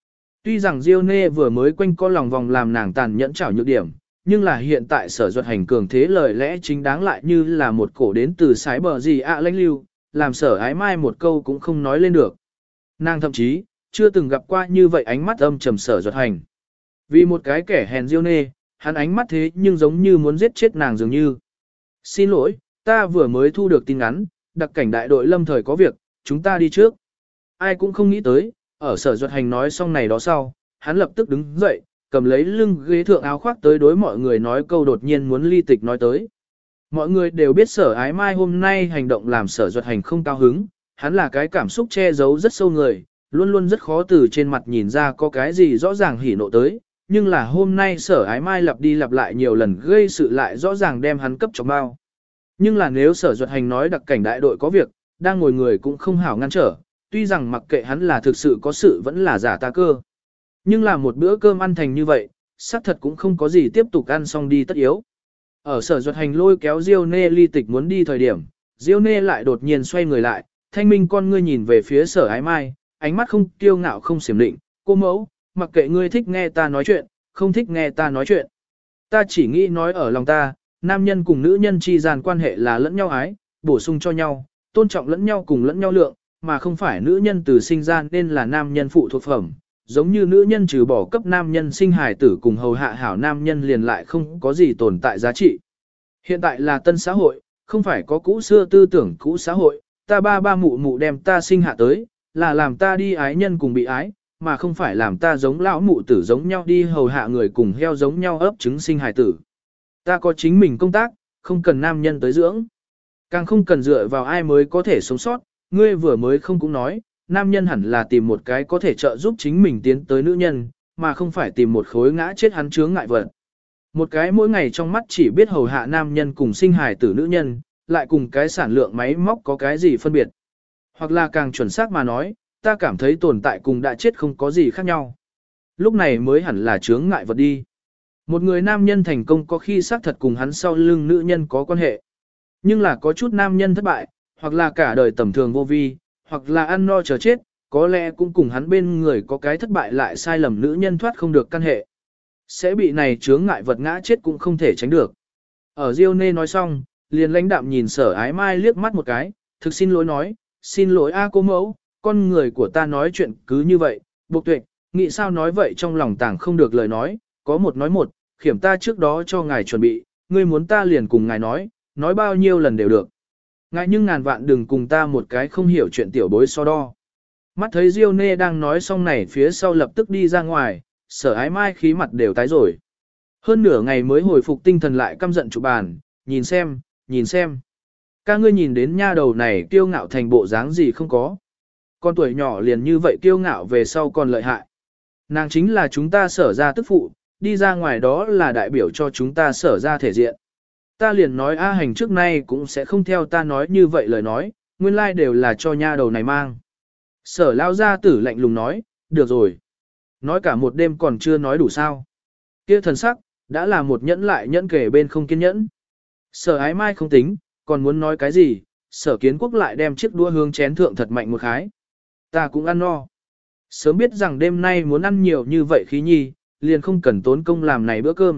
Tuy rằng Diêu Nê vừa mới quanh co lòng vòng làm nàng tàn nhẫn trảo nhược điểm, nhưng là hiện tại Sở Duật Hành cường thế lời lẽ chính đáng lại như là một cổ đến từ sái bờ gì lãnh lưu, làm Sở Ái Mai một câu cũng không nói lên được. Nàng thậm chí chưa từng gặp qua như vậy ánh mắt âm trầm Sở Duật Hành. Vì một cái kẻ hèn Diêu Nê, hắn ánh mắt thế nhưng giống như muốn giết chết nàng dường như. Xin lỗi, ta vừa mới thu được tin ngắn, đặc cảnh đại đội lâm thời có việc, chúng ta đi trước. Ai cũng không nghĩ tới, ở Sở Duật Hành nói xong này đó sau, hắn lập tức đứng dậy, cầm lấy lưng ghế thượng áo khoác tới đối mọi người nói câu đột nhiên muốn ly tịch nói tới. Mọi người đều biết Sở Ái Mai hôm nay hành động làm Sở Duật Hành không cao hứng, hắn là cái cảm xúc che giấu rất sâu người, luôn luôn rất khó từ trên mặt nhìn ra có cái gì rõ ràng hỉ nộ tới, nhưng là hôm nay Sở Ái Mai lặp đi lặp lại nhiều lần gây sự lại rõ ràng đem hắn cấp cho bao. Nhưng là nếu Sở Duật Hành nói đặc cảnh đại đội có việc, đang ngồi người cũng không hảo ngăn trở, tuy rằng mặc kệ hắn là thực sự có sự vẫn là giả ta cơ. Nhưng là một bữa cơm ăn thành như vậy, xác thật cũng không có gì tiếp tục ăn xong đi tất yếu. Ở Sở Duật Hành lôi kéo Diêu Nê ly tịch muốn đi thời điểm, Diêu Nê lại đột nhiên xoay người lại, thanh minh con ngươi nhìn về phía Sở Ái Mai, ánh mắt không kiêu ngạo không xiểm định, cô mẫu, mặc kệ ngươi thích nghe ta nói chuyện, không thích nghe ta nói chuyện. Ta chỉ nghĩ nói ở lòng ta, nam nhân cùng nữ nhân chi gian quan hệ là lẫn nhau ái, bổ sung cho nhau, tôn trọng lẫn nhau cùng lẫn nhau lượng, mà không phải nữ nhân từ sinh ra nên là nam nhân phụ thuộc phẩm. Giống như nữ nhân trừ bỏ cấp nam nhân sinh hài tử cùng hầu hạ hảo nam nhân liền lại không có gì tồn tại giá trị. Hiện tại là tân xã hội, không phải có cũ xưa tư tưởng cũ xã hội, ta ba mụ mụ đem ta sinh hạ tới, là làm ta đi ái nhân cùng bị ái, mà không phải làm ta giống lão mụ tử giống nhau đi hầu hạ người cùng heo giống nhau ấp trứng sinh hài tử. Ta có chính mình công tác, không cần nam nhân tới dưỡng. Càng không cần dựa vào ai mới có thể sống sót, ngươi vừa mới không cũng nói, nam nhân hẳn là tìm một cái có thể trợ giúp chính mình tiến tới nữ nhân, mà không phải tìm một khối ngã chết hắn chướng ngại vật. Một cái mỗi ngày trong mắt chỉ biết hầu hạ nam nhân cùng sinh hài tử nữ nhân, lại cùng cái sản lượng máy móc có cái gì phân biệt. Hoặc là càng chuẩn xác mà nói, ta cảm thấy tồn tại cùng đã chết không có gì khác nhau. Lúc này mới hẳn là chướng ngại vật đi. Một người nam nhân thành công có khi xác thật cùng hắn sau lưng nữ nhân có quan hệ. Nhưng là có chút nam nhân thất bại, hoặc là cả đời tầm thường vô vi, hoặc là ăn no chờ chết, có lẽ cũng cùng hắn bên người có cái thất bại lại sai lầm nữ nhân thoát không được căn hệ. Sẽ bị này chướng ngại vật ngã chết cũng không thể tránh được. Ở Diêu Nê nói xong, liền lãnh đạm nhìn Sở Ái Mai liếc mắt một cái, thực xin lỗi nói, xin lỗi a cô mẫu, con người của ta nói chuyện cứ như vậy, Bộc Tuệ, nghĩ sao nói vậy trong lòng tảng không được lời nói, có một nói một, khiểm ta trước đó cho ngài chuẩn bị, ngươi muốn ta liền cùng ngài nói bao nhiêu lần đều được. Ngài nhưng ngàn vạn đừng cùng ta một cái không hiểu chuyện tiểu bối so đo. Mắt thấy Diêu Nê đang nói xong này phía sau lập tức đi ra ngoài, Sở Ái Mai khí mặt đều tái rồi. Hơn nửa ngày mới hồi phục tinh thần lại căm giận chụp bàn, nhìn xem. Ca ngươi nhìn đến nha đầu này kiêu ngạo thành bộ dáng gì không có. Con tuổi nhỏ liền như vậy kiêu ngạo về sau còn lợi hại. Nàng chính là chúng ta Sở ra tức phụ, đi ra ngoài đó là đại biểu cho chúng ta Sở ra thể diện. Ta liền nói A Hành trước nay cũng sẽ không theo ta nói như vậy lời nói, nguyên lai đều là cho nha đầu này mang. Sở lao gia tử lạnh lùng nói, được rồi. Nói cả một đêm còn chưa nói đủ sao. Kia thần sắc, đã là một nhẫn lại nhẫn kể bên không kiên nhẫn. Sở Ái Mai không tính, còn muốn nói cái gì, Sở Kiến Quốc lại đem chiếc đũa hương chén thượng thật mạnh một khái. Ta cũng ăn no. Sớm biết rằng đêm nay muốn ăn nhiều như vậy khí nhi, liền không cần tốn công làm này bữa cơm.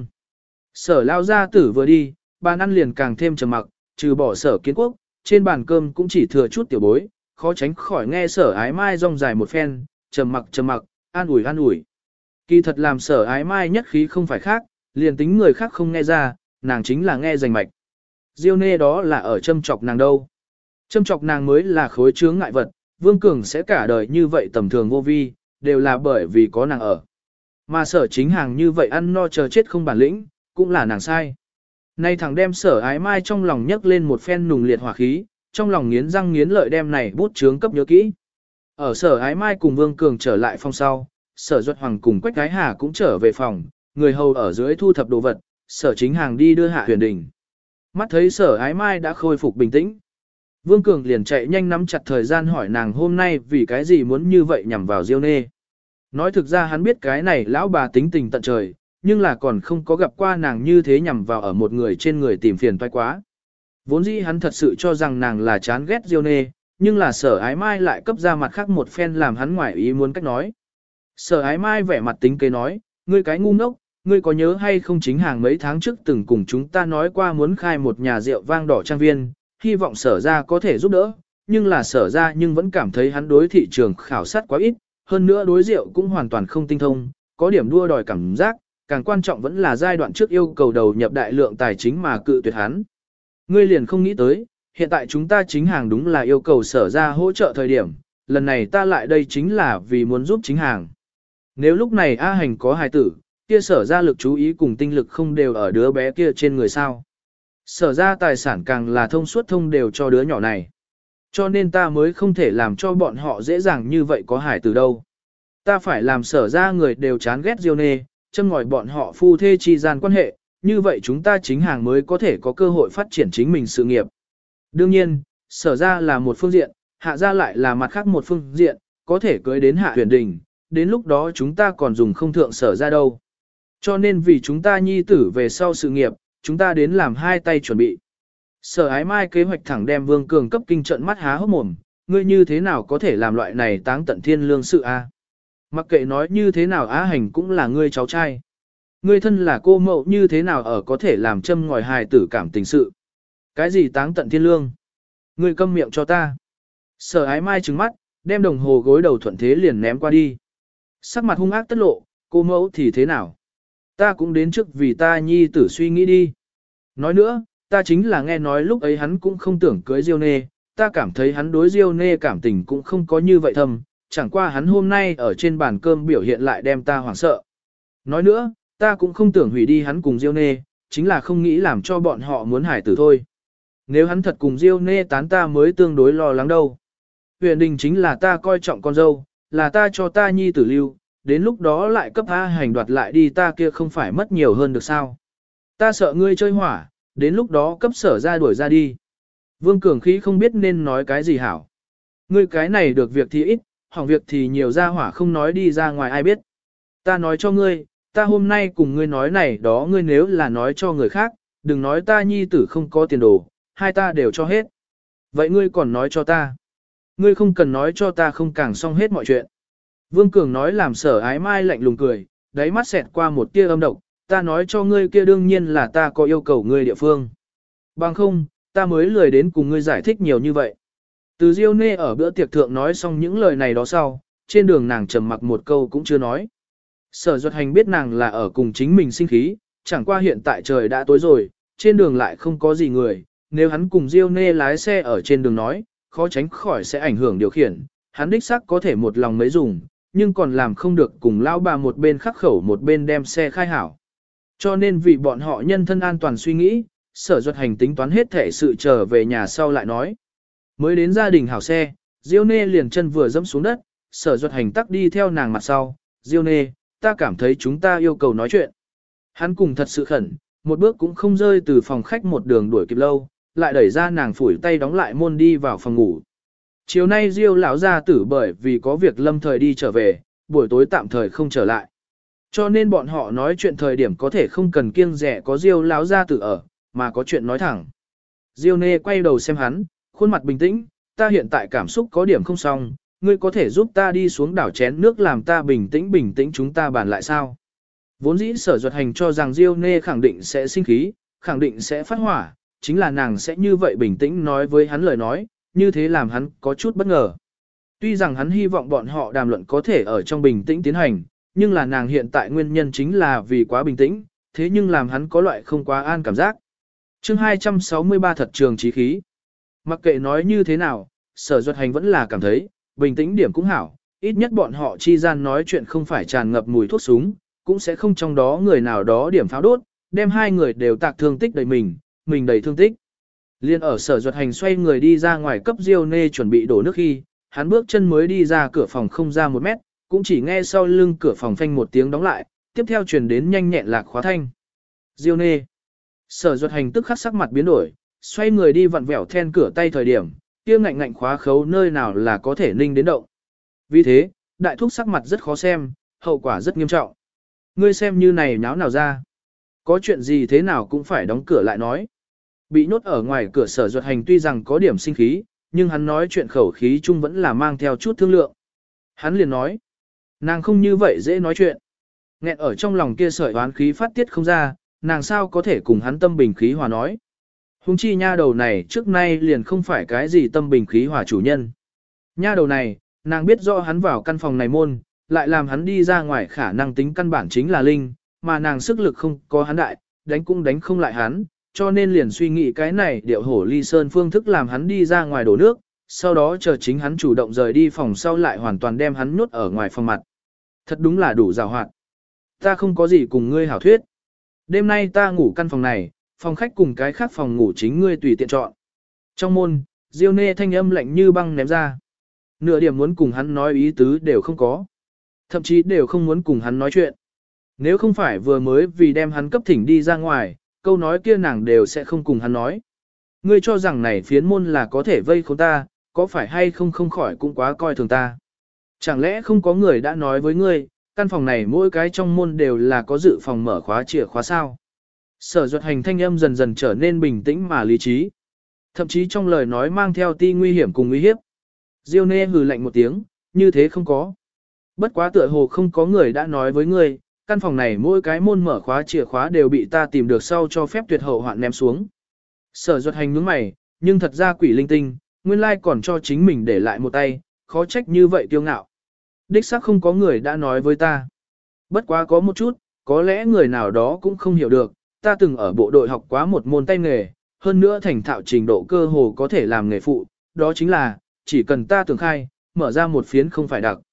Sở lao gia tử vừa đi, bàn ăn liền càng thêm trầm mặc, trừ bỏ Sở Kiến Quốc, trên bàn cơm cũng chỉ thừa chút tiểu bối, khó tránh khỏi nghe Sở Ái Mai rong dài một phen, trầm mặc, an ủi. Kỳ thật làm Sở Ái Mai nhất khí không phải khác, liền tính người khác không nghe ra, nàng chính là nghe rành mạch. Diêu Nê đó là ở châm chọc nàng đâu. Châm chọc nàng mới là khối chướng ngại vật, Vương Cường sẽ cả đời như vậy tầm thường vô vi, đều là bởi vì có nàng ở. Mà Sở Chính Hàng như vậy ăn no chờ chết không bản lĩnh, cũng là nàng sai. Nay thằng đem Sở Ái Mai trong lòng nhấc lên một phen nùng liệt hỏa khí, trong lòng nghiến răng nghiến lợi đem này bút chướng cấp nhớ kỹ. Ở Sở Ái Mai cùng Vương Cường trở lại phòng sau, Sở Duật Hoàng cùng Quách Gái Hà cũng trở về phòng, người hầu ở dưới thu thập đồ vật, Sở Chính Hàng đi đưa Hạ Huyền Đình. Mắt thấy Sở Ái Mai đã khôi phục bình tĩnh. Vương Cường liền chạy nhanh nắm chặt thời gian hỏi nàng hôm nay vì cái gì muốn như vậy nhằm vào Diêu Nê. Nói thực ra hắn biết cái này lão bà tính tình tận trời, nhưng là còn không có gặp qua nàng như thế nhằm vào ở một người trên người tìm phiền toái quá. Vốn dĩ hắn thật sự cho rằng nàng là chán ghét Diêu Nê, nhưng là Sở Ái Mai lại cấp ra mặt khác một phen làm hắn ngoài ý muốn cách nói. Sở ái mai vẻ mặt tính kế nói, ngươi cái ngu ngốc, ngươi có nhớ hay không chính hàng mấy tháng trước từng cùng chúng ta nói qua muốn khai một nhà rượu vang đỏ trang viên, hy vọng sở ra có thể giúp đỡ, nhưng là sở ra nhưng vẫn cảm thấy hắn đối thị trường khảo sát quá ít, hơn nữa đối rượu cũng hoàn toàn không tinh thông, có điểm đua đòi cảm giác, càng quan trọng vẫn là giai đoạn trước yêu cầu đầu nhập đại lượng tài chính mà cự tuyệt hắn. Ngươi liền không nghĩ tới, hiện tại chúng ta chính hàng đúng là yêu cầu sở ra hỗ trợ thời điểm, lần này ta lại đây chính là vì muốn giúp chính hàng. Nếu lúc này A Hành có hài tử, kia sở ra lực chú ý cùng tinh lực không đều ở đứa bé kia trên người sao. Sở ra tài sản càng là thông suốt thông đều cho đứa nhỏ này. Cho nên ta mới không thể làm cho bọn họ dễ dàng như vậy có hài tử đâu. Ta phải làm sở ra người đều chán ghét Diêu Nê, châm ngòi bọn họ phu thê chi gian quan hệ, như vậy chúng ta chính hàng mới có thể có cơ hội phát triển chính mình sự nghiệp. Đương nhiên, sở ra là một phương diện, hạ ra lại là mặt khác một phương diện, có thể cưới đến hạ huyền đình, đến lúc đó chúng ta còn dùng không thượng sở ra đâu. Cho nên vì chúng ta nhi tử về sau sự nghiệp, chúng ta đến làm hai tay chuẩn bị. Sở ái mai kế hoạch thẳng đem Vương Cường cấp kinh trận mắt há hốc mồm, ngươi như thế nào có thể làm loại này táng tận thiên lương sự a? Mặc kệ nói như thế nào Á Hành cũng là ngươi cháu trai. Ngươi thân là cô mậu như thế nào ở có thể làm châm ngòi hài tử cảm tình sự. Cái gì táng tận thiên lương? Ngươi câm miệng cho ta. Sở ái mai trừng mắt, đem đồng hồ gối đầu thuận thế liền ném qua đi. Sắc mặt hung ác tất lộ, cô mẫu thì thế nào? Ta cũng đến trước vì ta nhi tử suy nghĩ đi. Nói nữa, ta chính là nghe nói lúc ấy hắn cũng không tưởng cưới Diêu Nê, ta cảm thấy hắn đối Diêu Nê cảm tình cũng không có như vậy thầm, chẳng qua hắn hôm nay ở trên bàn cơm biểu hiện lại đem ta hoảng sợ. Nói nữa, ta cũng không tưởng hủy đi hắn cùng Diêu Nê, chính là không nghĩ làm cho bọn họ muốn hải tử thôi. Nếu hắn thật cùng Diêu Nê tán ta mới tương đối lo lắng đâu. Huyền Đình chính là ta coi trọng con dâu, là ta cho ta nhi tử lưu, đến lúc đó lại cấp A Hành đoạt lại đi ta kia không phải mất nhiều hơn được sao. Ta sợ ngươi chơi hỏa, đến lúc đó cấp sở ra đuổi ra đi. Vương Cường khí không biết nên nói cái gì hảo. Ngươi cái này được việc thì ít, hỏng việc thì nhiều, ra hỏa không nói đi ra ngoài ai biết. Ta nói cho ngươi, ta hôm nay cùng ngươi nói này đó, ngươi nếu là nói cho người khác, đừng nói ta nhi tử không có tiền đồ, hai ta đều cho hết. Vậy ngươi còn nói cho ta. Ngươi không cần nói cho ta không càng xong hết mọi chuyện. Vương Cường nói làm sở ái mai lạnh lùng cười, đáy mắt xẹt qua một tia âm độc, ta nói cho ngươi kia đương nhiên là ta có yêu cầu ngươi địa phương. Bằng không, ta mới lười đến cùng ngươi giải thích nhiều như vậy. Từ Diêu Nê ở bữa tiệc thượng nói xong những lời này đó sau, trên đường nàng trầm mặc một câu cũng chưa nói. Sở Duật Hành biết nàng là ở cùng chính mình sinh khí, chẳng qua hiện tại trời đã tối rồi, trên đường lại không có gì người, nếu hắn cùng Diêu Nê lái xe ở trên đường nói, khó tránh khỏi sẽ ảnh hưởng điều khiển, hắn đích xác có thể một lòng mấy dùng, nhưng còn làm không được cùng lão bà một bên khắc khẩu một bên đem xe khai hảo. Cho nên vì bọn họ nhân thân an toàn suy nghĩ, Sở Duật Hành tính toán hết thể sự trở về nhà sau lại nói. Mới đến gia đình hảo xe, Diêu Nê liền chân vừa dẫm xuống đất, Sở Duật Hành tắc đi theo nàng mặt sau. Diêu Nê, ta cảm thấy chúng ta yêu cầu nói chuyện. Hắn cùng thật sự khẩn, một bước cũng không rơi từ phòng khách một đường đuổi kịp lâu, lại đẩy ra nàng phủi tay đóng lại môn đi vào phòng ngủ. Chiều nay Diêu lão gia tử bởi vì có việc lâm thời đi trở về, buổi tối tạm thời không trở lại. Cho nên bọn họ nói chuyện thời điểm có thể không cần kiêng dè có Diêu lão gia tử ở, mà có chuyện nói thẳng. Diêu Nê quay đầu xem hắn, khuôn mặt bình tĩnh, ta hiện tại cảm xúc có điểm không xong, ngươi có thể giúp ta đi xuống đảo chén nước làm ta bình tĩnh chúng ta bàn lại sao. Vốn dĩ Sở Duật Hành cho rằng Diêu Nê khẳng định sẽ sinh khí, khẳng định sẽ phát hỏa, chính là nàng sẽ như vậy bình tĩnh nói với hắn lời nói, như thế làm hắn có chút bất ngờ. Tuy rằng hắn hy vọng bọn họ đàm luận có thể ở trong bình tĩnh tiến hành, nhưng là nàng hiện tại nguyên nhân chính là vì quá bình tĩnh, thế nhưng làm hắn có loại không quá an cảm giác. Chương 263 thật trường chí khí. Mặc kệ nói như thế nào, Sở Duật Hành vẫn là cảm thấy, bình tĩnh điểm cũng hảo, ít nhất bọn họ chi gian nói chuyện không phải tràn ngập mùi thuốc súng, cũng sẽ không trong đó người nào đó điểm pháo đốt, đem hai người đều tạc thương tích đầy mình đầy thương tích. Liên ở Sở Duật Hành xoay người đi ra ngoài cấp Diêu Nê chuẩn bị đổ nước khi, hắn bước chân mới đi ra cửa phòng không ra 1 mét, cũng chỉ nghe sau lưng cửa phòng phanh một tiếng đóng lại, tiếp theo truyền đến nhanh nhẹn lạc khóa thanh. Diêu Nê. Sở Duật Hành tức khắc sắc mặt biến đổi, xoay người đi vặn vẹo then cửa tay thời điểm, kia ngạnh ngạnh khóa khấu nơi nào là có thể ninh đến động. Vì thế, đại thúc sắc mặt rất khó xem, hậu quả rất nghiêm trọng. Ngươi xem như này nháo nào ra. Có chuyện gì thế nào cũng phải đóng cửa lại nói. Bị nhốt ở ngoài cửa Sở Duật Hành tuy rằng có điểm sinh khí, nhưng hắn nói chuyện khẩu khí chung vẫn là mang theo chút thương lượng. Hắn liền nói. Nàng không như vậy dễ nói chuyện. Nghẹn ở trong lòng kia sợi oán khí phát tiết không ra, nàng sao có thể cùng hắn tâm bình khí hòa nói. Hùng chi nha đầu này trước nay liền không phải cái gì tâm bình khí hòa chủ nhân. Nha đầu này, nàng biết rõ hắn vào căn phòng này môn, lại làm hắn đi ra ngoài khả năng tính căn bản chính là linh, mà nàng sức lực không có hắn đại, đánh cũng đánh không lại hắn, cho nên liền suy nghĩ cái này điệu hổ ly sơn phương thức làm hắn đi ra ngoài đổ nước, sau đó chờ chính hắn chủ động rời đi phòng sau lại hoàn toàn đem hắn nhốt ở ngoài phòng mặt. Thật đúng là đủ rào hoạt. Ta không có gì cùng ngươi hảo thuyết. Đêm nay ta ngủ căn phòng này, phòng khách cùng cái khác phòng ngủ chính ngươi tùy tiện chọn. Trong môn, Diêu Nê thanh âm lạnh như băng ném ra. Nửa điểm muốn cùng hắn nói ý tứ đều không có. Thậm chí đều không muốn cùng hắn nói chuyện. Nếu không phải vừa mới vì đem hắn cấp thỉnh đi ra ngoài, câu nói kia nàng đều sẽ không cùng hắn nói. Ngươi cho rằng này phiến môn là có thể vây khốn ta, có phải hay không không khỏi cũng quá coi thường ta. Chẳng lẽ không có người đã nói với ngươi, căn phòng này mỗi cái trong môn đều là có dự phòng mở khóa chìa khóa sao? Sở Duật Hành thanh âm dần dần trở nên bình tĩnh mà lý trí. Thậm chí trong lời nói mang theo ti nguy hiểm cùng uy hiếp. Diêu Nê hừ lạnh một tiếng, như thế không có. Bất quá tựa hồ không có người đã nói với ngươi, căn phòng này mỗi cái môn mở khóa chìa khóa đều bị ta tìm được sau cho phép tuyệt hậu hoạn ném xuống. Sở Duật Hành nhướng mày, nhưng thật ra quỷ linh tinh, nguyên lai còn cho chính mình để lại một tay, khó trách như vậy kiêu ngạo. Đích xác không có người đã nói với ta. Bất quá có một chút, có lẽ người nào đó cũng không hiểu được, ta từng ở bộ đội học quá một môn tay nghề, hơn nữa thành thạo trình độ cơ hồ có thể làm nghề phụ, đó chính là, chỉ cần ta tưởng khai, mở ra một phiến không phải đặc.